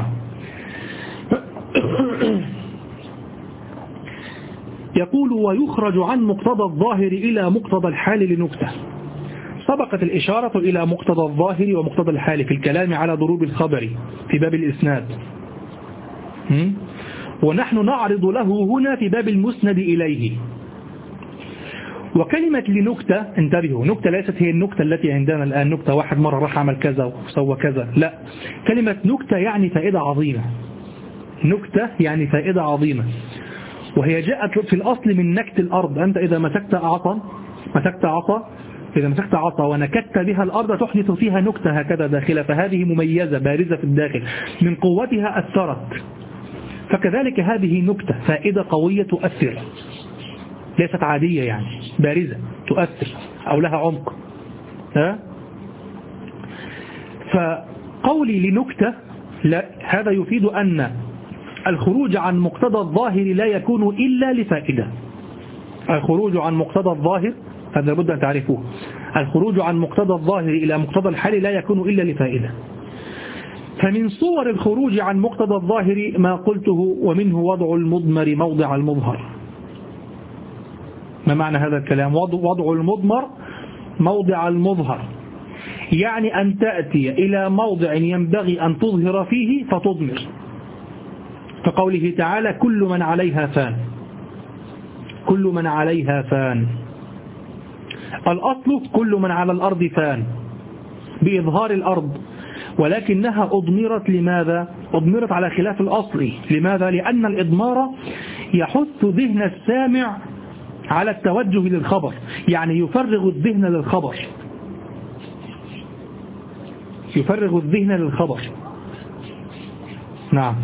يقول: ويخرج عن مقتضى الظاهر إلى مقتضى الحال لنكتة. سبقت الإشارة إلى مقتضى الظاهر ومقتضى الحال في الكلام على ضروب الخبر في باب الإسناد، ونحن نعرض له هنا في باب المسند إليه. وكلمة لنكتة، انتبهوا، نكتة ليست هي النكتة التي عندنا الآن، نكتة واحد مرة راح عمل كذا وسوى كذا، لا، كلمة نكتة يعني فائدة عظيمة، نكتة يعني فائدة عظيمة، وهي جاءت في الأصل من نكت الأرض. أنت إذا مسكت عصا ونكت بها الأرض تحدث فيها نكتة هكذا داخلة، فهذه مميزة بارزة في الداخل، من قوتها أثرت. فكذلك هذه نكتة فائدة قوية تؤثر، ليست عادية يعني، بارزة تؤثر أو لها عمق. فقولي لنكتة لا، هذا يفيد أن الخروج عن مقتضى الظاهر لا يكون إلا لفائدة. الخروج عن مقتضى الظاهر هذا لابد أن تعرفوه، الخروج عن مقتضى الظاهر إلى مقتضى الحال لا يكون إلا لفائدة. فمن صور الخروج عن مقتضى الظاهر ما قلته: ومنه وضع المضمر موضع المظهر. ما معنى هذا الكلام؟ وضع المضمر موضع المظهر، يعني أن تأتي إلى موضع ينبغي أن تظهر فيه فتضمر، كقوله تعالى: كل من عليها فان. كل من عليها فان، الأصل كل من على الأرض فان بإظهار الأرض، ولكنها أضمرت. لماذا؟ أضمرت على خلاف الأصل. لماذا؟ لأن الإضمار يحث ذهن السامع على التوجه للخبر، يعني يفرغ الذهن للخبر، يفرغ الذهن للخبر. نعم.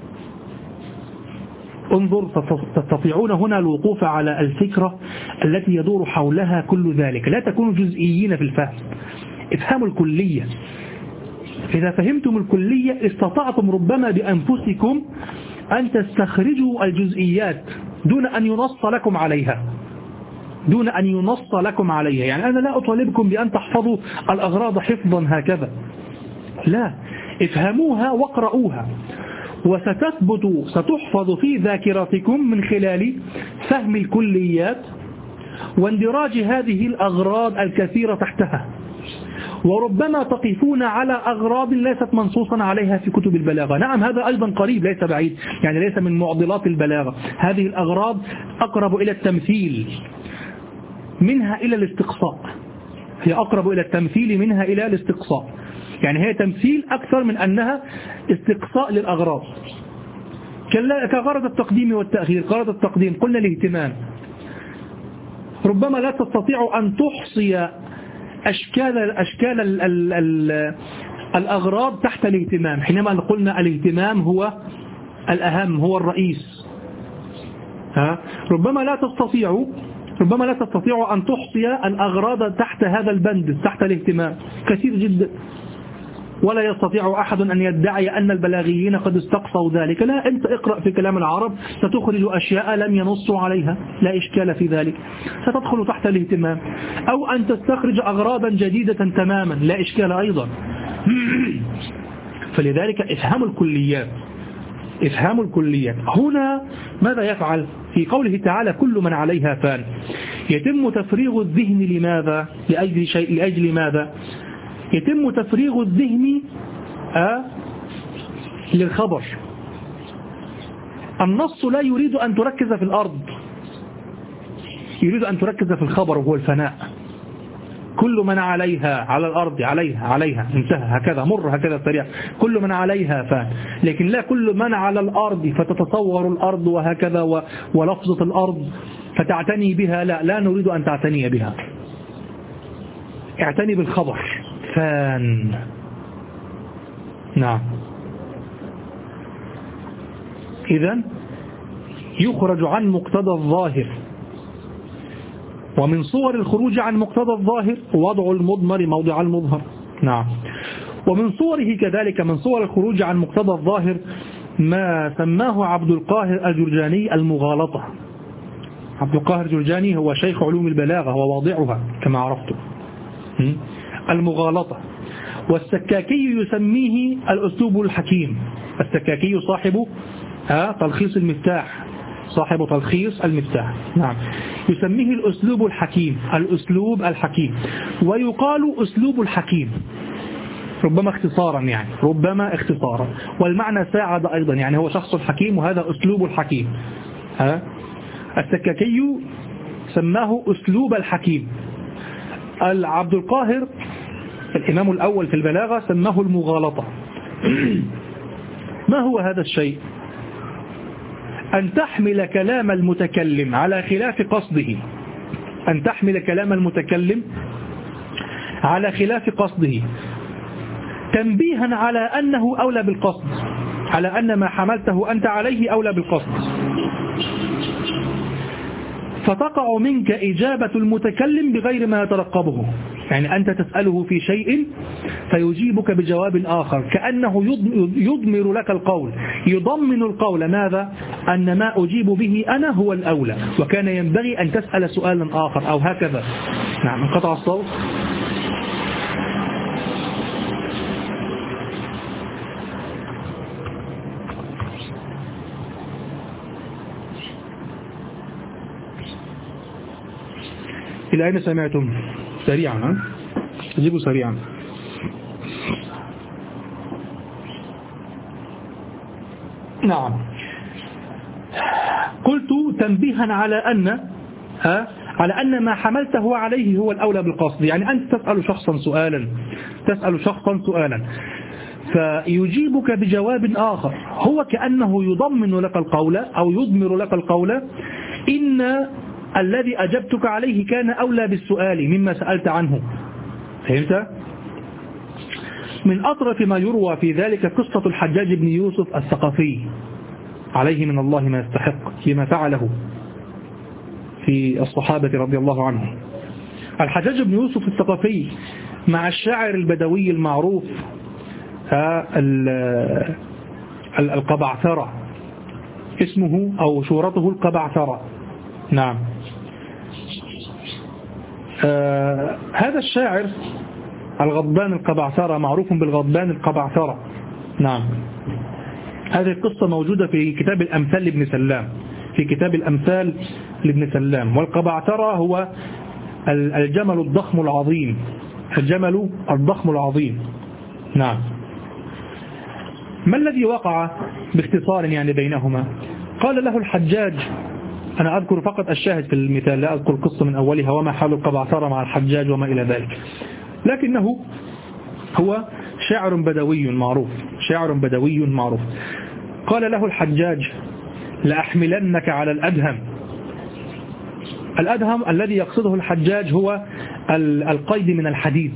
انظر، تستطيعون هنا الوقوف على الفكرة التي يدور حولها كل ذلك، لا تكونوا جزئيين في الفهم، افهموا الكلية. إذا فهمتم الكلية استطعتم ربما بأنفسكم أن تستخرجوا الجزئيات دون أن ينص لكم عليها، دون أن ينص لكم عليها. يعني أنا لا أطالبكم بأن تحفظوا الأغراض حفظا هكذا، لا، افهموها واقرؤوها، وستثبت، ستحفظ في ذاكرتكم من خلال فهم الكليات واندراج هذه الأغراض الكثيرة تحتها. وربما تقفون على أغراض ليست منصوصا عليها في كتب البلاغة. نعم، هذا أيضا قريب، ليس بعيد، يعني ليس من معضلات البلاغة. هذه الأغراض أقرب إلى التمثيل منها إلى الاستقصاء، هي أقرب إلى التمثيل منها إلى الاستقصاء، يعني هي تمثيل أكثر من أنها استقصاء للأغراض. كغرض التقديم والتأخير. غرض التقديم قلنا الاهتمام، ربما لا تستطيع أن تحصي أشكال الأغراض تحت الاهتمام، حينما قلنا الاهتمام هو الأهم، هو الرئيس. ربما لا تستطيع أن تحصي الأغراض تحت هذا البند، تحت الاهتمام، كثير جدا. ولا يستطيع أحد أن يدعي أن البلاغيين قد استقصوا ذلك. لا، أنت اقرأ في كلام العرب ستخرج أشياء لم ينصوا عليها، لا إشكال في ذلك، ستدخل تحت الاهتمام. أو أن تستخرج أغراضا جديدة تماما، لا إشكال أيضا. فلذلك إفهام الكليات هنا ماذا يفعل؟ في قوله تعالى كل من عليها فان، يتم تفريغ الذهن لماذا؟ لأجل ماذا؟ يتم تفريغ الذهن للخبر. النص لا يريد أن تركز في الأرض، يريد أن تركز في الخبر وهو الفناء. كل من عليها، على الأرض، عليها انتهى، هكذا مر، هكذا سريع. كل من عليها فان، لكن لا كل من على الأرض فتتصور الأرض وهكذا ولفظة الأرض فتعتني بها. لا نريد أن تعتني بها، اعتني بالخبر فان. نعم. إذن يخرج عن مقتضى الظاهر، ومن صور الخروج عن مقتضى الظاهر وضع المضمر موضع المظهر. نعم. ومن صوره كذلك، من صور الخروج عن مقتضى الظاهر ما سماه عبد القاهر الجرجاني المغالطة. عبد القاهر الجرجاني هو شيخ علوم البلاغة وواضعها كما عرفتم، المغالطة. والسكاكي يسميه الأسلوب الحكيم. السكاكي صاحب تلخيص المفتاح، صاحب تلخيص المفتاح. نعم. يسميه الأسلوب الحكيم، الأسلوب الحكيم. ويقال أسلوب الحكيم ربما اختصارا، يعني ربما اختصارا، والمعنى ساعد أيضا، يعني هو شخص الحكيم وهذا أسلوب الحكيم. السكاكي سماه أسلوب الحكيم. عبد القاهر الإمام الأول في البلاغة سماه المغالطة. ما هو هذا الشيء؟ أن تحمل كلام المتكلم على خلاف قصده، أن تحمل كلام المتكلم على خلاف قصده تنبيها على أنه أولى بالقصد، على أن ما حملته أنت عليه أولى بالقصد، فتقع منك إجابة المتكلم بغير ما يترقبه. يعني أنت تسأله في شيء فيجيبك بجواب آخر، كأنه يضمر لك القول، يضمن القول ماذا؟ أن ما أجيب به أنا هو الأولى، وكان ينبغي أن تسأل سؤالا آخر أو هكذا. نعم. انقطع الصوت. إلى أين سمعتم؟ سريعا، أجيبوا سريعا. نعم. قلت تنبيها على أن ما حملته عليه هو الأولى بالقصد. يعني أنت تسأل شخصا سؤالا فيجيبك بجواب آخر، هو كأنه يضمن لك القول أو يضمر لك القول، إن الذي أجبتك عليه كان أولى بالسؤال مما سألت عنه. فهمت؟ من أطرف ما يروى في ذلك قصة الحجاج بن يوسف الثقفي عليه من الله ما يستحق لما فعله في الصحابة رضي الله عنهم. الحجاج بن يوسف الثقفي مع الشاعر البدوي المعروف القبعثرة، اسمه أو شورته القبعثرة. نعم. هذا الشاعر الغضبان القبعثرة معروف بالغضبان القبعثرة. نعم. هذه القصة موجودة في كتاب الأمثال لابن سلام، في كتاب الأمثال لابن سلام. والقبعثرة هو الجمل الضخم العظيم، الجمل الضخم العظيم. نعم. ما الذي وقع باختصار يعني بينهما؟ قال له الحجاج أنا أذكر فقط الشاهد في المثال، لا أذكر القصة من أولها وما حال القبعثرة مع الحجاج وما إلى ذلك. لكنه هو شاعر بدوي معروف، شاعر بدوي معروف. قال له الحجاج: لأحملنك على الأدهم. الأدهم الذي يقصده الحجاج هو القيد من الحديد،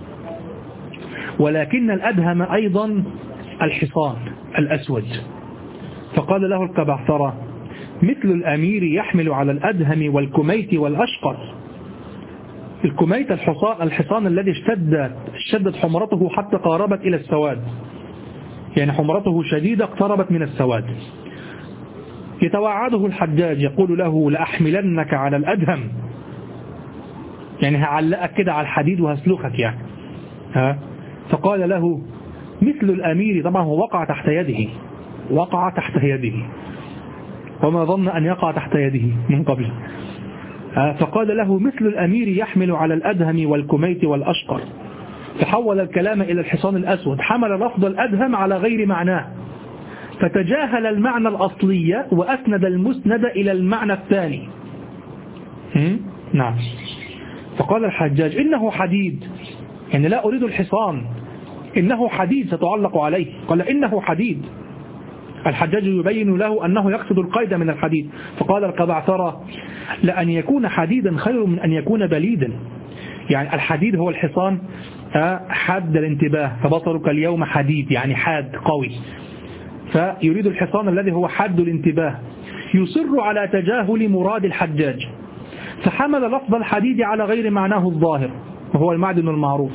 ولكن الأدهم أيضا الحصان الأسود. فقال له القبعثرة: مثل الأمير يحمل على الأدهم والكميت والأشقر. الكميت الحصان الذي اشتدت حمرته حتى قاربت إلى السواد، يعني حمرته شديدة اقتربت من السواد. يتوعده الحجاج يقول له: لأحملنك على الأدهم، يعني هعلقك كده على الحديد وهسلخك يعني. فقال له: مثل الأمير. طبعا هو وقع تحت يده وما ظن أن يقع تحت يده من قبل. فقال له: مثل الأمير يحمل على الأدهم والكميت والأشقر. فحول الكلام إلى الحصان الأسود، حمل لفظ الأدهم على غير معناه، فتجاهل المعنى الأصلي وأسند المسند إلى المعنى الثاني. نعم. فقال الحجاج: إنه حديد، يعني لا أريد الحصان، إنه حديد ستعلق عليه. قال: إنه حديد. الحجاج يبين له أنه يقصد القيد من الحديد. فقال القبعثرة: لأن يكون حديدا خير من أن يكون بليدا. يعني الحديد هو الحصان حاد الانتباه، فبصرك اليوم حديد يعني حاد قوي، فيريد الحصان الذي هو حاد الانتباه، يصر على تجاهل مراد الحجاج، فحمل لفظ الحديد على غير معناه الظاهر وهو المعدن المعروف.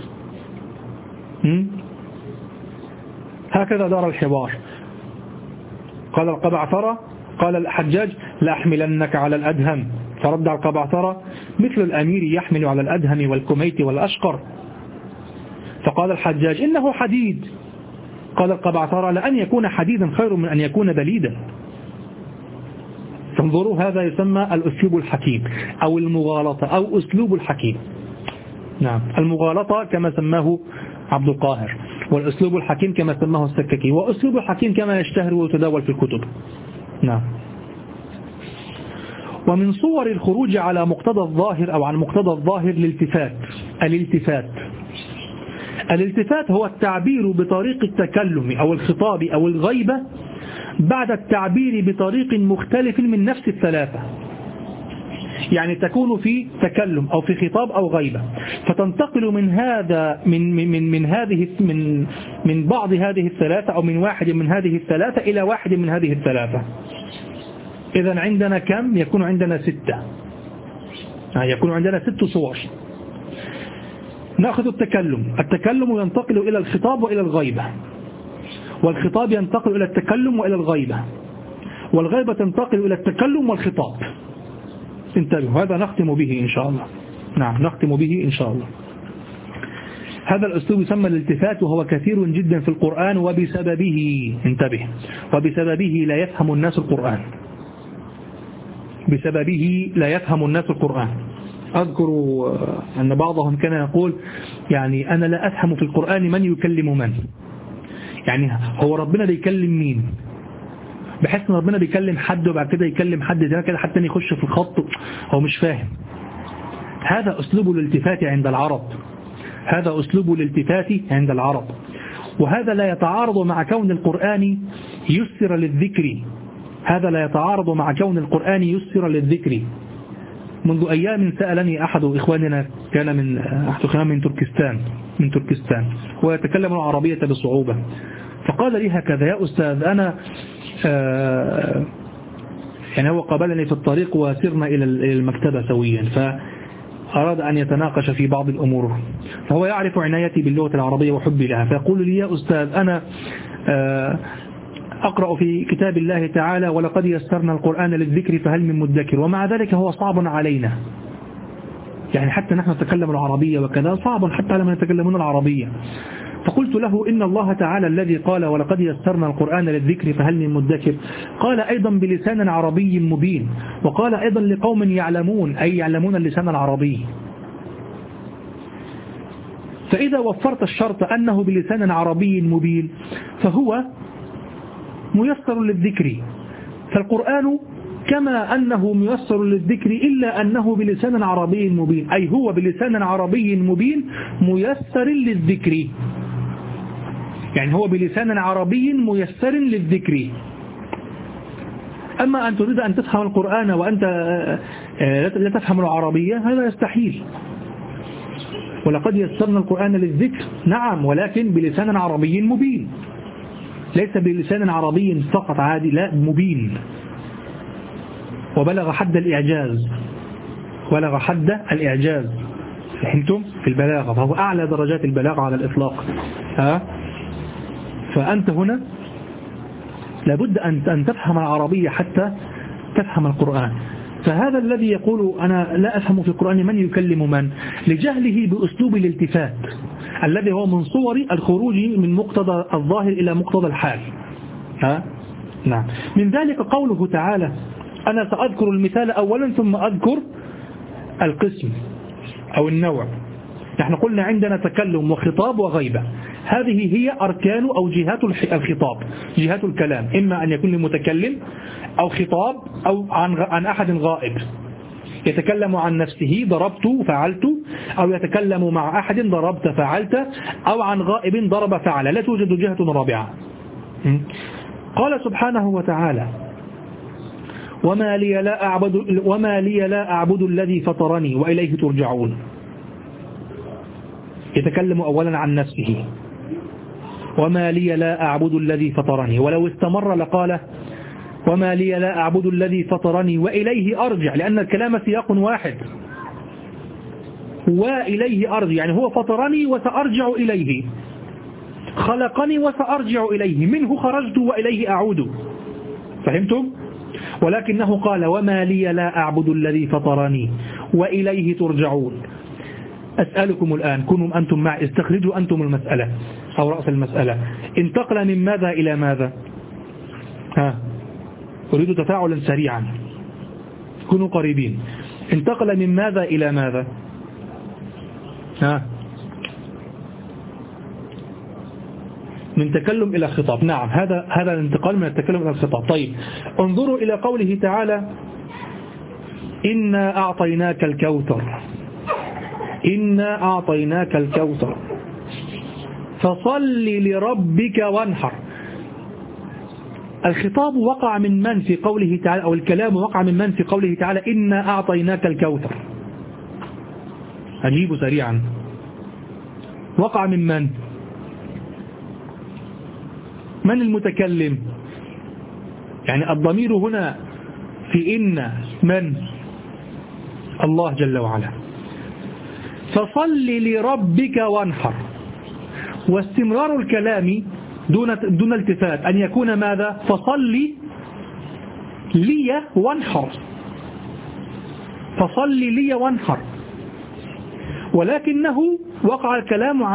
هكذا دار الحوار. قال القبعثرة، قال الحجاج: لأحملنك على الأدهم. فرد القبعثرة: مثل الأمير يحمل على الأدهم والكميت والأشقر. فقال الحجاج: إنه حديد. قال القبعثرة: لأن يكون حديدا خير من أن يكون بليدا. تنظروا، هذا يسمى الأسلوب الحكيم أو المغالطة أو أسلوب الحكيم. نعم، المغالطة كما سماه عبد القاهر، والأسلوب الحكيم كما سماه السككي، وأسلوب الحكيم كما يشتهر ويتداول في الكتب. نعم. ومن صور الخروج على مقتضى الظاهر أو عن مقتضى الظاهر الالتفات هو التعبير بطريق التكلم أو الخطاب أو الغيبة بعد التعبير بطريق مختلف من نفس الثلاثة. يعني تكون في تكلم أو في خطاب أو غيبة، فتنتقل من هذا من بعض هذه الثلاثة أو من واحد من هذه الثلاثة إلى واحد من هذه الثلاثة. إذن عندنا كم؟ يكون عندنا 6. يكون عندنا 6 صور. نأخذ التكلم ينتقل إلى الخطاب وإلى الغيبة، والخطاب ينتقل إلى التكلم وإلى الغيبة، والغيبة تنتقل إلى التكلم والخطاب. انتبهوا، هذا نختم به إن شاء الله. نعم، نختم به إن شاء الله. هذا الأسلوب يسمى الالتفات، وهو كثير جدا في القرآن، وبسببه انتبه، وبسببه لا يفهم الناس القرآن. بسببه لا يفهم الناس القرآن. أذكر أن بعضهم كان يقول: يعني أنا لا أفهم في القرآن من يكلم من، يعني هو ربنا بيكلم مين، بحيث ان ربنا بيكلم حد وبعد كده يكلم حد زي كده حتى يخش في الخط، هو مش فاهم. هذا أسلوب الالتفات عند العرب، هذا أسلوب الالتفات عند العرب، وهذا لا يتعارض مع كون القرآن يسر للذكر. هذا لا يتعارض مع كون القرآن يسر للذكر. منذ أيام سألني أحد إخواننا، كان من تركستان، ويتكلم العربية بصعوبة، فقال لي هكذا: يا أستاذ، أنا يعني هو قابلني في الطريق وسرنا إلى المكتبة سويا، فأراد أن يتناقش في بعض الأمور، فهو يعرف عنايتي باللغة العربية وحبي لها، فيقول لي: يا أستاذ، أنا أقرأ في كتاب الله تعالى: ولقد يسرنا القرآن للذكر فهل من مدكر، ومع ذلك هو صعب علينا، يعني حتى نحن نتكلم العربية وكذا صعب حتى على من يتكلمون العربية. فقلت له: إن الله تعالى الذي قال ولقد يسرنا القرآن للذكر فهل من مدكر، قال أيضا بلسان عربي مبين، وقال أيضا لقوم يعلمون، أي يعلمون اللسان العربي. فإذا وفرت الشرط أنه بلسان عربي مبين فهو ميسر للذكر. فالقرآن كما أنه ميسر للذكر إلا أنه بلسان عربي مبين، أي هو بلسان عربي مبين ميسر للذكر، يعني هو بلسان عربي ميسر للذكر. أما أن تريد أن تفهم القرآن وأنت لا تفهم العربية هذا يستحيل. ولقد يسرنا القرآن للذكر نعم، ولكن بلسان عربي مبين، ليس بلسان عربي فقط عادي، لا مبين. وبلغ حد الإعجاز، بلغ حد الإعجاز، فهمتم؟ في البلاغة، فهو أعلى درجات البلاغة على الإطلاق. فأنت هنا لابد أن تفهم العربية حتى تفهم القرآن. فهذا الذي يقول أنا لا أفهم في القرآن من يكلم من، لجهله بأسلوب الالتفات الذي هو من صور الخروج من مقتضى الظاهر إلى مقتضى الحال. نعم. من ذلك قوله تعالى أنا سأذكر المثال أولا ثم أذكر القسم أو النوع. نحن قلنا عندنا تكلم وخطاب وغيبة، هذه هي أركان أو جهات الخطاب، جهات الكلام، إما أن يكون للمتكلم أو خطاب أو عن أحد غائب يتكلم عن نفسه ضربت فعلت، أو يتكلم مع أحد ضربت فعلت، أو عن غائب ضرب فعل، لا توجد جهة رابعة. قال سبحانه وتعالى وما لي لا أعبد الذي فطرني وإليه ترجعون. يتكلم أولا عن نفسه، وما لي لا أعبد الذي فطرني، ولو استمر لقال وما لي لا أعبد الذي فطرني وإليه أرجع، لأن الكلام سياق واحد، وإليه أرجع يعني هو فطرني وسأرجع إليه، خلقني وسأرجع إليه، منه خرجت وإليه أعود، فهمتم؟ ولكنه قال وما لي لا أعبد الذي فطرني وإليه ترجعون. أسألكم الآن، كونوا أنتم معي، استخرجوا أنتم المسألة أو رأس المسألة. انتقل من ماذا إلى ماذا؟ أريد تفاعلا سريعا، كونوا قريبين. انتقل من ماذا إلى ماذا؟ من تكلم إلى خطاب. نعم، هذا الانتقال من التكلم إلى الخطاب. طيب انظروا إلى قوله تعالى إنا أعطيناك الكوثر، إنا أعطيناك الكوثر فصل لربك وانحر. الخطاب وقع من في قوله تعالى، أو الكلام وقع من في قوله تعالى إنا أعطيناك الكوثر. أجيب سريعا، وقع من من المتكلم؟ يعني الضمير هنا في إن من؟ الله جل وعلا. فصل لربك وانحر، واستمرار الكلام دون التفات أن يكون ماذا؟ فصل لي وانحر، فصل لي وانحر، ولكنه وقع الكلام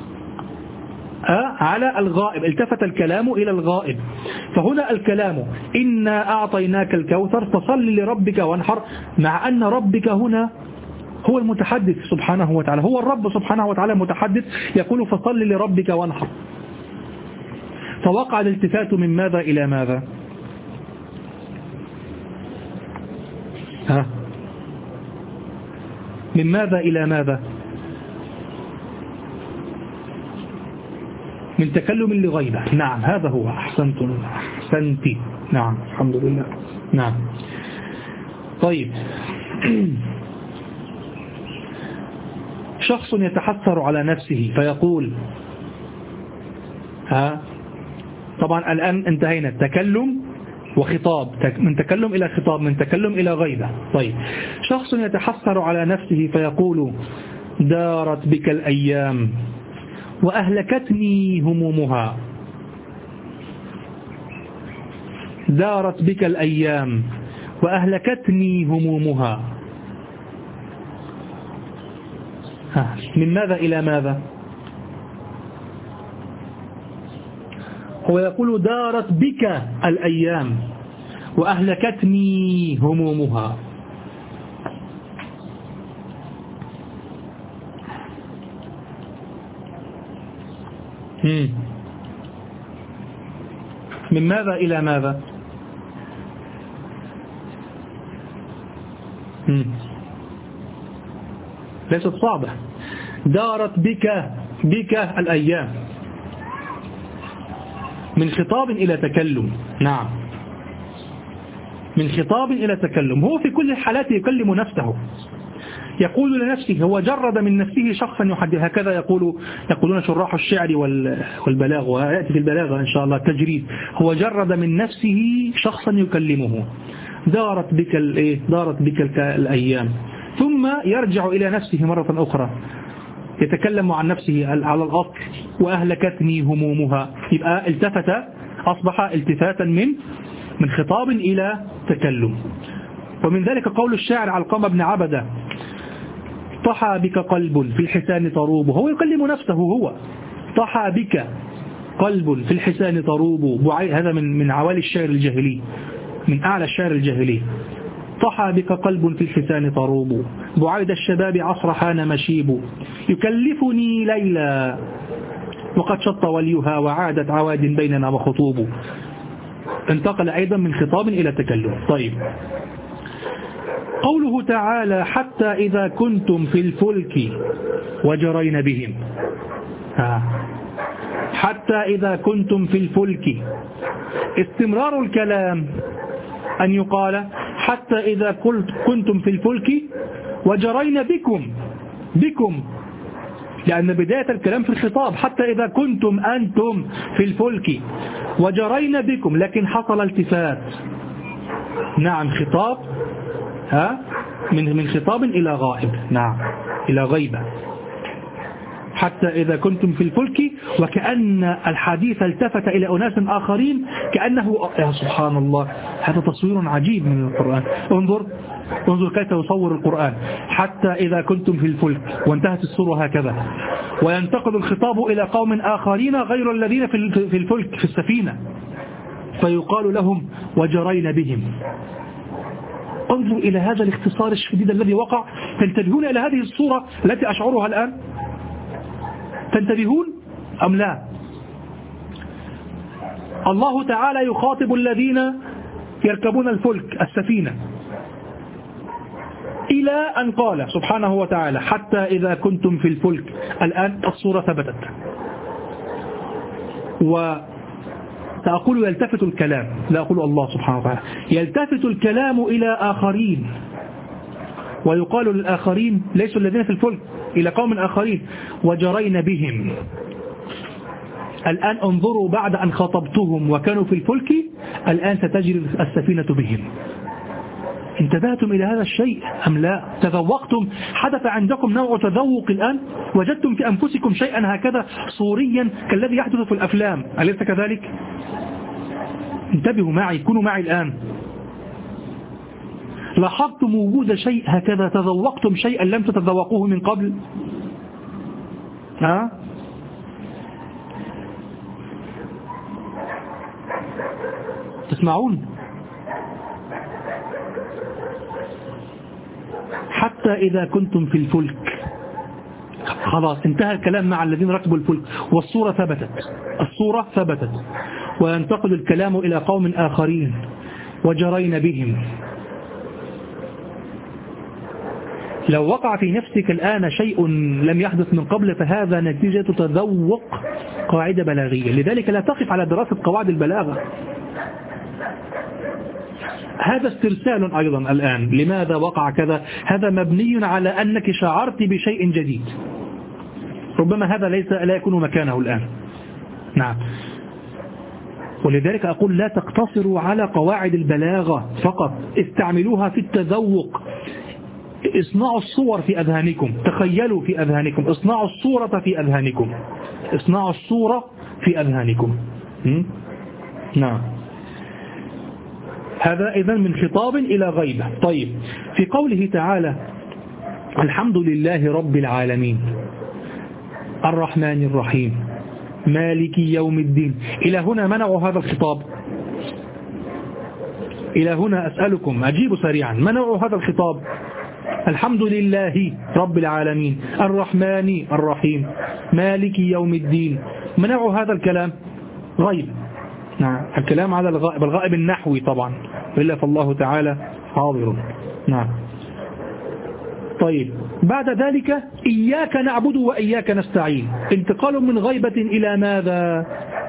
على الغائب، التفت الكلام إلى الغائب. فهنا الكلام إنا أعطيناك الكوثر فصل لربك وانحر، مع أن ربك هنا هو المتحدث سبحانه وتعالى، هو الرب سبحانه وتعالى متحدث يقول فصل لربك وانحر. فوقع الالتفات من ماذا إلى ماذا؟ من ماذا إلى ماذا؟ من تكلم لغيبة. نعم هذا هو، أحسنتي. نعم الحمد لله. نعم. طيب شخص يتحسر على نفسه فيقول طبعا الآن انتهينا تكلم وخطاب، من تكلم إلى خطاب، من تكلم إلى غيبة. طيب شخص يتحسر على نفسه فيقول دارت بك الأيام وأهلكتني همومها، دارت بك الأيام وأهلكتني همومها. من ماذا إلى ماذا؟ هو يقول دارت بك الأيام وأهلكتني همومها. من ماذا إلى ماذا؟ ليست صعبة. دارت بك الأيام، من خطاب إلى تكلم. نعم، من خطاب إلى تكلم. هو في كل الحالات يكلم نفسه، يقول لنفسه، هو جرد من نفسه شخصا يحدث. هكذا يقولون شراح الشعر والبلاغ، ويأتي في البلاغة إن شاء الله تجريد. هو جرد من نفسه شخصا يكلمه. دارت بك الأيام، ثم يرجع إلى نفسه مرة أخرى، يتكلم عن نفسه على الأصل. وأهلكتني همومها، يبقى أصبح التفاتا من خطاب إلى تكلم. ومن ذلك قول الشاعر علقمة بن عبدة: طحى بك قلب في الحسان طروب. هو يكلم نفسه، هو طحى بك قلب في الحسان طروب. هذا من عوالي الشعر الجاهلي، من أعلى الشعر الجاهلي. طحى بك قلب في الحسان طروب، بعيد الشباب عصر حان مشيب. يكلفني ليلى وقد شط وليها، وعادت عواد بيننا وخطوب. انتقل أيضا من خطاب إلى تكلم. طيب، قوله تعالى: حتى إذا كنتم في الفلك وجرين بهم. حتى إذا كنتم في الفلك، استمرار الكلام أن يقال حتى إذا كنتم في الفلك وجرين بكم، لأن بداية الكلام في الخطاب حتى إذا كنتم أنتم في الفلك وجرين بكم، لكن حصل التفات. نعم، خطاب من خطاب إلى غائب. نعم، إلى غيبة. حتى إذا كنتم في الفلك، وكأن الحديث التفت إلى أناس آخرين، كأنه يا سبحان الله، هذا تصوير عجيب من القرآن. انظر كيف يصور القرآن. حتى إذا كنتم في الفلك، وانتهت السورة هكذا، وينتقل الخطاب إلى قوم آخرين غير الذين في الفلك، في السفينة، فيقال لهم: وجرين بهم. انظر إلى هذا الاختصار الشديد الذي وقع. تنتبهون إلى هذه الصورة التي أشعرها الآن؟ تنتبهون أم لا؟ الله تعالى يخاطب الذين يركبون الفلك، السفينة، إلى أن قال سبحانه وتعالى: حتى إذا كنتم في الفلك. الآن الصورة ثبتت، وسأقول يلتفت الكلام، لا أقول الله سبحانه وتعالى، يلتفت الكلام إلى آخرين، ويقال للآخرين ليسوا الذين في الفلك، إلى قوم آخرين: وجرين بهم. الآن انظروا، بعد أن خاطبتهم وكانوا في الفلك، الآن ستجري السفينة بهم. انتبهتم إلى هذا الشيء أم لا؟ تذوقتم؟ حدث عندكم نوع تذوق الآن؟ وجدتم في أنفسكم شيئا هكذا صوريا كالذي يحدث في الأفلام، أليس كذلك؟ انتبهوا معي، كونوا معي الآن. لاحظتم وجود شيء هكذا؟ تذوقتم شيئا لم تتذوقوه من قبل؟ تسمعون؟ حتى إذا كنتم في الفلك، خلاص انتهى الكلام مع الذين ركبوا الفلك، والصورة ثبتت، وينتقل الكلام إلى قوم آخرين: وجرين بهم. لو وقع في نفسك الآن شيء لم يحدث من قبل، فهذا نتيجة تذوق قاعدة بلاغية. لذلك لا تقف على دراسة قواعد البلاغة، هذا استرسال أيضا الآن. لماذا وقع كذا؟ هذا مبني على أنك شعرت بشيء جديد، ربما هذا لا يكون مكانه الآن. نعم، ولذلك أقول لا تقتصروا على قواعد البلاغة فقط، استعملوها في التذوق. اصنعوا الصور في أذهانكم، تخيلوا في أذهانكم، اصنعوا الصورة في أذهانكم، اصنعوا الصورة في أذهانكم. نعم، هذا إذن من خطاب إلى غيبة. طيب، في قوله تعالى: الحمد لله رب العالمين الرحمن الرحيم مالك يوم الدين، إلى هنا منعوا هذا الخطاب. إلى هنا أسألكم، أجيبوا سريعا، منعوا هذا الخطاب. الحمد لله رب العالمين الرحمن الرحيم مالك يوم الدين، منعوا هذا الكلام، غيب. نعم، الكلام على الغائب، الغائب النحوي طبعا، إلا فالله تعالى حاضر. نعم، طيب بعد ذلك إياك نعبد وإياك نستعين، انتقال من غيبة إلى ماذا؟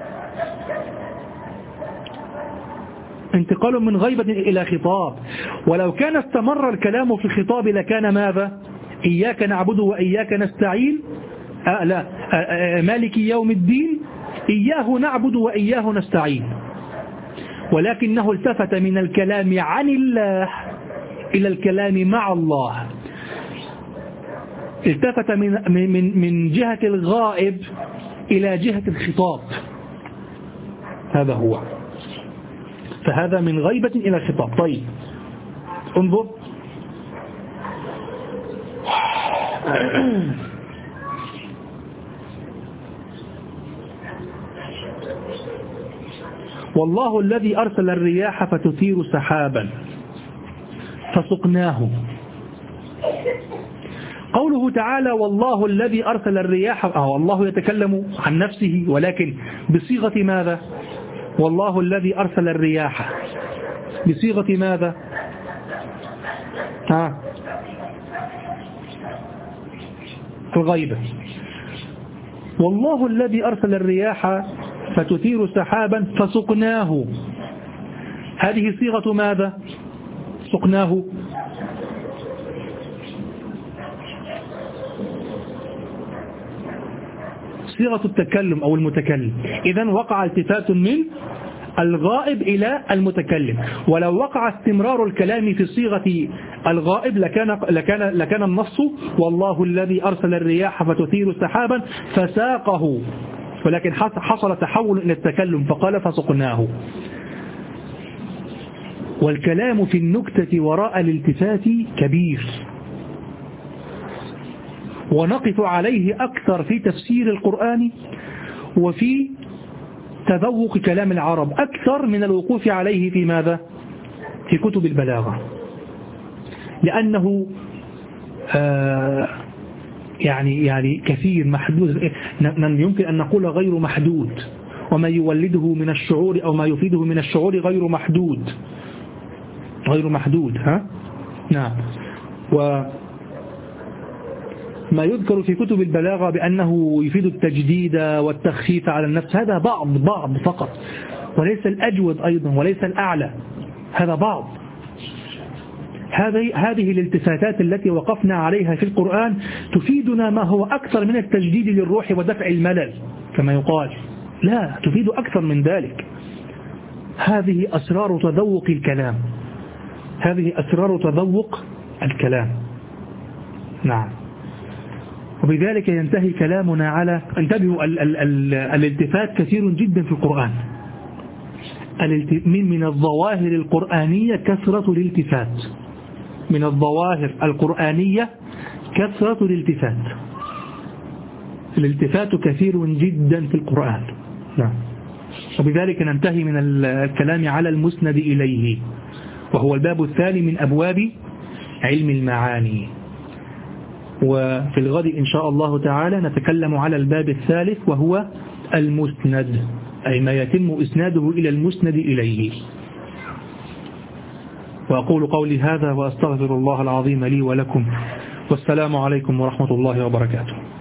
انتقال من غيبة إلى خطاب. ولو كان استمر الكلام في الخطاب لكان ماذا؟ إياك نعبد وإياك نستعين، مالك يوم الدين، إياه نعبد وإياه نستعين. ولكنه التفت من الكلام عن الله إلى الكلام مع الله، التفت من جهة الغائب إلى جهة الخطاب. هذا هو، فهذا من غيبة إلى خطاب. طيب انظر، والله الذي أرسل الرياح فتثير سحابا فسقناه. قوله تعالى والله الذي أرسل الرياح، الله يتكلم عن نفسه ولكن بصيغة ماذا؟ والله الذي أرسل الرياح بصيغة ماذا؟ الغيبة. والله الذي أرسل الرياح فتثير سحابا فسقناه، هذه صيغة ماذا؟ سقناه صيغة التكلم أو المتكلم. إذن وقع التفات من الغائب إلى المتكلم. ولو وقع استمرار الكلام في صيغة الغائب لكان النص والله الذي أرسل الرياح فتثير سحابا فساقه، ولكن حصل تحول إلى التكلم فقال فسقناه. والكلام في النكتة وراء الالتفات كبير، ونقف عليه أكثر في تفسير القرآن وفي تذوق كلام العرب أكثر من الوقوف عليه في ماذا؟ في كتب البلاغة، لأنه يعني كثير محدود، يمكن أن نقول غير محدود، وما يولده من الشعور أو ما يفيده من الشعور غير محدود. نعم. وما يذكر في كتب البلاغة بأنه يفيد التجديد والتخفيف على النفس، هذا بعض فقط، وليس الأجود أيضا وليس الأعلى، هذا بعض. هذه الالتفاتات التي وقفنا عليها في القرآن تفيدنا ما هو أكثر من التجديد للروح ودفع الملل كما يقال، لا، تفيد أكثر من ذلك. هذه أسرار تذوق الكلام، نعم. وبذلك ينتهي كلامنا على، انتبهوا، الالتفات كثير جدا في القرآن. من الظواهر القرآنية كثرة الالتفات، من الظواهر القرآنية كثرة الالتفات. الالتفات كثير جدا في القرآن، نعم. وبذلك ننتهي من الكلام على المسند إليه، وهو الباب الثاني من أبواب علم المعاني. وفي الغد إن شاء الله تعالى نتكلم على الباب الثالث وهو المسند، أي ما يتم إسناده إلى المسند إليه. وأقول قولي هذا وأستغفر الله العظيم لي ولكم، والسلام عليكم ورحمة الله وبركاته.